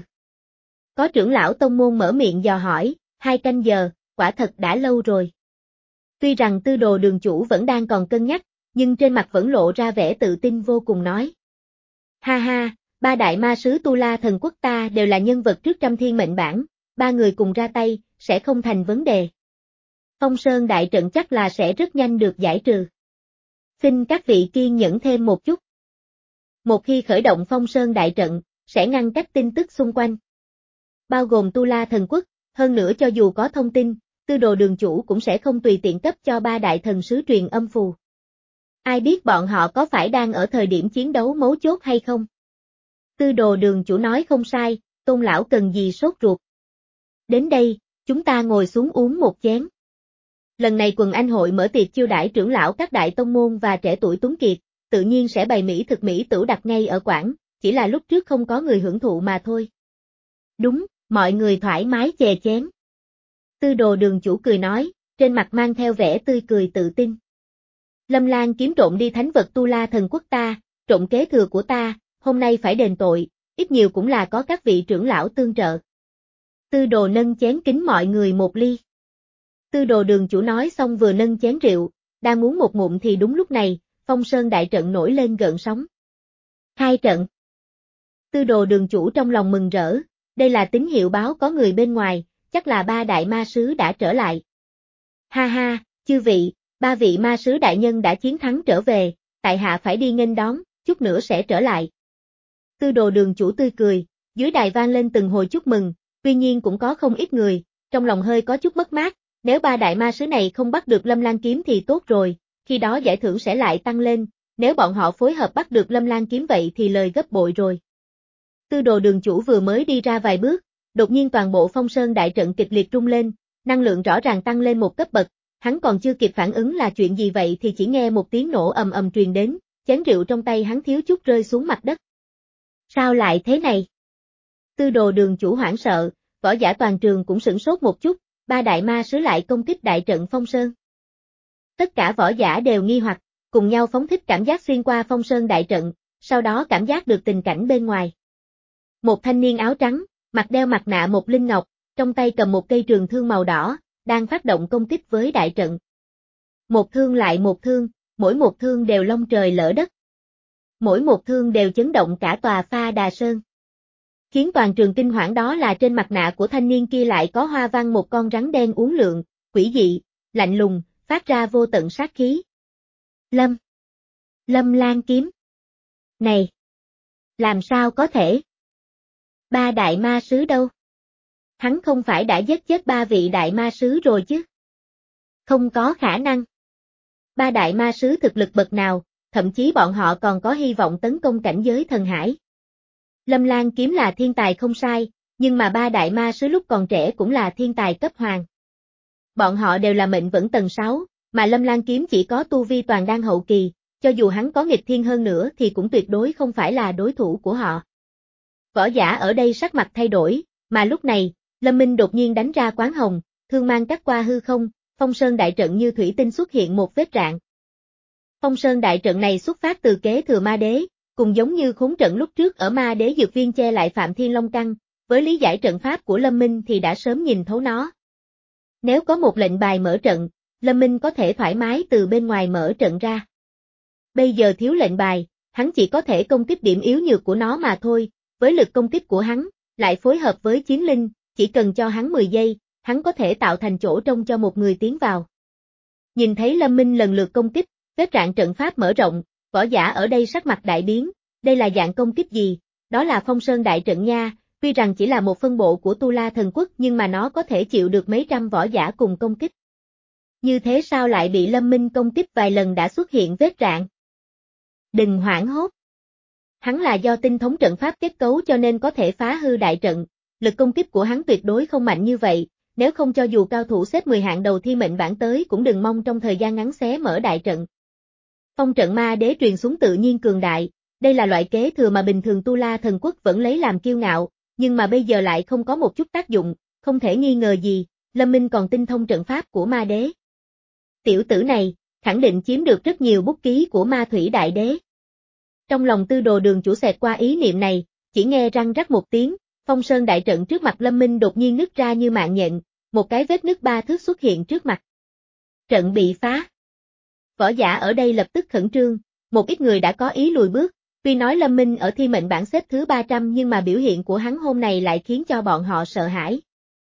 Có trưởng lão tông môn mở miệng dò hỏi, hai canh giờ, quả thật đã lâu rồi. Tuy rằng tư đồ đường chủ vẫn đang còn cân nhắc, nhưng trên mặt vẫn lộ ra vẻ tự tin vô cùng nói. Ha ha, ba đại ma sứ Tu La thần quốc ta đều là nhân vật trước trăm thiên mệnh bản, ba người cùng ra tay, sẽ không thành vấn đề. Phong Sơn đại trận chắc là sẽ rất nhanh được giải trừ. Xin các vị kiên nhẫn thêm một chút. Một khi khởi động Phong Sơn đại trận, sẽ ngăn cách tin tức xung quanh. Bao gồm Tu La thần quốc, hơn nữa cho dù có thông tin, tư đồ đường chủ cũng sẽ không tùy tiện cấp cho ba đại thần sứ truyền âm phù. Ai biết bọn họ có phải đang ở thời điểm chiến đấu mấu chốt hay không? Tư đồ đường chủ nói không sai, Tôn lão cần gì sốt ruột. Đến đây, chúng ta ngồi xuống uống một chén. Lần này quần anh hội mở tiệc chiêu đãi trưởng lão các đại tông môn và trẻ tuổi tuấn kiệt, tự nhiên sẽ bày mỹ thực mỹ tửu đặt ngay ở quảng, chỉ là lúc trước không có người hưởng thụ mà thôi. Đúng, mọi người thoải mái chè chén. Tư đồ đường chủ cười nói, trên mặt mang theo vẻ tươi cười tự tin. Lâm Lan Kiếm trộn đi thánh vật Tu La thần quốc ta, trộn kế thừa của ta, hôm nay phải đền tội, ít nhiều cũng là có các vị trưởng lão tương trợ. Tư đồ nâng chén kính mọi người một ly. Tư đồ đường chủ nói xong vừa nâng chén rượu, đang muốn một ngụm thì đúng lúc này, Phong Sơn đại trận nổi lên gợn sóng. Hai trận. Tư đồ đường chủ trong lòng mừng rỡ, đây là tín hiệu báo có người bên ngoài, chắc là ba đại ma sứ đã trở lại. Ha ha, chư vị, ba vị ma sứ đại nhân đã chiến thắng trở về, tại hạ phải đi nghênh đón, chút nữa sẽ trở lại. Tư đồ đường chủ tươi cười, dưới đài vang lên từng hồi chúc mừng, tuy nhiên cũng có không ít người, trong lòng hơi có chút mất mát, nếu ba đại ma sứ này không bắt được Lâm Lan Kiếm thì tốt rồi, khi đó giải thưởng sẽ lại tăng lên, nếu bọn họ phối hợp bắt được Lâm Lan Kiếm vậy thì lời gấp bội rồi. Tư đồ đường chủ vừa mới đi ra vài bước, đột nhiên toàn bộ Phong Sơn đại trận kịch liệt rung lên, năng lượng rõ ràng tăng lên một cấp bậc, hắn còn chưa kịp phản ứng là chuyện gì vậy thì chỉ nghe một tiếng nổ ầm ầm truyền đến, chén rượu trong tay hắn thiếu chút rơi xuống mặt đất. Sao lại thế này? Tư đồ đường chủ hoảng sợ, võ giả toàn trường cũng sửng sốt một chút, ba đại ma sứ lại công kích đại trận Phong Sơn. Tất cả võ giả đều nghi hoặc, cùng nhau phóng thích cảm giác xuyên qua Phong Sơn đại trận, sau đó cảm giác được tình cảnh bên ngoài. Một thanh niên áo trắng, mặt đeo mặt nạ một linh ngọc, trong tay cầm một cây trường thương màu đỏ, đang phát động công kích với đại trận. Một thương lại một thương, mỗi một thương đều long trời lỡ đất. Mỗi một thương đều chấn động cả tòa Pha Đà Sơn. Khiến toàn trường kinh hoảng đó là trên mặt nạ của thanh niên kia lại có hoa văn một con rắn đen uốn lượn, quỷ dị, lạnh lùng, phát ra vô tận sát khí. Lâm! Lâm Lan Kiếm! Này! Làm sao có thể? Ba đại ma sứ đâu? Hắn không phải đã giết chết ba vị đại ma sứ rồi chứ? Không có khả năng. Ba đại ma sứ thực lực bậc nào, thậm chí bọn họ còn có hy vọng tấn công cảnh giới thần hải. Lâm Lan Kiếm là thiên tài không sai, nhưng mà ba đại ma sứ lúc còn trẻ cũng là thiên tài cấp hoàng. Bọn họ đều là mệnh vẫn tầng sáu, mà Lâm Lan Kiếm chỉ có tu vi toàn đan hậu kỳ, cho dù hắn có nghịch thiên hơn nữa thì cũng tuyệt đối không phải là đối thủ của họ. Võ giả ở đây sắc mặt thay đổi, mà lúc này, Lâm Minh đột nhiên đánh ra quán hồng, thương mang cắt qua hư không, Phong Sơn đại trận như thủy tinh xuất hiện một vết rạn. Phong Sơn đại trận này xuất phát từ kế thừa ma đế, cùng giống như khốn trận lúc trước ở ma đế dược viên che lại Phạm Thiên Long Căn, với lý giải trận pháp của Lâm Minh thì đã sớm nhìn thấu nó. Nếu có một lệnh bài mở trận, Lâm Minh có thể thoải mái từ bên ngoài mở trận ra. Bây giờ thiếu lệnh bài, hắn chỉ có thể công kích điểm yếu nhược của nó mà thôi, với lực công kích của hắn, lại phối hợp với chiến linh, chỉ cần cho hắn mười giây, hắn có thể tạo thành chỗ trông cho một người tiến vào. Nhìn thấy Lâm Minh lần lượt công kích, vết rạn trận pháp mở rộng, võ giả ở đây sắc mặt đại biến, đây là dạng công kích gì? Đó là Phong Sơn đại trận nha, tuy rằng chỉ là một phân bộ của Tu La thần quốc nhưng mà nó có thể chịu được mấy trăm võ giả cùng công kích. Như thế sao lại bị Lâm Minh công kích vài lần đã xuất hiện vết rạn? Đừng hoảng hốt. Hắn là do tinh thống trận pháp kết cấu cho nên có thể phá hư đại trận, lực công kích của hắn tuyệt đối không mạnh như vậy, nếu không cho dù cao thủ xếp mười hạng đầu thi mệnh bản tới cũng đừng mong trong thời gian ngắn xé mở đại trận. Phong trận ma đế truyền xuống tự nhiên cường đại, đây là loại kế thừa mà bình thường Tu La Thần Quốc vẫn lấy làm kiêu ngạo, nhưng mà bây giờ lại không có một chút tác dụng, không thể nghi ngờ gì, Lâm Minh còn tinh thông trận pháp của ma đế. Tiểu tử này, khẳng định chiếm được rất nhiều bút ký của ma thủy đại đế. Trong lòng Tư Đồ Đường chủ xẹt qua ý niệm này, chỉ nghe răng rắc một tiếng, phong sơn đại trận trước mặt Lâm Minh đột nhiên nứt ra như mạng nhện, một cái vết nứt ba thước xuất hiện trước mặt. Trận bị phá. Võ giả ở đây lập tức khẩn trương, một ít người đã có ý lùi bước, tuy nói Lâm Minh ở thi mệnh bảng xếp thứ ba trăm nhưng mà biểu hiện của hắn hôm nay lại khiến cho bọn họ sợ hãi.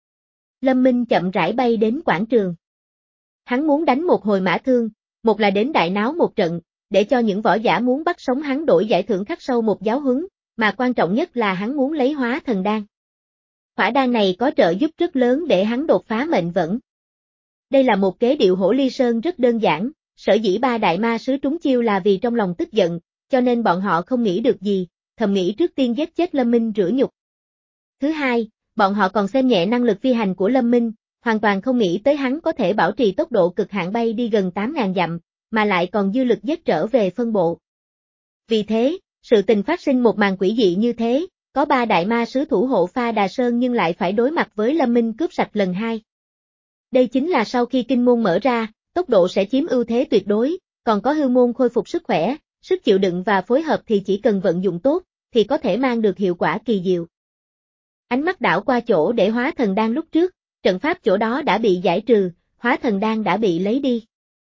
Lâm Minh chậm rãi bay đến quảng trường. Hắn muốn đánh một hồi mã thương, một là đến đại náo một trận, để cho những võ giả muốn bắt sống hắn đổi giải thưởng khắc sâu một giáo huấn, mà quan trọng nhất là hắn muốn lấy hóa thần đan. Hỏa đan này có trợ giúp rất lớn để hắn đột phá mệnh vẫn. Đây là một kế điệu hổ ly sơn rất đơn giản, sở dĩ ba đại ma sứ trúng chiêu là vì trong lòng tức giận, cho nên bọn họ không nghĩ được gì, thầm nghĩ trước tiên giết chết Lâm Minh rửa nhục. Thứ hai, bọn họ còn xem nhẹ năng lực phi hành của Lâm Minh, hoàn toàn không nghĩ tới hắn có thể bảo trì tốc độ cực hạn bay đi gần tám nghìn dặm, mà lại còn dư lực giết trở về phân bộ. Vì thế, sự tình phát sinh một màn quỷ dị như thế, có ba đại ma sứ thủ hộ Pha Đà Sơn nhưng lại phải đối mặt với Lâm Minh cướp sạch lần hai. Đây chính là sau khi kinh môn mở ra, tốc độ sẽ chiếm ưu thế tuyệt đối, còn có hư môn khôi phục sức khỏe, sức chịu đựng và phối hợp thì chỉ cần vận dụng tốt, thì có thể mang được hiệu quả kỳ diệu. Ánh mắt đảo qua chỗ để hóa thần đan lúc trước, trận pháp chỗ đó đã bị giải trừ, hóa thần đan đã bị lấy đi.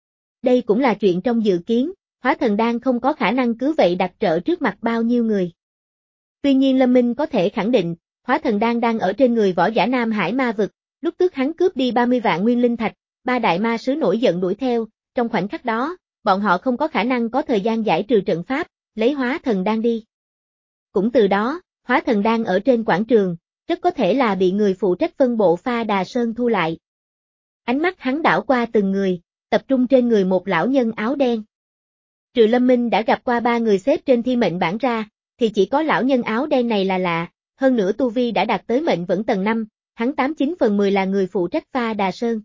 Đây cũng là chuyện trong dự kiến, hóa thần đan không có khả năng cứ vậy đặt trợ trước mặt bao nhiêu người. Tuy nhiên Lâm Minh có thể khẳng định, hóa thần đan đang ở trên người võ giả Nam Hải ma vực, lúc trước hắn cướp đi ba mươi vạn nguyên linh thạch, ba đại ma sứ nổi giận đuổi theo, trong khoảnh khắc đó, bọn họ không có khả năng có thời gian giải trừ trận pháp, lấy hóa thần đan đi. Cũng từ đó, hóa thần đan ở trên quảng trường, rất có thể là bị người phụ trách phân bộ Pha Đà Sơn thu lại. Ánh mắt hắn đảo qua từng người, tập trung trên người một lão nhân áo đen. Trừ Lâm Minh đã gặp qua ba người xếp trên thi mệnh bảng ra, thì chỉ có lão nhân áo đen này là lạ, hơn nữa tu vi đã đạt tới mệnh vẫn tầng năm, hắn tám chín phần mười là người phụ trách Pha Đà Sơn.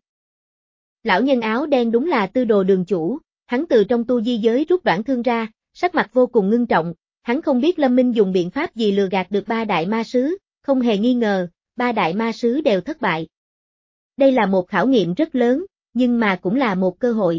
Lão nhân áo đen đúng là Tư Đồ Đường chủ, hắn từ trong tu di giới rút đoạn thương ra, sắc mặt vô cùng ngưng trọng, hắn không biết Lâm Minh dùng biện pháp gì lừa gạt được ba đại ma sứ, không hề nghi ngờ, ba đại ma sứ đều thất bại. Đây là một khảo nghiệm rất lớn, nhưng mà cũng là một cơ hội.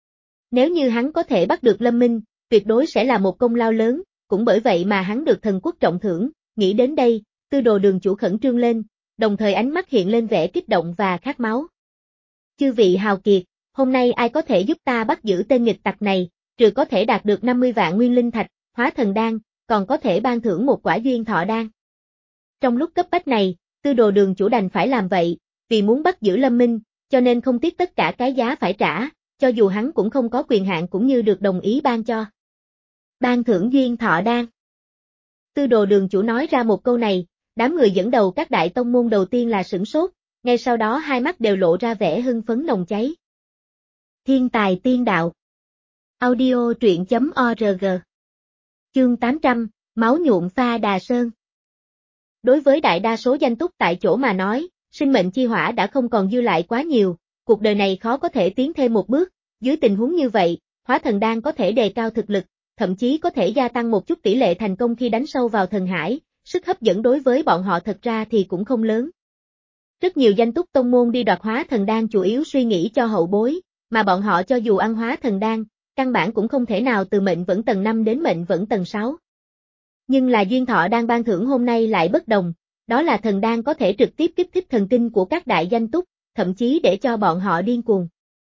Nếu như hắn có thể bắt được Lâm Minh, tuyệt đối sẽ là một công lao lớn, cũng bởi vậy mà hắn được thần quốc trọng thưởng, nghĩ đến đây, Tư Đồ Đường chủ khẩn trương lên, đồng thời ánh mắt hiện lên vẻ kích động và khát máu. Chư vị hào kiệt, hôm nay ai có thể giúp ta bắt giữ tên nghịch tặc này, trừ có thể đạt được năm mươi vạn nguyên linh thạch, hóa thần đan, còn có thể ban thưởng một quả duyên thọ đan. Trong lúc cấp bách này, Tư Đồ Đường chủ đành phải làm vậy, vì muốn bắt giữ Lâm Minh, cho nên không tiếc tất cả cái giá phải trả, cho dù hắn cũng không có quyền hạn cũng như được đồng ý ban cho. Ban thưởng duyên thọ đan. Tư Đồ Đường chủ nói ra một câu này, đám người dẫn đầu các đại tông môn đầu tiên là sửng sốt, ngay sau đó hai mắt đều lộ ra vẻ hưng phấn nồng cháy. Thiên tài tiên đạo. Audio truyện chấm org. Chương tám trăm, máu nhuộm Pha Đà Sơn. Đối với đại đa số danh túc tại chỗ mà nói, sinh mệnh chi hỏa đã không còn dư lại quá nhiều, cuộc đời này khó có thể tiến thêm một bước, dưới tình huống như vậy, hóa thần đan có thể đề cao thực lực, thậm chí có thể gia tăng một chút tỷ lệ thành công khi đánh sâu vào thần hải, sức hấp dẫn đối với bọn họ thật ra thì cũng không lớn. Rất nhiều danh túc tông môn đi đoạt hóa thần đan chủ yếu suy nghĩ cho hậu bối, mà bọn họ cho dù ăn hóa thần đan, căn bản cũng không thể nào từ mệnh vẫn tầng năm đến mệnh vẫn tầng sáu. Nhưng là duyên thọ đan ban thưởng hôm nay lại bất đồng, đó là thần đan có thể trực tiếp kích thích thần kinh của các đại danh túc, thậm chí để cho bọn họ điên cuồng.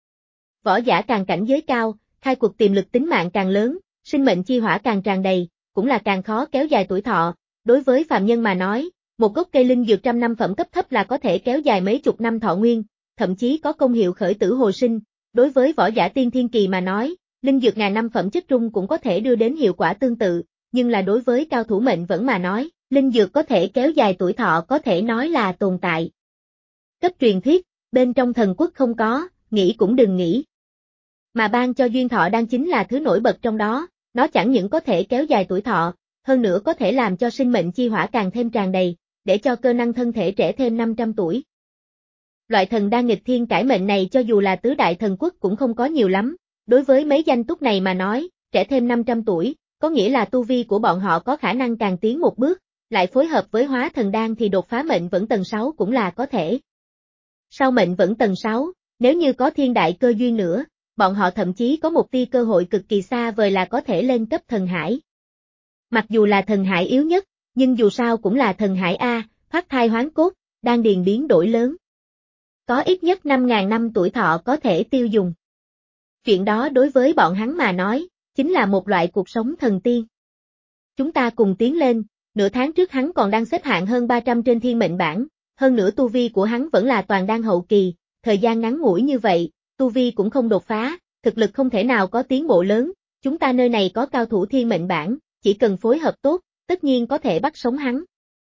Võ giả càng cảnh giới cao, khai cuộc tiềm lực tính mạng càng lớn, sinh mệnh chi hỏa càng tràn đầy, cũng là càng khó kéo dài tuổi thọ. Đối với phàm nhân mà nói, một gốc cây linh dược trăm năm phẩm cấp thấp là có thể kéo dài mấy chục năm thọ nguyên, thậm chí có công hiệu khởi tử hồi sinh. Đối với võ giả tiên thiên kỳ mà nói, linh dược ngàn năm phẩm chất trung cũng có thể đưa đến hiệu quả tương tự, nhưng là đối với cao thủ mệnh vẫn mà nói, linh dược có thể kéo dài tuổi thọ có thể nói là tồn tại. Cấp truyền thuyết, bên trong thần quốc không có, nghĩ cũng đừng nghĩ. Mà ban cho duyên thọ đan chính là thứ nổi bật trong đó, nó chẳng những có thể kéo dài tuổi thọ, hơn nữa có thể làm cho sinh mệnh chi hỏa càng thêm tràn đầy, để cho cơ năng thân thể trẻ thêm năm trăm tuổi. Loại thần đan nghịch thiên cải mệnh này cho dù là tứ đại thần quốc cũng không có nhiều lắm, đối với mấy danh túc này mà nói, trẻ thêm năm trăm tuổi, có nghĩa là tu vi của bọn họ có khả năng càng tiến một bước, lại phối hợp với hóa thần đan thì đột phá mệnh vẫn tầng sáu cũng là có thể. Sau mệnh vẫn tầng sáu, nếu như có thiên đại cơ duyên nữa, bọn họ thậm chí có một tia cơ hội cực kỳ xa vời là có thể lên cấp thần hải. Mặc dù là thần hải yếu nhất, nhưng dù sao cũng là thần hải A, thoát thai hoán cốt, đan điền biến đổi lớn. Có ít nhất năm nghìn năm tuổi thọ có thể tiêu dùng. Chuyện đó đối với bọn hắn mà nói, chính là một loại cuộc sống thần tiên. Chúng ta cùng tiến lên, nửa tháng trước hắn còn đang xếp hạng hơn ba trăm trên thiên mệnh bảng, hơn nữa tu vi của hắn vẫn là toàn đan hậu kỳ, thời gian ngắn ngủi như vậy, tu vi cũng không đột phá, thực lực không thể nào có tiến bộ lớn, chúng ta nơi này có cao thủ thiên mệnh bảng, chỉ cần phối hợp tốt, tất nhiên có thể bắt sống hắn.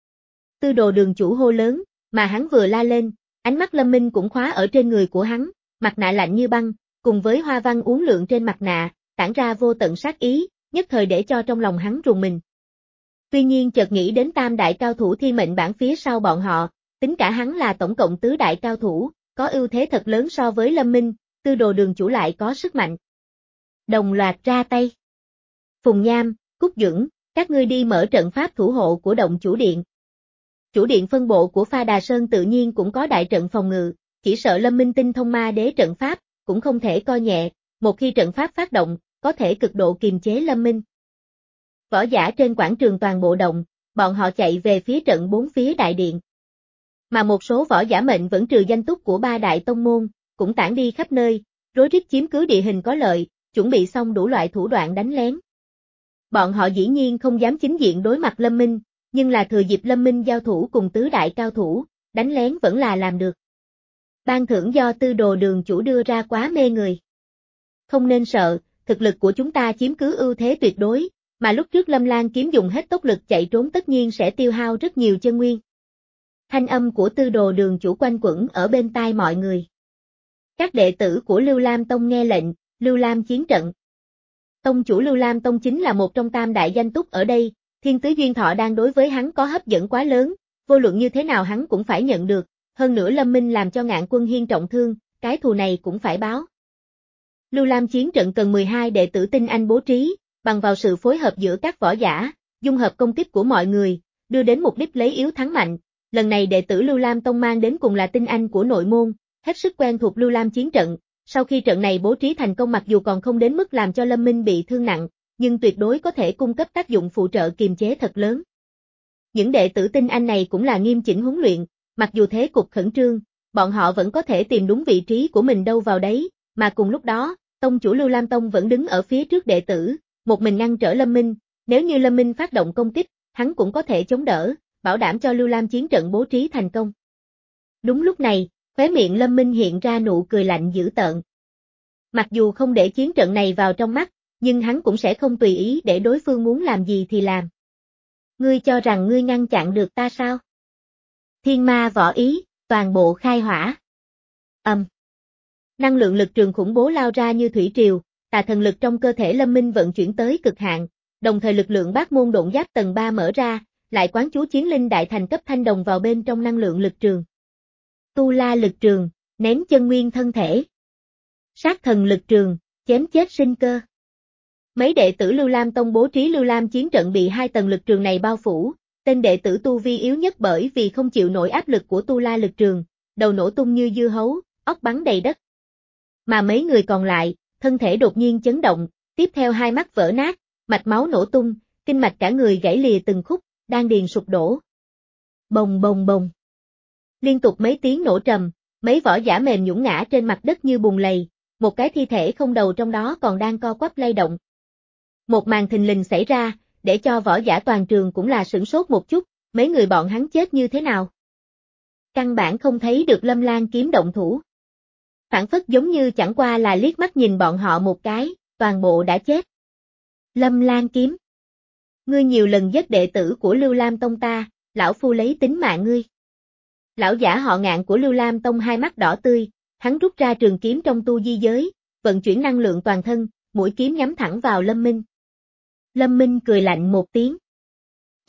Tư đồ đường chủ hô lớn, mà hắn vừa la lên, ánh mắt Lâm Minh cũng khóa ở trên người của hắn, mặt nạ lạnh như băng, cùng với hoa văn uốn lượn trên mặt nạ, tản ra vô tận sát ý, nhất thời để cho trong lòng hắn rùng mình. Tuy nhiên chợt nghĩ đến tam đại cao thủ thiên mệnh bảng phía sau bọn họ, tính cả hắn là tổng cộng tứ đại cao thủ, có ưu thế thật lớn so với Lâm Minh, tư đồ đường chủ lại có sức mạnh. Đồng loạt ra tay. Phùng Nham, Cúc Dưỡng, các ngươi đi mở trận pháp thủ hộ của động chủ điện. Chủ điện phân bộ của Pha Đà Sơn tự nhiên cũng có đại trận phòng ngự, chỉ sợ Lâm Minh tinh thông ma đế trận pháp, cũng không thể coi nhẹ, một khi trận pháp phát động, có thể cực độ kiềm chế Lâm Minh. Võ giả trên quảng trường toàn bộ động, bọn họ chạy về phía trận bốn phía đại điện. Mà một số võ giả mệnh vẫn trừ danh túc của ba đại tông môn, cũng tản đi khắp nơi, rối rít chiếm cứ địa hình có lợi, chuẩn bị xong đủ loại thủ đoạn đánh lén. Bọn họ dĩ nhiên không dám chính diện đối mặt Lâm Minh, nhưng là thừa dịp Lâm Minh giao thủ cùng tứ đại cao thủ, đánh lén vẫn là làm được. Ban thưởng do tư đồ đường chủ đưa ra quá mê người. Không nên sợ, thực lực của chúng ta chiếm cứ ưu thế tuyệt đối, mà lúc trước Lâm Lan kiếm dùng hết tốc lực chạy trốn tất nhiên sẽ tiêu hao rất nhiều chân nguyên. Thanh âm của tư đồ đường chủ quanh quẩn ở bên tai mọi người. Các đệ tử của Lưu Lam Tông nghe lệnh, Lưu Lam chiến trận. Tông chủ Lưu Lam Tông chính là một trong tam đại danh túc ở đây, Thiên Tứ Duyên Thọ đang đối với hắn có hấp dẫn quá lớn, vô luận như thế nào hắn cũng phải nhận được, hơn nữa Lâm Minh làm cho Ngạn Quân Hiên trọng thương, cái thù này cũng phải báo. Lưu Lam chiến trận cần mười hai đệ tử tinh anh bố trí, bằng vào sự phối hợp giữa các võ giả, dung hợp công kích của mọi người, đưa đến mục đích lấy yếu thắng mạnh. Lần này đệ tử Lưu Lam Tông mang đến cùng là tinh anh của nội môn, hết sức quen thuộc Lưu Lam chiến trận, sau khi trận này bố trí thành công mặc dù còn không đến mức làm cho Lâm Minh bị thương nặng, nhưng tuyệt đối có thể cung cấp tác dụng phụ trợ kiềm chế thật lớn. Những đệ tử tinh anh này cũng là nghiêm chỉnh huấn luyện, mặc dù thế cục khẩn trương, bọn họ vẫn có thể tìm đúng vị trí của mình đâu vào đấy, mà cùng lúc đó, tông chủ Lưu Lam Tông vẫn đứng ở phía trước đệ tử, một mình ngăn trở Lâm Minh, nếu như Lâm Minh phát động công kích, hắn cũng có thể chống đỡ, bảo đảm cho Lưu Lam chiến trận bố trí thành công. Đúng lúc này, khóe miệng Lâm Minh hiện ra nụ cười lạnh dữ tợn. Mặc dù không để chiến trận này vào trong mắt, nhưng hắn cũng sẽ không tùy ý để đối phương muốn làm gì thì làm. Ngươi cho rằng ngươi ngăn chặn được ta sao? Thiên ma võ ý, toàn bộ khai hỏa. Ầm. Um. Năng lượng lực trường khủng bố lao ra như thủy triều, tà thần lực trong cơ thể Lâm Minh vận chuyển tới cực hạn, đồng thời lực lượng bát môn độn giáp tầng ba mở ra, lại quán chú chiến linh đại thành cấp thanh đồng vào bên trong năng lượng lực trường. Tu la lực trường, nén chân nguyên thân thể. Sát thần lực trường, chém chết sinh cơ. Mấy đệ tử Lưu Lam Tông bố trí Lưu Lam chiến trận bị hai tầng lực trường này bao phủ, tên đệ tử tu vi yếu nhất bởi vì không chịu nổi áp lực của tu la lực trường, đầu nổ tung như dưa hấu, óc bắn đầy đất. Mà mấy người còn lại, thân thể đột nhiên chấn động, tiếp theo hai mắt vỡ nát, mạch máu nổ tung, kinh mạch cả người gãy lìa từng khúc, đan điền sụp đổ. Bồng bồng bồng. Liên tục mấy tiếng nổ trầm, mấy võ giả mềm nhũn ngã trên mặt đất như bùn lầy, một cái thi thể không đầu trong đó còn đang co quắp lay động. Một màn thình lình xảy ra, để cho võ giả toàn trường cũng là sửng sốt một chút, mấy người bọn hắn chết như thế nào? Căn bản không thấy được Lâm Lan kiếm động thủ. Phản phất giống như chẳng qua là liếc mắt nhìn bọn họ một cái, toàn bộ đã chết. Lâm Lan kiếm. Ngươi nhiều lần giết đệ tử của Lưu Lam Tông ta, lão phu lấy tính mạng ngươi. Lão giả họ Ngạn của Lưu Lam Tông hai mắt đỏ tươi, hắn rút ra trường kiếm trong tu di giới, vận chuyển năng lượng toàn thân, mũi kiếm nhắm thẳng vào Lâm Minh. Lâm Minh cười lạnh một tiếng.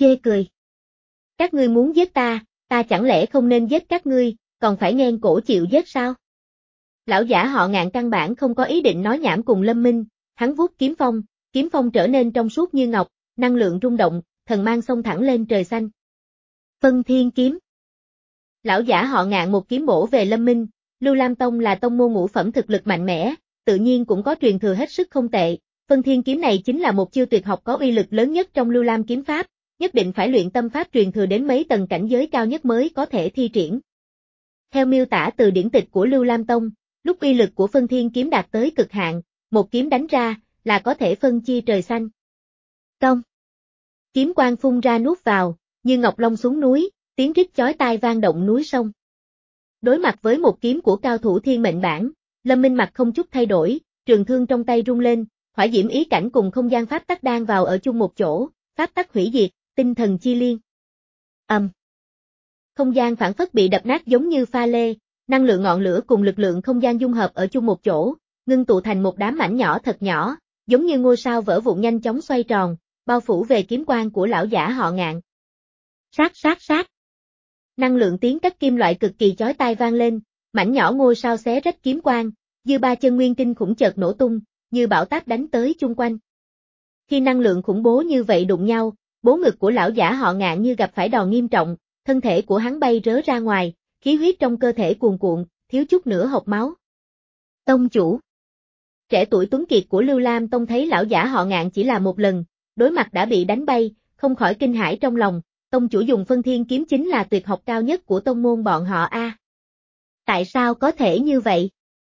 Chê cười. Các ngươi muốn giết ta, ta chẳng lẽ không nên giết các ngươi, còn phải nhen cổ chịu giết sao? Lão giả họ Ngạn căn bản không có ý định nói nhảm cùng Lâm Minh, hắn vuốt kiếm phong, kiếm phong trở nên trong suốt như ngọc, năng lượng rung động, thần mang xông thẳng lên trời xanh. Phân Thiên kiếm. Lão giả họ Ngạn một kiếm bổ về Lâm Minh, Lưu Lam Tông là tông môn ngũ phẩm thực lực mạnh mẽ, tự nhiên cũng có truyền thừa hết sức không tệ. Phân Thiên kiếm này chính là một chiêu tuyệt học có uy lực lớn nhất trong Lưu Lam kiếm pháp, nhất định phải luyện tâm pháp truyền thừa đến mấy tầng cảnh giới cao nhất mới có thể thi triển. Theo miêu tả từ điển tịch của Lưu Lam Tông, lúc uy lực của Phân Thiên kiếm đạt tới cực hạn, một kiếm đánh ra là có thể phân chia trời xanh. Công. Kiếm quang phun ra nuốt vào, như ngọc long xuống núi, tiếng rít chói tai vang động núi sông. Đối mặt với một kiếm của cao thủ thiên mệnh bản, Lâm Minh mặt không chút thay đổi, trường thương trong tay rung lên, hỏa diễm ý cảnh cùng không gian pháp tắc đang vào ở chung một chỗ, pháp tắc hủy diệt, tinh thần chi liên. Ầm. Um. Không gian phản phất bị đập nát giống như pha lê, năng lượng ngọn lửa cùng lực lượng không gian dung hợp ở chung một chỗ, ngưng tụ thành một đám mảnh nhỏ thật nhỏ, giống như ngôi sao vỡ vụn nhanh chóng xoay tròn, bao phủ về kiếm quang của lão giả họ Ngạn. Sát sát sát. Năng lượng tiếng cắt kim loại cực kỳ chói tai vang lên, mảnh nhỏ ngôi sao xé rách kiếm quang, dư ba chân nguyên kinh khủng chợt nổ tung, như bão táp đánh tới chung quanh. Khi năng lượng khủng bố như vậy đụng nhau, bố ngực của lão giả họ Ngạn như gặp phải đòn nghiêm trọng, thân thể của hắn bay rớ ra ngoài, khí huyết trong cơ thể cuồn cuộn, thiếu chút nữa hộc máu. Tông chủ. Trẻ tuổi tuấn kiệt của Lưu Lam Tông thấy lão giả họ Ngạn chỉ là một lần, đối mặt đã bị đánh bay, không khỏi kinh hãi trong lòng, tông chủ dùng Phân Thiên kiếm chính là tuyệt học cao nhất của tông môn bọn họ a. À. Tại sao có thể như vậy?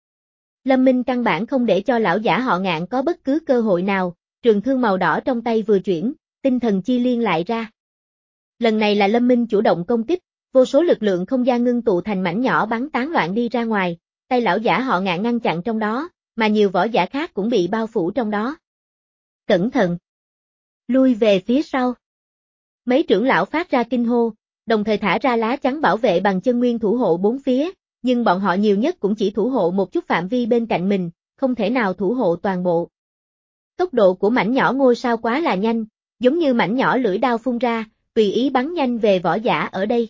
Lâm Minh căn bản không để cho lão giả họ Ngạn có bất cứ cơ hội nào, trường thương màu đỏ trong tay vừa chuyển, tinh thần chi liên lại ra. Lần này là Lâm Minh chủ động công kích, vô số lực lượng không gian ngưng tụ thành mảnh nhỏ bắn tán loạn đi ra ngoài, tay lão giả họ Ngạn ngăn chặn trong đó, mà nhiều võ giả khác cũng bị bao phủ trong đó. Cẩn thận! Lui về phía sau. Mấy trưởng lão phát ra kinh hô, đồng thời thả ra lá chắn bảo vệ bằng chân nguyên thủ hộ bốn phía, nhưng bọn họ nhiều nhất cũng chỉ thủ hộ một chút phạm vi bên cạnh mình, không thể nào thủ hộ toàn bộ. Tốc độ của mảnh nhỏ ngôi sao quá là nhanh, giống như mảnh nhỏ lưỡi đao phun ra, tùy ý bắn nhanh về võ giả ở đây.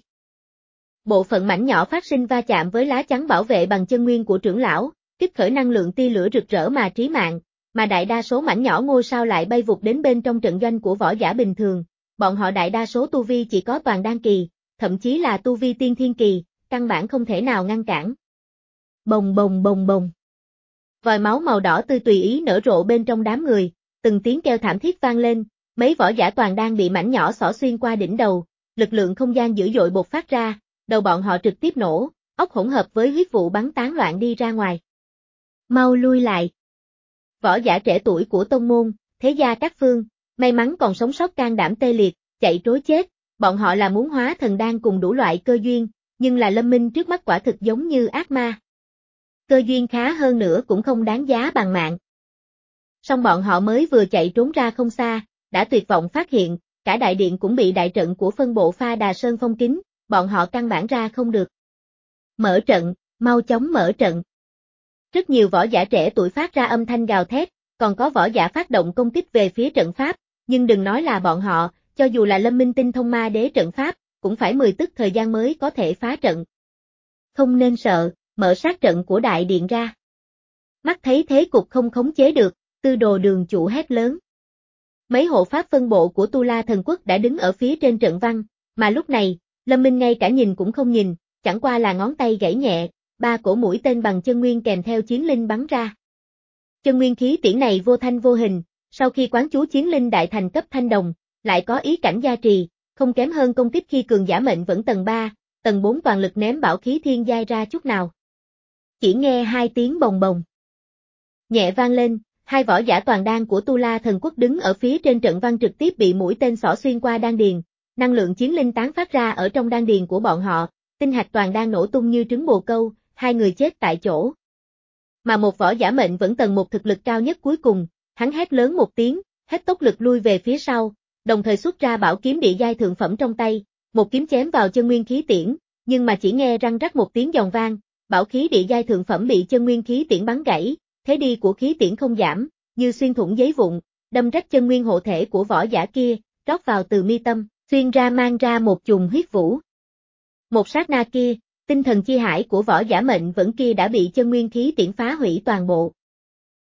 Bộ phận mảnh nhỏ phát sinh va chạm với lá chắn bảo vệ bằng chân nguyên của trưởng lão, kích khởi năng lượng tia lửa rực rỡ mà trí mạng, mà đại đa số mảnh nhỏ ngôi sao lại bay vụt đến bên trong trận doanh của võ giả bình thường, bọn họ đại đa số tu vi chỉ có toàn đan kỳ, thậm chí là tu vi tiên thiên kỳ, căn bản không thể nào ngăn cản. Bồng bồng bồng bồng. Vòi máu màu đỏ tươi tùy ý nở rộ bên trong đám người, từng tiếng kêu thảm thiết vang lên, mấy võ giả toàn đang bị mảnh nhỏ xỏ xuyên qua đỉnh đầu, lực lượng không gian dữ dội bộc phát ra, đầu bọn họ trực tiếp nổ, óc hỗn hợp với huyết vụ bắn tán loạn đi ra ngoài. Mau lui lại. Võ giả trẻ tuổi của tông môn, thế gia các phương, may mắn còn sống sót can đảm tê liệt, chạy trối chết, bọn họ là muốn hóa thần đan cùng đủ loại cơ duyên, nhưng là Lâm Minh trước mắt quả thực giống như ác ma. Cơ duyên khá hơn nữa cũng không đáng giá bằng mạng. Song bọn họ mới vừa chạy trốn ra không xa, đã tuyệt vọng phát hiện, cả đại điện cũng bị đại trận của phân bộ Pha Đà Sơn phong kín, bọn họ căn bản ra không được. Mở trận, mau chóng mở trận. Rất nhiều võ giả trẻ tuổi phát ra âm thanh gào thét, còn có võ giả phát động công kích về phía trận pháp, nhưng đừng nói là bọn họ, cho dù là Lâm Minh tinh thông ma đế trận pháp, cũng phải mười tức thời gian mới có thể phá trận. Không nên sợ, mở sát trận của đại điện ra. Mắt thấy thế cục không khống chế được, Tư Đồ đường chủ hét lớn. Mấy hộ pháp phân bộ của Tu La Thần Quốc đã đứng ở phía trên trận văn, mà lúc này, Lâm Minh ngay cả nhìn cũng không nhìn, chẳng qua là ngón tay gãy nhẹ, ba cổ mũi tên bằng chân nguyên kèm theo chiến linh bắn ra. Chân nguyên khí tiễn này vô thanh vô hình, sau khi quán chú chiến linh đại thành cấp thanh đồng, lại có ý cảnh gia trì, không kém hơn công kích khi cường giả mệnh vẫn tầng ba, tầng bốn toàn lực ném bảo khí thiên giai ra chút nào. Chỉ nghe hai tiếng bồng bồng. Nhẹ vang lên, hai võ giả toàn đan của Tu La Thần Quốc đứng ở phía trên trận văn trực tiếp bị mũi tên xỏ xuyên qua đan điền, năng lượng chiến linh tán phát ra ở trong đan điền của bọn họ, tinh hạch toàn đan nổ tung như trứng bồ câu, hai người chết tại chỗ. Mà một võ giả mệnh vẫn tầng một thực lực cao nhất cuối cùng, hắn hét lớn một tiếng, hết tốc lực lui về phía sau, đồng thời xuất ra bảo kiếm địa giai thượng phẩm trong tay, một kiếm chém vào chân nguyên khí tiễn, nhưng mà chỉ nghe răng rắc một tiếng giòn vang, bảo khí địa giai thượng phẩm bị chân nguyên khí tiễn bắn gãy, thế đi của khí tiễn không giảm, như xuyên thủng giấy vụn, đâm rách chân nguyên hộ thể của võ giả kia, rót vào từ mi tâm, xuyên ra mang ra một chùm huyết vũ. Một sát na kia, tinh thần chi hải của võ giả mệnh vẫn kia đã bị chân nguyên khí tiễn phá hủy toàn bộ.